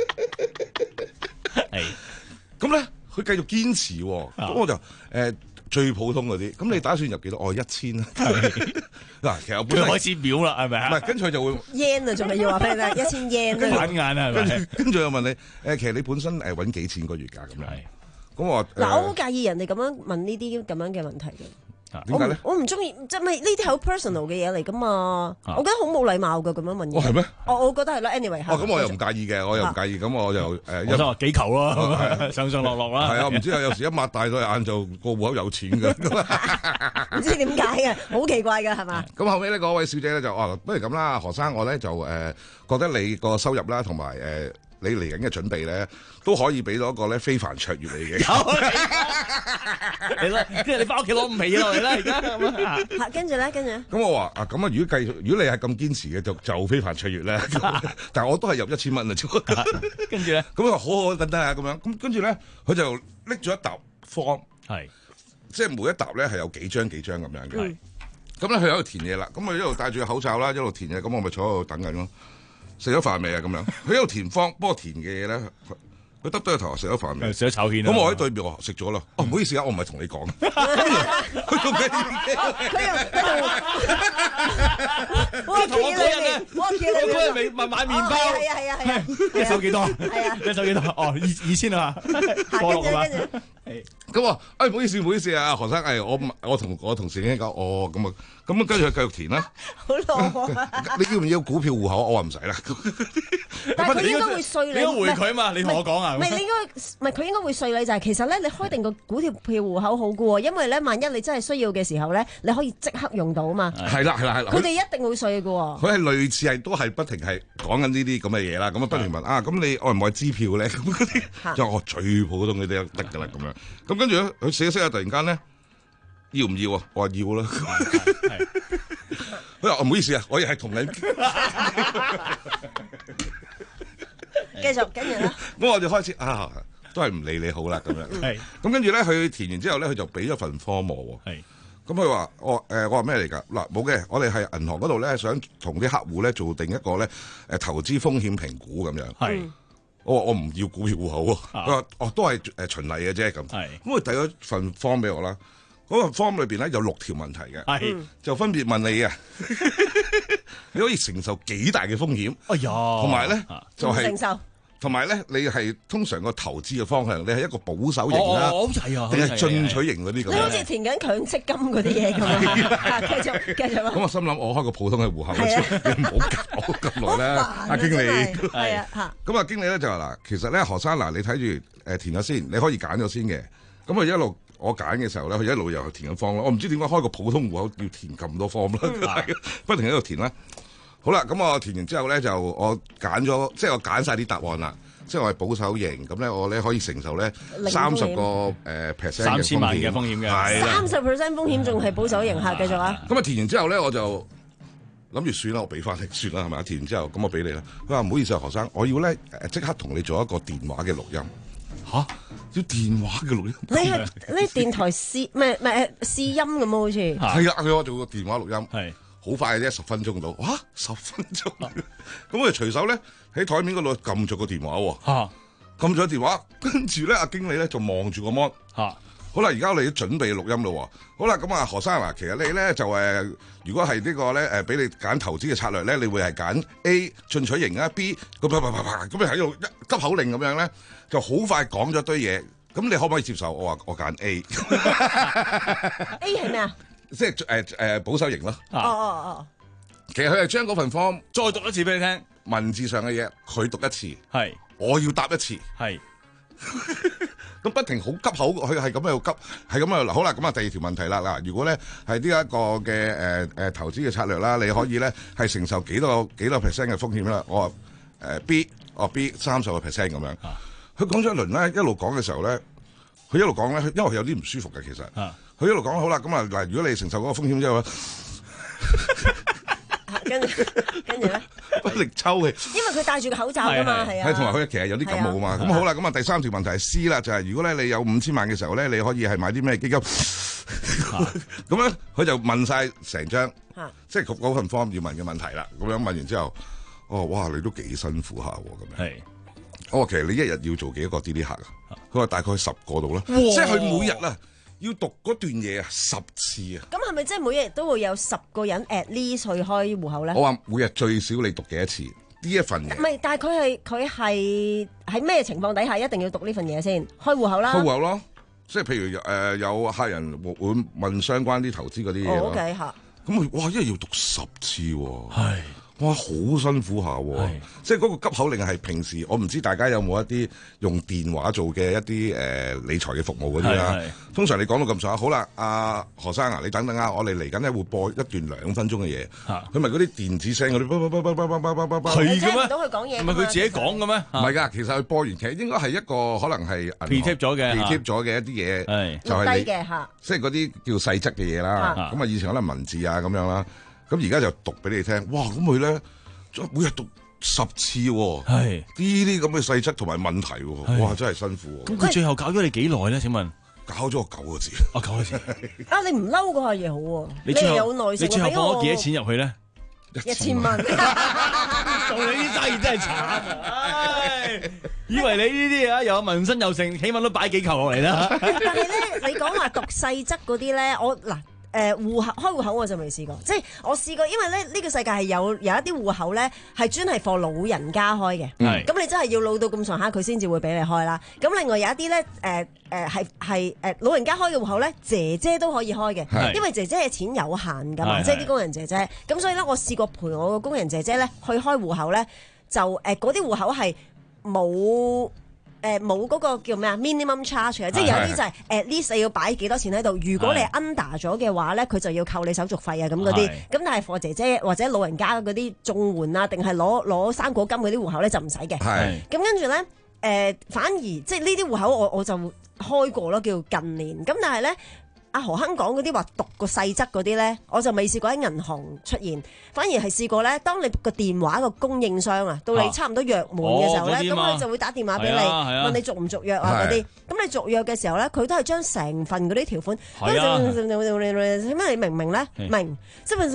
係。咁咧，佢繼續堅持喎，咁我就誒最普通嗰啲。咁你打算入幾多？哦，一千啊。嗱，其實我本身開始秒啦，係咪啊？ 唔係，跟住佢就會 yen 啊，仲係要話俾你聽，一千 yen 啊。 反眼啊，係跟咪？ 住跟住又問你誒，其實你本身誒揾幾錢個月㗎咁樣？咁我嗱，我好介意人哋咁樣問呢啲咁樣嘅問題嘅。 點解咧？ 我唔中意，即係咪呢啲係好 personal 嘅嘢嚟噶嘛？我覺得好冇禮貌㗎，咁樣問嘢。 哦，係咩？ 我我覺得係啦。anyway， 哦，咁我又唔介意嘅，我又唔介意。咁我就誒， 我想話幾球咯，上上落落啦。 係啊，唔知啊，有時一擘大對眼就個戶口有錢㗎。 唔知點解嘅，好奇怪㗎，係嘛？ 咁後尾呢，嗰位小姐咧就哦，不如咁啦，何生我咧就誒覺得你個收入啦，同埋誒你嚟緊嘅準備咧，都可以俾到一個咧非凡卓越你嘅。 你啦，即係你翻屋企攞五皮嘢落嚟啦，而家咁啊。 嚇，跟住咧，跟住咧。 咁我話啊，咁啊，如果繼續，如果你係咁堅持嘅，就就非凡卓越咧。但係我都係入一千蚊啊， 跟住咧， 咁啊，好好等等啊，咁樣。咁跟住咧，佢就拎咗一沓 form， 係， 即係每一沓咧係有幾張幾張咁樣嘅。咁咧佢喺度填嘢啦，咁佢一路戴住個口罩啦，一路填嘢，咁我咪坐喺度等緊咯。食咗飯未啊？咁樣，佢喺度填方，幫我填嘅嘢咧，佢耷低個頭食咗飯未？ 食咗炒蜆。 咁我喺對面我食咗啦。哦，唔好意思啊，我唔係同你講。佢做咩？ 佢又我同我嗰日咧， 我我嗰日咪咪買麵包。 係啊係啊係啊。 一手幾多？ 係啊。 一手幾多？哦，二二千啊嘛。過落啊嘛。 咁啊，誒唔好意思，唔好意思啊，何生，誒我我同我同事已經講，哦咁啊，咁啊跟住佢繼續填啦。 好浪啊！ 你要唔要股票戶口？我話唔使啦。 但係佢應該會稅你， 你應該回佢嘛？你同我講啊。 唔係你應該，唔係佢應該會稅你，就係其實咧，你開定個股票票戶口好嘅喎，因為咧，萬一你真係需要嘅時候咧，你可以即刻用到啊嘛。 係啦係啦係啦。 佢哋一定會稅嘅喎。 佢係類似係都係不停係講緊呢啲咁嘅嘢啦，咁啊不停問啊，咁你愛唔愛支票咧？咁嗰啲就我最普通嗰啲得㗎啦，咁樣。咁跟住咧，佢寫一寫下，突然間咧，要唔要啊？我話要啦。佢話唔好意思啊，我亦係同你。 繼續，跟住咧。 咁我就開始啊，都係唔理你好啦，咁樣。 係。咁跟住咧，佢填完之後咧，佢就俾咗份科目喎。 係。 咁佢話：我誒我話咩嚟㗎？嗱冇嘅，我哋係銀行嗰度咧，想同啲客戶咧做定一個咧誒投資風險評估咁樣。 係。 我話我唔要股票戶口喎。佢話：哦，都係誒循例嘅啫咁。係。咁佢遞咗份 form 俾我啦。嗰份 form 裏邊咧有六條問題嘅。係。就分別問你啊，你可以承受幾大嘅風險？ 哎呀， 同埋咧就係承受。 同埋咧，你係通常個投資嘅方向，你係一個保守型啦， 好齊啊， 定係進取型嗰啲咁？ 你好似填緊強積金嗰啲嘢咁啊！繼續繼續。 咁我心諗，我開個普通嘅戶口，你唔好搞咁耐啦，阿經理。 係啊嚇。 咁啊，經理咧就話嗱，其實咧，何生嗱，你睇住誒填咗先，你可以揀咗先嘅。咁佢一路我揀嘅時候咧，佢一路又填緊方咯。我唔知點解開個普通戶口要填咁多方啦，不停喺度填啦。好啦，咁我填完之後咧，就我揀咗，即係我揀晒啲答案啦。即係我係保守型，咁咧我咧可以承受咧三十個誒 percent 三千萬嘅風險嘅， 係啦， 三十 percent 風險仲係保守型客，繼續啊！ 咁啊填完之後咧，我就諗住算啦，我俾翻你算啦，係咪？填完之後，咁我俾你啦。佢話唔好意思啊，何生，我要咧誒即刻同你做一個電話嘅錄音。吓？要電話嘅錄音？ 你係你電台試唔係唔係試音咁啊？好似係啊，佢話做個電話錄音係。 好快嘅啫，十分鐘到。哇，十分鐘！咁我哋隨手咧喺台面嗰度撳咗個電話喎。嚇！撳咗電話，跟住咧阿經理咧就望住個 mon。嚇！好啦，而家我哋要準備錄音咯。好啦，咁啊何生啊，其實你咧就誒，如果係呢個咧誒，俾你揀投資嘅策略咧，你會係揀 A 進取型啊 ，B 咁啪啪啪啪咁你喺度一急口令咁樣咧，就好快講咗堆嘢。咁你可唔可以接受？我話我揀 A。 A 係咩啊？ 即係誒誒保守型咯。 哦哦哦。 其實佢係將嗰份 form 再讀一次俾你聽， 文字上嘅嘢佢讀一次， 係我要答一次， 係。 咁不停好急口，佢係咁喺度急，係咁喺度嗱。好啦，咁啊第二條問題啦嗱，如果咧係呢一個嘅誒誒投資嘅策略啦，你可以咧係承受幾多幾多 percent 嘅風險啦？我話誒 B，哦 B 三十個 percent 咁樣。佢講咗一輪咧，一路講嘅時候咧，佢一路講咧，因為佢有啲唔舒服嘅其實。佢一路講好啦，咁啊嗱，如果你承受嗰個風險之後咧， 跟住跟住咧， 不力抽氣， 因為佢戴住個口罩噶嘛，係啊， 係同埋佢其實有啲感冒啊嘛。咁好啦，咁啊第三條問題係 C 啦，就係如果咧你有五千萬嘅時候咧，你可以係買啲咩基金？咁咧佢就問晒成張，即係嗰份 form 要問嘅問題啦。咁樣問完之後，哦，哇，你都幾辛苦下喎咁樣。係，我話其實你一日要做幾多個 D D 客啊？佢話大概十個度啦，即係佢每日啊。 要讀嗰段嘢啊十次啊！ 咁係咪即係每日都會有十個人 at least 去開戶口咧？ 我話每日最少你讀幾多次呢一份嘢？ 唔係，但係佢係佢係喺咩情況底下一定要讀呢份嘢先開戶口啦？ 開戶口咯，即係譬如誒、呃、有客人會會問相關啲投資嗰啲嘢咯。 O K 嚇， 咁佢哇一日要讀十次喎、啊。 係。 哇，好辛苦下喎！即係嗰個急口令係平時我唔知大家有冇一啲用電話做嘅一啲誒、呃、理財嘅服務嗰啲啦。通常你講到咁上下，好啦，阿、啊、何生啊，你等等啊，我哋嚟緊咧會播一段兩分鐘嘅嘢。佢咪嗰啲電子聲嗰啲， 係嘅咩？ 聽唔到佢講嘢， 唔係佢自己講嘅咩？ 唔係㗎，其實佢播完其實應該係一個可能係 pre-tip 咗嘅 pre-tip 咗嘅一啲嘢，就係低嘅嚇， 即係嗰啲叫細則嘅嘢啦。咁啊，以前可能文字啊咁樣啦。咁而家就讀俾你聽，哇！咁佢咧每日讀十次喎，係呢啲咁嘅細則同埋問題喎，哇！真係辛苦。 咁佢最後搞咗你幾耐咧？請問搞咗我九個字， 啊九個字啊！你唔嬲嗰下嘢好喎， 你最後有耐性。 你最後放咗幾多錢入去咧？ 一千蚊。 做你啲生意真係慘啊！以為你呢啲啊又有紋身又剩，起碼都擺幾球落嚟啦。 但係咧，你講話讀細則嗰啲咧，我嗱。誒戶口開戶口我就未試過，即係我試過，因為咧呢個世界係有有一啲戶口咧係專係放老人家開嘅，咁、嗯、你真係要老到咁上下佢先至會俾你開啦。咁另外有一啲咧誒誒係係誒老人家開嘅戶口咧，姐姐都可以開嘅，因為姐姐嘅錢有限㗎嘛，即係啲工人姐姐。咁所以咧，我試過陪我個工人姐姐咧去開戶口咧，就誒嗰啲戶口係冇。誒冇嗰個叫咩啊 minimum charge 嘅，即係有啲就係 at least 你要擺幾多錢喺度，如果你 under 咗嘅話咧，佢就要扣你手續費啊咁嗰啲。咁但係貨姐姐或者老人家嗰啲綜援啊，定係攞攞生果金嗰啲戶口咧就唔使嘅。咁跟住咧誒，反而即係呢啲戶口我我就開過咯，叫近年。咁但係咧。阿何亨講嗰啲話讀個細則嗰啲咧，我就未試過喺銀行出現，反而係試過咧。當你個電話個供應商啊，到你差唔多約滿嘅時候咧，咁佢、哦、就會打電話俾你，問你續唔續約啊嗰啲。咁你續約嘅時候咧，佢都係將成份嗰啲條款，點解你明唔明咧？明，即係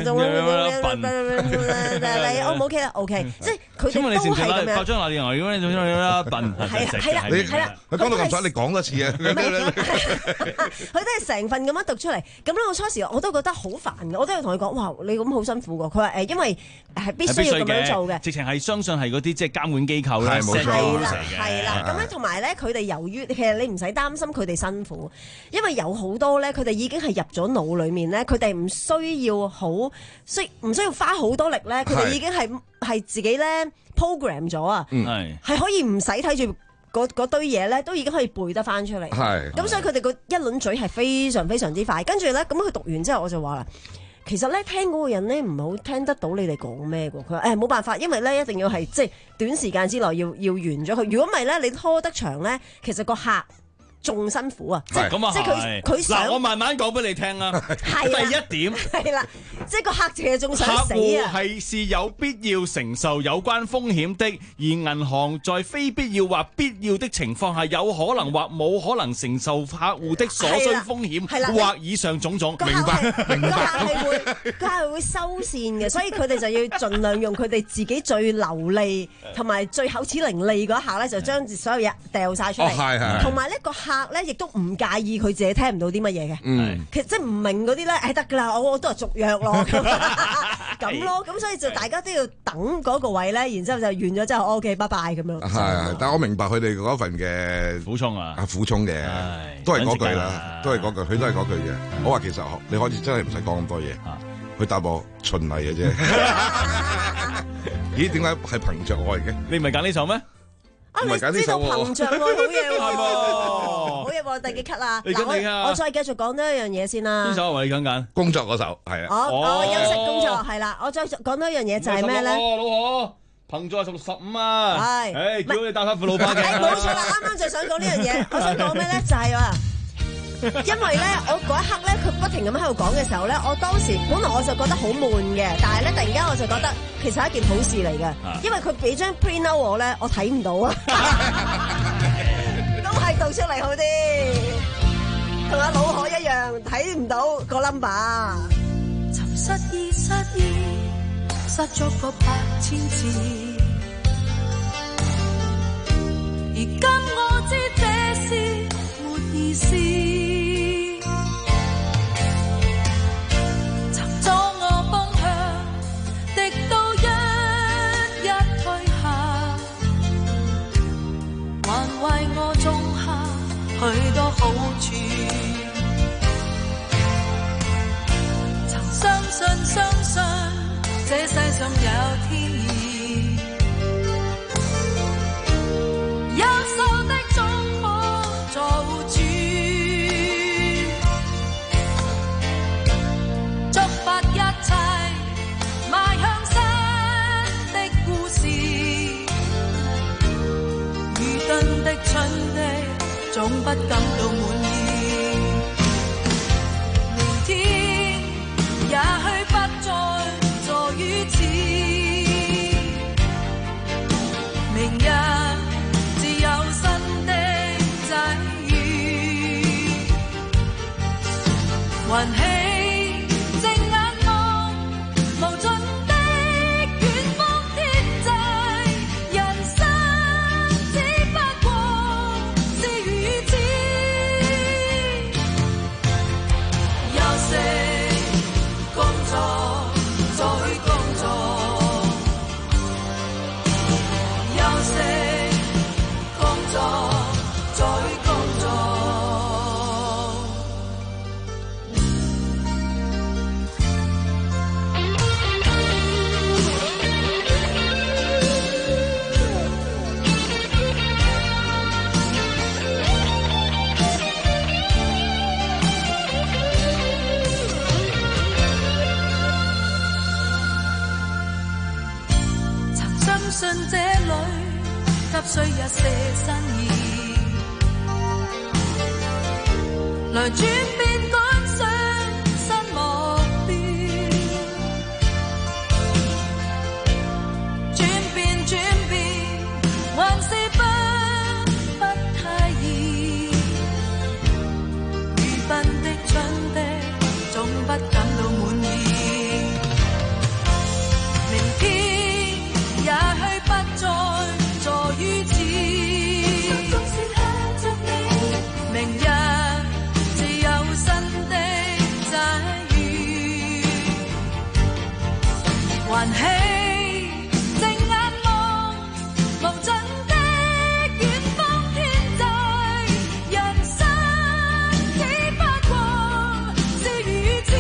你 O 唔 OK 啦 ？OK， 即係佢哋都係咁樣。 發張拿電話，如果你仲有笨， 係係啦係啦， 佢講到咁爽，你講多次啊！ 佢都係成份咁樣讀出嚟，咁咧我初時我都覺得好煩嘅，我都要同佢講，哇，你咁好辛苦㗎。佢話誒，因為係必須要咁樣做嘅， 直情係相信係嗰啲即係監管機構咧， 係啦，係啦。咁咧同埋咧，佢哋由於其實你唔使擔心佢哋辛苦，因為有好多咧，佢哋已經係入咗腦裡面咧，佢哋唔需要好需唔需要花好多力咧，佢哋已經係係自己咧 program 咗啊，係係可以唔使睇住。嗰堆嘢咧，都已經可以背得翻出嚟。係，咁所以佢哋個一輪嘴係非常非常之快。跟住咧，咁佢讀完之後，我就話啦，其實咧聽嗰個人咧唔係好聽得到你哋講咩嘅。佢話誒冇辦法，因為咧一定要係即係短時間之內要要完咗佢。如果唔係咧，你拖得長咧，其實個客仲辛苦啊！即係即係佢佢想， 嗱，我慢慢講俾你聽啊。第一點係啦，即係個客其實仲想死啊！ 客戶係是有必要承受有關風險的，而銀行在非必要或必要的情況下，有可能或冇可能承受客戶的所需風險或以上種種。明白，明白。個客係會個客係會收線嘅，所以佢哋就要盡量用佢哋自己最流利同埋最口齒伶俐嗰一下咧，就將所有嘢掉晒出嚟。係係。同埋呢個客咧，亦都唔介意佢自己聽唔到啲乜嘢嘅。嗯，其實即係唔明嗰啲咧，誒得㗎啦，我我都係續約咯，咁咯，咁所以就大家都要等嗰個位咧，然之後就完咗之後 OK，拜拜咁樣。 係，但係我明白佢哋嗰份嘅苦衷啊， 苦衷嘅，都係嗰句啦，都係嗰句，佢都係嗰句嘅。我話其實你開始真係唔使講咁多嘢，佢答我循例嘅啫。咦？點解係憑着愛嘅？ 你唔係揀呢首咩？ 啊！你知道憑着愛好嘢喎，好嘢喎！第幾級啊？嗱，我我再繼續講多一樣嘢先啦。 邊首啊？你講緊工作嗰首係啊。 我我休息工作係啦。我再講多一樣嘢就係咩咧？ 老何憑咗係十五啊！係，誒叫你帶翻副老花鏡。 冇錯啦，啱啱就想講呢樣嘢。我想講咩咧？就係話。因為咧，我嗰一刻咧，佢不停咁喺度講嘅時候咧，我當時本來我就覺得好悶嘅，但係咧突然間我就覺得其實係一件好事嚟嘅，因為佢俾張 print out 我咧，我睇唔到啊，都係讀出嚟好啲，同阿老何一樣睇唔到個 number。 尋失意失意，失咗個百千字，而今我知這是沒意思。 總不感到滿意。明天也許不再坐於此，明日自有新的際遇。還起正眼望無盡的遠方天際，人生只不過是如此。休息工作再工作，休息工作再工作。曾深信這裏急需一些新意，來轉變趕上新目標，轉變轉變還是不不太易，愚笨的蠢的總不感到滿意。明天也許不再坐於此，明日自有新的際遇。還起正眼望無盡的遠方天際，人生只不過是如此。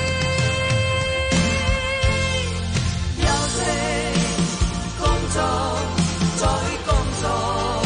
休息工作再工作，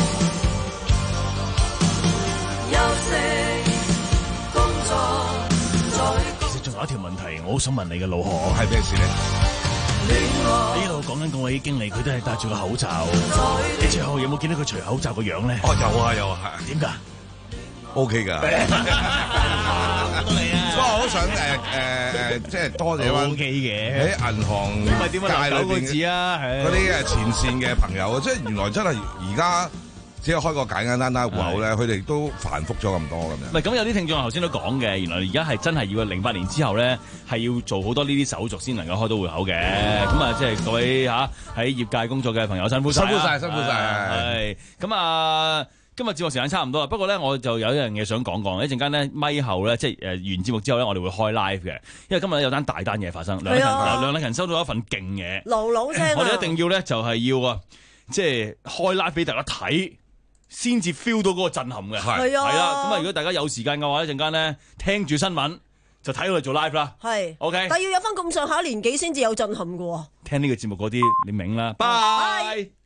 休息工作再工作。 仲有一條問題，我好想問你嘅老何， 係咩事咧？ 你一路講緊嗰位經理，佢都係戴住個口罩。你最後有冇見到佢除口罩個樣咧？ 哦，有啊有啊， 點㗎 ？O K 㗎。 多你啊！ 不過我好想誒誒誒，即係多謝翻 O K 嘅喺銀行唔係點啊？ 界裏邊九個字啊， 嗰啲誒前線嘅朋友啊，即係原來真係而家只係開個簡簡單單戶口咧，佢哋都繁複咗咁多咁樣。 唔係咁有啲聽眾頭先都講嘅，原來而家係真係要零八年之後咧，係要做好多呢啲手續先能夠開到戶口嘅。咁啊，即係各位嚇喺業界工作嘅朋友辛苦晒， 辛苦晒，辛苦晒。 係咁啊，今日節目時間差唔多啦。不過咧，我就有一樣嘢想講講。一陣間咧，咪後咧，即係誒完節目之後咧，我哋會開 live 嘅。因為今日咧有單大單嘢發生，梁禮勤梁禮勤收到一份勁嘢， 朗朗聲啊！ 我哋一定要咧就係要啊，即係開 live 俾大家睇。先至 feel 到嗰個震撼嘅， 係啊， 係啦。咁啊，如果大家有時間嘅話，一陣間咧聽住新聞就睇我哋做 live 啦。 係 ，OK。 但要有翻咁上下年紀先至有震撼嘅喎。 聽呢個節目嗰啲，你明啦。拜。